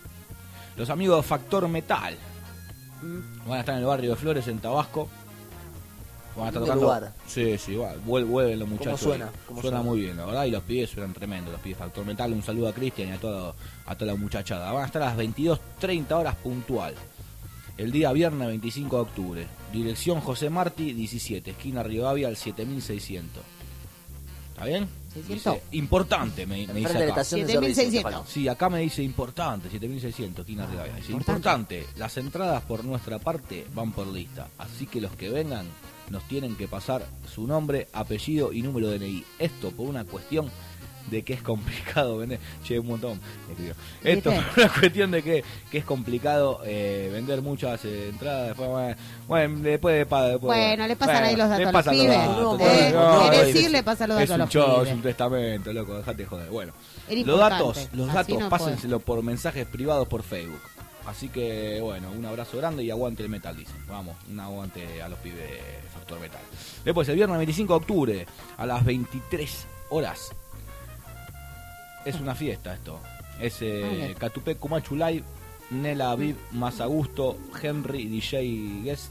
Los amigos de Factor Metal van a estar en el barrio de Flores, en Tabasco. Van a estar tocando. Lugar. Sí, vuelven los muchachos. ¿Cómo Suena muy bien, la verdad, y los pibes suenan tremendos, los pibes Factor Metal. Un saludo a Cristian y a toda la muchachada. Van a estar a las 22:30 horas puntual. El día viernes 25 de octubre. Dirección José Martí 17, esquina Rivadavia al 7600. ¿Está bien? 600. Dice, importante, me dice Frente a la acá. estación de 7600. servicio. Sí, acá me dice importante, 7600, esquina Rivadavia. Dice, importante, las entradas por nuestra parte van por lista. Así que los que vengan nos tienen que pasar su nombre, apellido y número de DNI. Esto por una cuestión de que es complicado vender. Che, un montón. Esto por una cuestión de que es complicado vender muchas entradas. Después, bueno, después Bueno, le pasan ahí los datos a los pasan pibes. datos, ¿Querés decir? Le pasan los datos a los pibes. Es un testamento, loco, dejate de joder. Bueno, Era los importante. datos, Así no pásenselo por mensajes privados por Facebook. Así que, bueno, un abrazo grande y aguante el metal, dicen. Vamos, un aguante a los pibes de Factor Metal. Después, el viernes 25 de octubre, a las 23 horas. Es una fiesta esto. Es Catupé Kumachu Live, Nela Aviv, Masagusto, Henry, DJ Guest,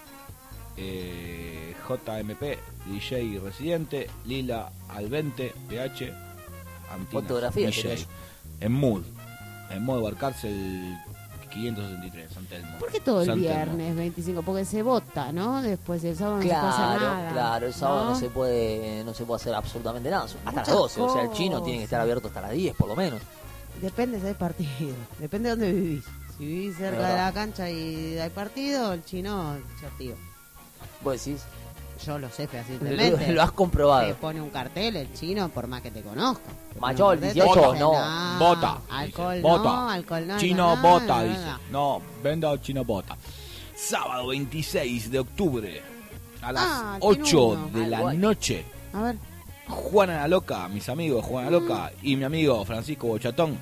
JMP, DJ Residente, Lila Alvente, PH, Antinas, fotografía DJ, en Mood Barcárcel 563, San Telmo. ¿Por qué todo el San viernes Telmo. 25? Porque se vota, ¿no? Después el sábado no se puede hacer nada. Claro, el sábado ¿no? no se puede hacer absolutamente nada. Hasta Muchas las 12, o sea, el cosas. chino tiene que estar abierto hasta las 10 por lo menos. Depende si hay partido, depende de dónde vivís. Si vivís cerca de verdad. la cancha y hay partido, el chino ya tío. ¿Vos decís? Yo lo sé fehacientemente. Lo has comprobado. Te pone un cartel el chino por más que te conozca. Mayor, Te pone un 18 cartel, no. Bota. Alcohol dice, no, bota. alcohol no. Chino no, bota, no, dice. No, venda chino bota. Sábado 26 de octubre, a las tiene 8 uno. de la noche. A ver. Juana la Loca, mis amigos Juana la Loca y mi amigo Francisco Bochatón,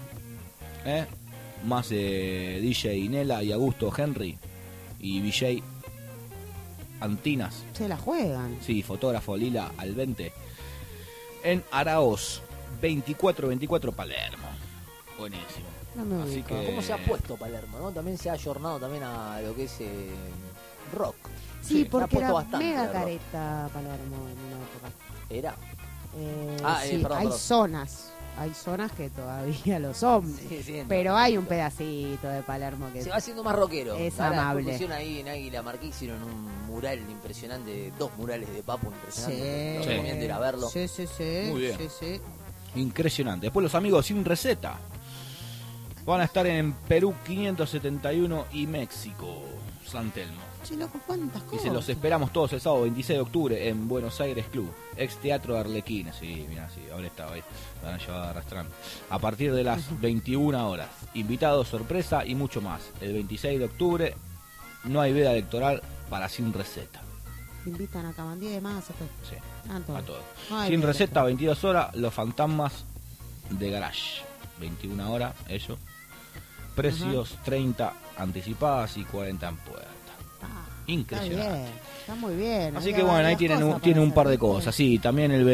más DJ Nela y Augusto Henry y DJ Antinas, Se la juegan. sí, fotógrafo Lila Alvente, en Araoz 2424 Palermo. Buenísimo. No me Así ubico. que ¿Cómo se ha puesto Palermo, no? También se ha ayornado también a lo que es rock. Sí, se ha porque puesto era bastante mega de rock. careta Palermo en una época. Era. Sí, perdón, hay perdón. zonas que todavía lo son, Sí, pero hay un pedacito de Palermo que se va haciendo más rockero. es Ahora, amable. después pusieron ahí en Águila Marquí, hicieron un mural impresionante, 2 murales de Papo impresionantes. Lo Sí. recomiendo ir a verlo. Sí, sí, sí. Muy bien. Sí, sí. Impresionante. Después los amigos Sin Receta van a estar en Perú 571 y México, San Telmo. Che, loco, cuántas cosas. Dice, los esperamos todos el sábado 26 de octubre en Buenos Aires Club, ex teatro de Arlequines. Sí, mira, sí, ahora estaba ahí, me van a llevar arrastrando. A partir de las 21 horas, invitados, sorpresa y mucho más. El 26 de octubre no hay veda electoral para Sin Receta. Invitan a Cabandí de más a todo. Sí, A todo. a todos. Ay, Sin mira. Receta, 22 horas, Los Fantasmas de Garage, 21 horas, eso. Precios 30 anticipadas y 40 en puerta. Está Impresionante. bien, está muy bien. Así Había que bueno, ahí varias tienen cosas tienen para un par de hacer, cosas. Sí, también el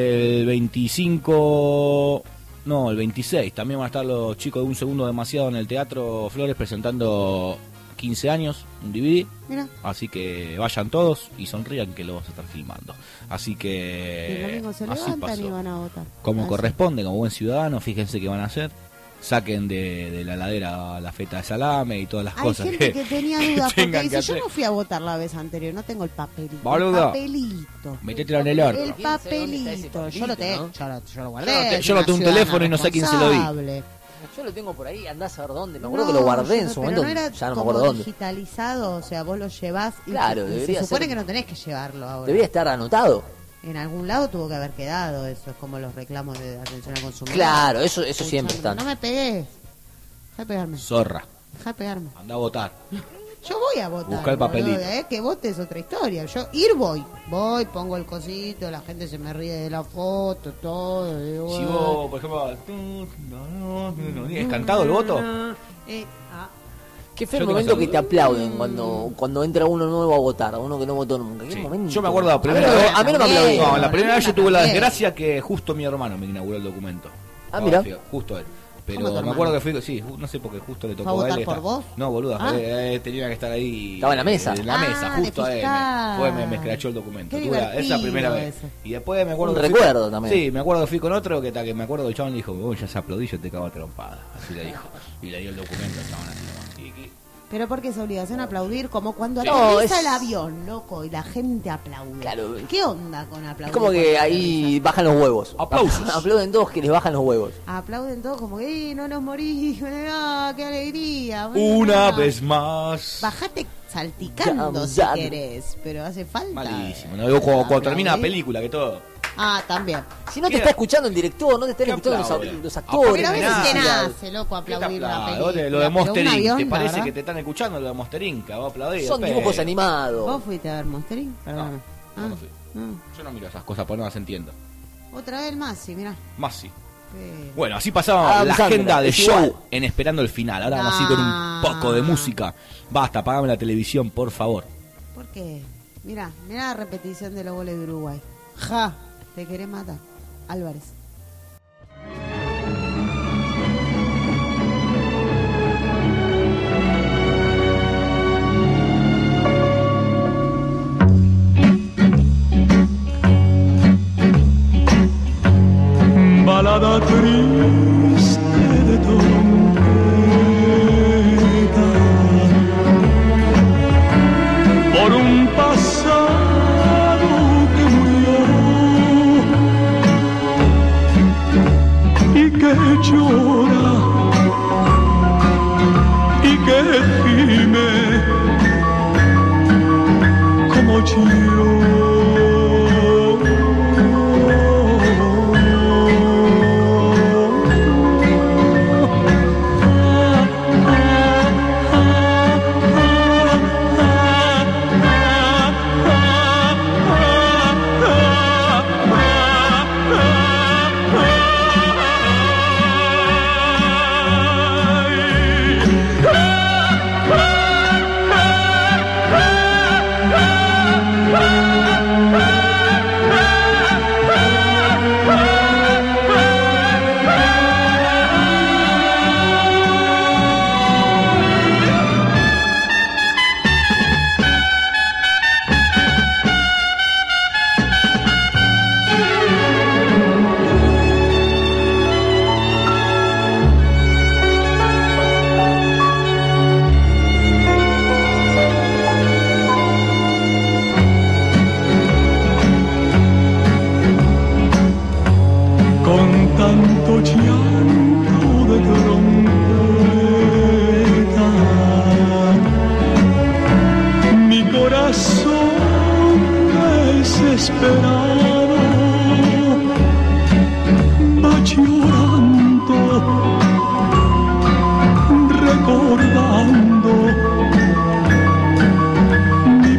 25... No, el 26. También van a estar los chicos de Un Segundo Demasiado en el Teatro Flores presentando 15 años, un DVD. Mira. Así que vayan todos y sonrían que lo vamos a estar filmando. Así Y el que domingo se así levantan pasó. y van a votar. Como Así. corresponde, como buen ciudadano, fíjense qué van a hacer. Saquen de la heladera la feta de salame y todas las Hay cosas gente que tenía dudas porque tengan que dice, yo hacer. no fui a votar la vez anterior, no tengo el papelito. Boludo. El papelito. Métetelo en el orto. El papelito. Yo lo tengo, yo lo guardé. Yo no tengo un teléfono y no sé a quién se lo di. Yo lo tengo por ahí, andás a ver dónde. Me acuerdo que lo guardé en su pero momento, no era ya no me como acuerdo dónde. digitalizado, o sea, vos lo llevás y, Claro, y se debería supone ser- que no tenés que llevarlo ahora. Debería estar anotado. En algún lado tuvo que haber quedado eso, es como los reclamos de atención al consumidor. Claro, eso siempre Escuchame, está. No me pegues. Deja de pegarme. Zorra, Deja de pegarme. anda a votar. Yo voy a votar. Busca el papelito. boludo, que vote es otra historia. Yo voy, pongo el cosito, la gente se me ríe de la foto, todo. Digo, Si vos, por ejemplo, ¿es cantado el voto? Qué feo el Yo que momento no que sé. te aplauden cuando entra uno nuevo a votar, uno que no votó nunca. Qué momento. Yo me acuerdo la primera a mí vez. no me aplaudieron. No, la primera vez yo tuve la también. desgracia que justo mi hermano me inauguró el documento. Ah, mira. Justo él. ¿Cómo Pero tu me hermano? acuerdo que fui, sí, no sé por qué justo le tocó ¿Fue a votar él. por vos? No, boluda, Ah. tenía que estar ahí. Estaba en la mesa. En la mesa, Ah, de justo a él. fiscal. Me escrachó el documento. Qué Tuve esa divertido primera vez. eso. Y después me acuerdo Un que recuerdo también. Sí, me acuerdo que fui con otro que me acuerdo que el chabón le dijo, uy, ya se aplaudí, yo te cago a trompada. Así le dijo. Y le dio el documento al chabón así nomás. Pero porque es obligación aplaudir como cuando Sí. aterriza No, es- el avión, loco, y la gente aplaude. Claro. ¿Qué onda con aplaudir? Es como que cuando ahí bajan los huevos. Aplausos. Aplauden todos que les bajan los huevos. aplauden todos como que no nos morís, ah, qué alegría. Una bueno, vez más. Bajate salticando Jam, si jam. querés, pero hace falta. Malísimo. ¿No? Cuando termina la película, que todo. Ah, también. Si no te está escuchando el director, no te están ¿Qué escuchando aplaude? los actores. Pero a veces nada. te nace, loco, aplaudir una Claro, película. lo de Pero un Monster Inc. avión, ¿Te la parece verdad. que te están escuchando lo de Monster Inc? Que va a aplaudir. Son después. dibujos animados. ¿Vos fuiste a ver Monster Inc? Perdóname. No fui. Yo no miro esas cosas, pues no las entiendo. Otra vez más, sí, mirá. Más sí. Bueno, así pasaba la Sandra, agenda de es show igual. en Esperando el Final. Ahora vamos a ir con un poco de música. Basta, apagame la televisión, por favor. ¿Por qué? Mirá la repetición de los goles de Uruguay. Ja, te querés matar. Álvarez. Balada triste de trompeta por un pasado que murió y que llora y que gime como yo. desesperado va llorando, recordando mi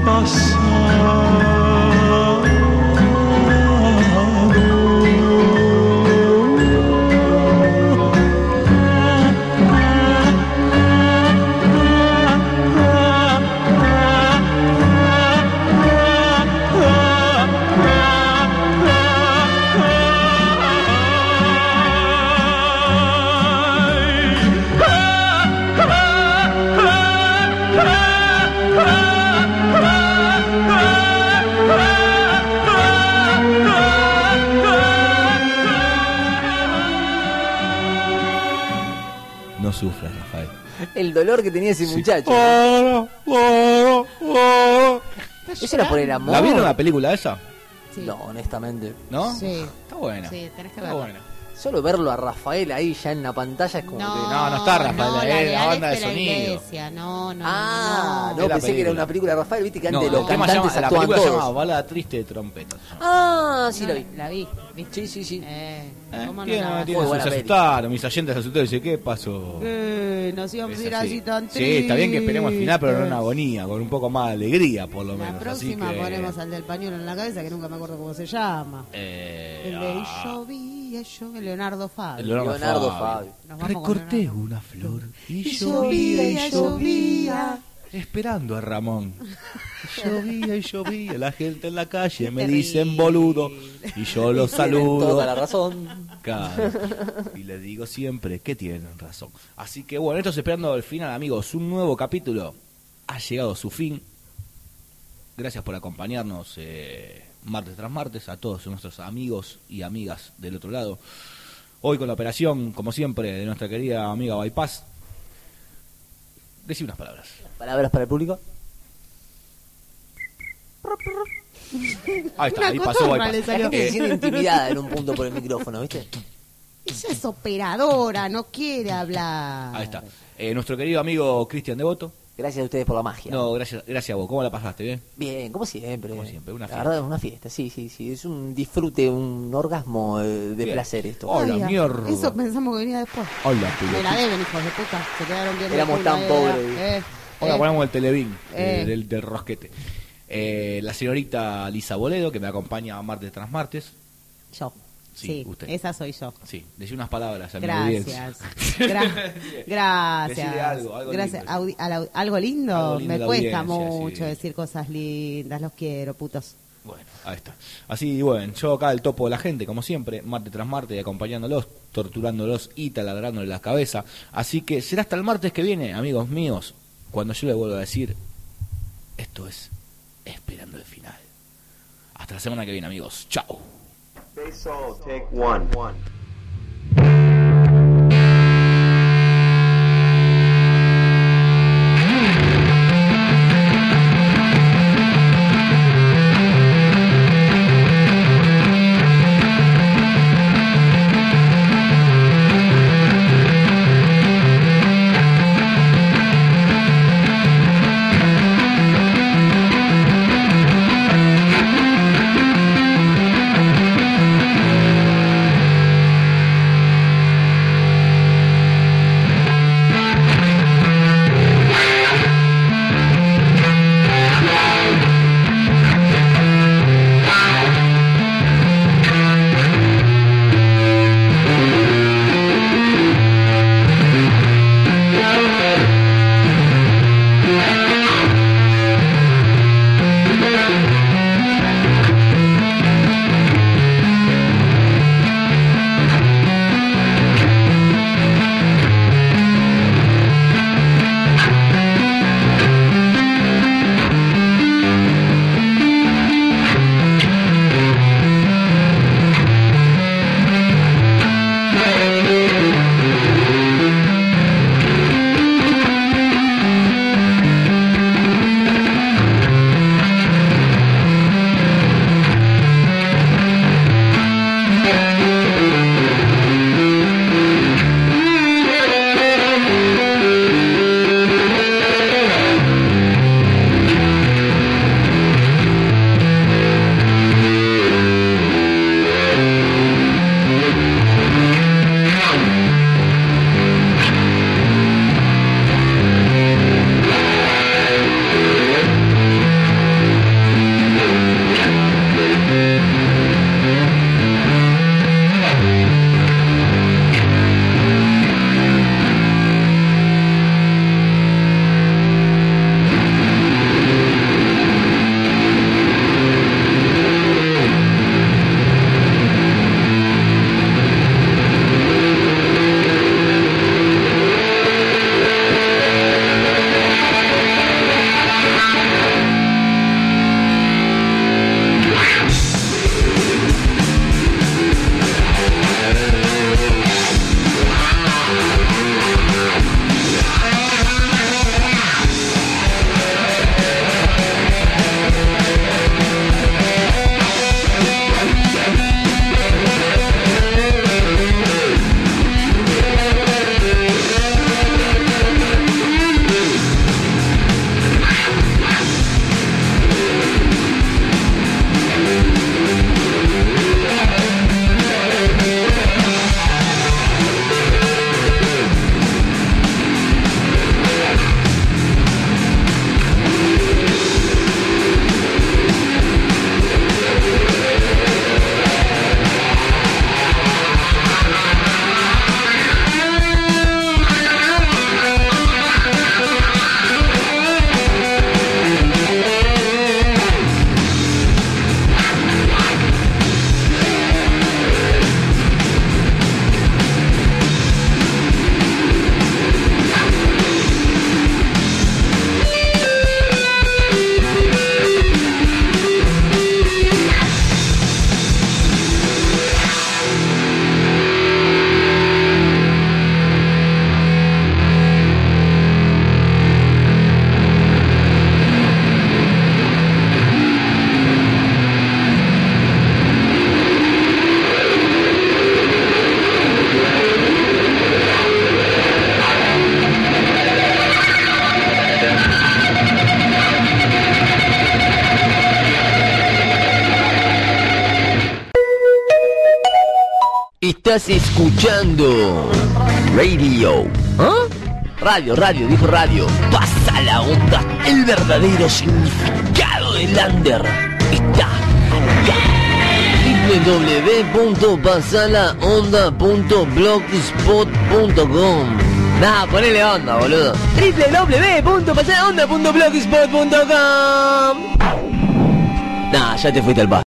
No sufras, Rafael. El dolor que tenía ese muchacho. ¿Eso era por el amor? ¿La vieron la película esa? Sí. No, honestamente. ¿No? Sí. Está buena. Sí, tenés que Está verlo. buena. Solo verlo a Rafael ahí ya en la pantalla es como que... No está Rafael, no, la banda de la sonido. iglesia, no. Ah, no, Es la pensé que era película. una película de Rafael, viste que No, antes el los tema cantantes la actúan película se llama todos. Balada Triste de Trompetas. Ah, sí No, la vi. La vi, ¿viste? Sí. ¿Cómo no Tiene, la vas a tiene Muy buena se peli. asustaron, mis oyentes se asustaron y dice, ¿qué pasó? Nos íbamos a Es ir así. así tan Sí, está bien que esperemos al final, pero en tristes. una agonía, con un poco más de alegría, por lo La menos. próxima así que... ponemos al del pañuelo en la cabeza, que nunca me acuerdo cómo se llama. El de llovía, Leonardo Fabio. Leonardo Fabio. Nos vamos con Recorté Leonardo. una flor y Y llovía, llovía. esperando a Ramón. Llovía y llovía, la gente en la calle Qué me terrible. dicen boludo y yo los saludo. Toda la razón. Claro. Y les digo siempre que tienen razón. Así que bueno, esto es Esperando el Final, amigos. Un nuevo capítulo ha llegado a su fin. Gracias por acompañarnos martes tras martes, a todos nuestros amigos y amigas del otro lado. Hoy con la operación, como siempre, de nuestra querida amiga Bypass. Decí unas palabras. Palabras para el público. Ahí está, Una ahí pasó cotorra le Bypass. salió. La gente se siente intimidada en un punto por el micrófono, ¿viste? Ella es operadora, no quiere hablar. Ahí está. Nuestro querido amigo Cristian Devoto. Gracias a ustedes por la magia. No, gracias a vos. ¿Cómo la pasaste? ¿Bien? Bien, como siempre. Como siempre, una La fiesta. verdad, una fiesta, sí. Es un disfrute, un orgasmo de Bien. placer esto. Hola, Oiga, mierda. Eso pensamos que venía después. Hola, Me la pilotita. deben, hijos de puta. Se quedaron bien. Éramos tan pobres. Ahora ponemos el Televín Eh. del rosquete. La señorita Lisa Boledo, que me acompaña martes tras martes. Chao. Sí, usted. Esa soy yo. Sí, decí unas palabras a mi Gracias. Gracias. Decile algo Gracias. lindo. ¿Algo lindo? Algo lindo Me la cuesta audiencia, mucho sí. decir cosas lindas. Los quiero, putos. Bueno, ahí está. Así, bueno, yo acá el topo de la gente, como siempre, martes tras martes, acompañándolos, torturándolos y taladrándoles la cabeza. Así que será hasta el martes que viene, amigos míos, cuando yo les vuelvo a decir, esto es Esperando el Final. Hasta la semana que viene, amigos. Chao. Bass all, take one. Estás escuchando Radio. ¿Ah? Radio, dijo radio. Pasa la onda. El verdadero significado del under está acá. www.pasalaonda.blogspot.com. Nah, ponele onda, boludo. www.pasalaonda.blogspot.com. Nah, ya te fuiste al bar.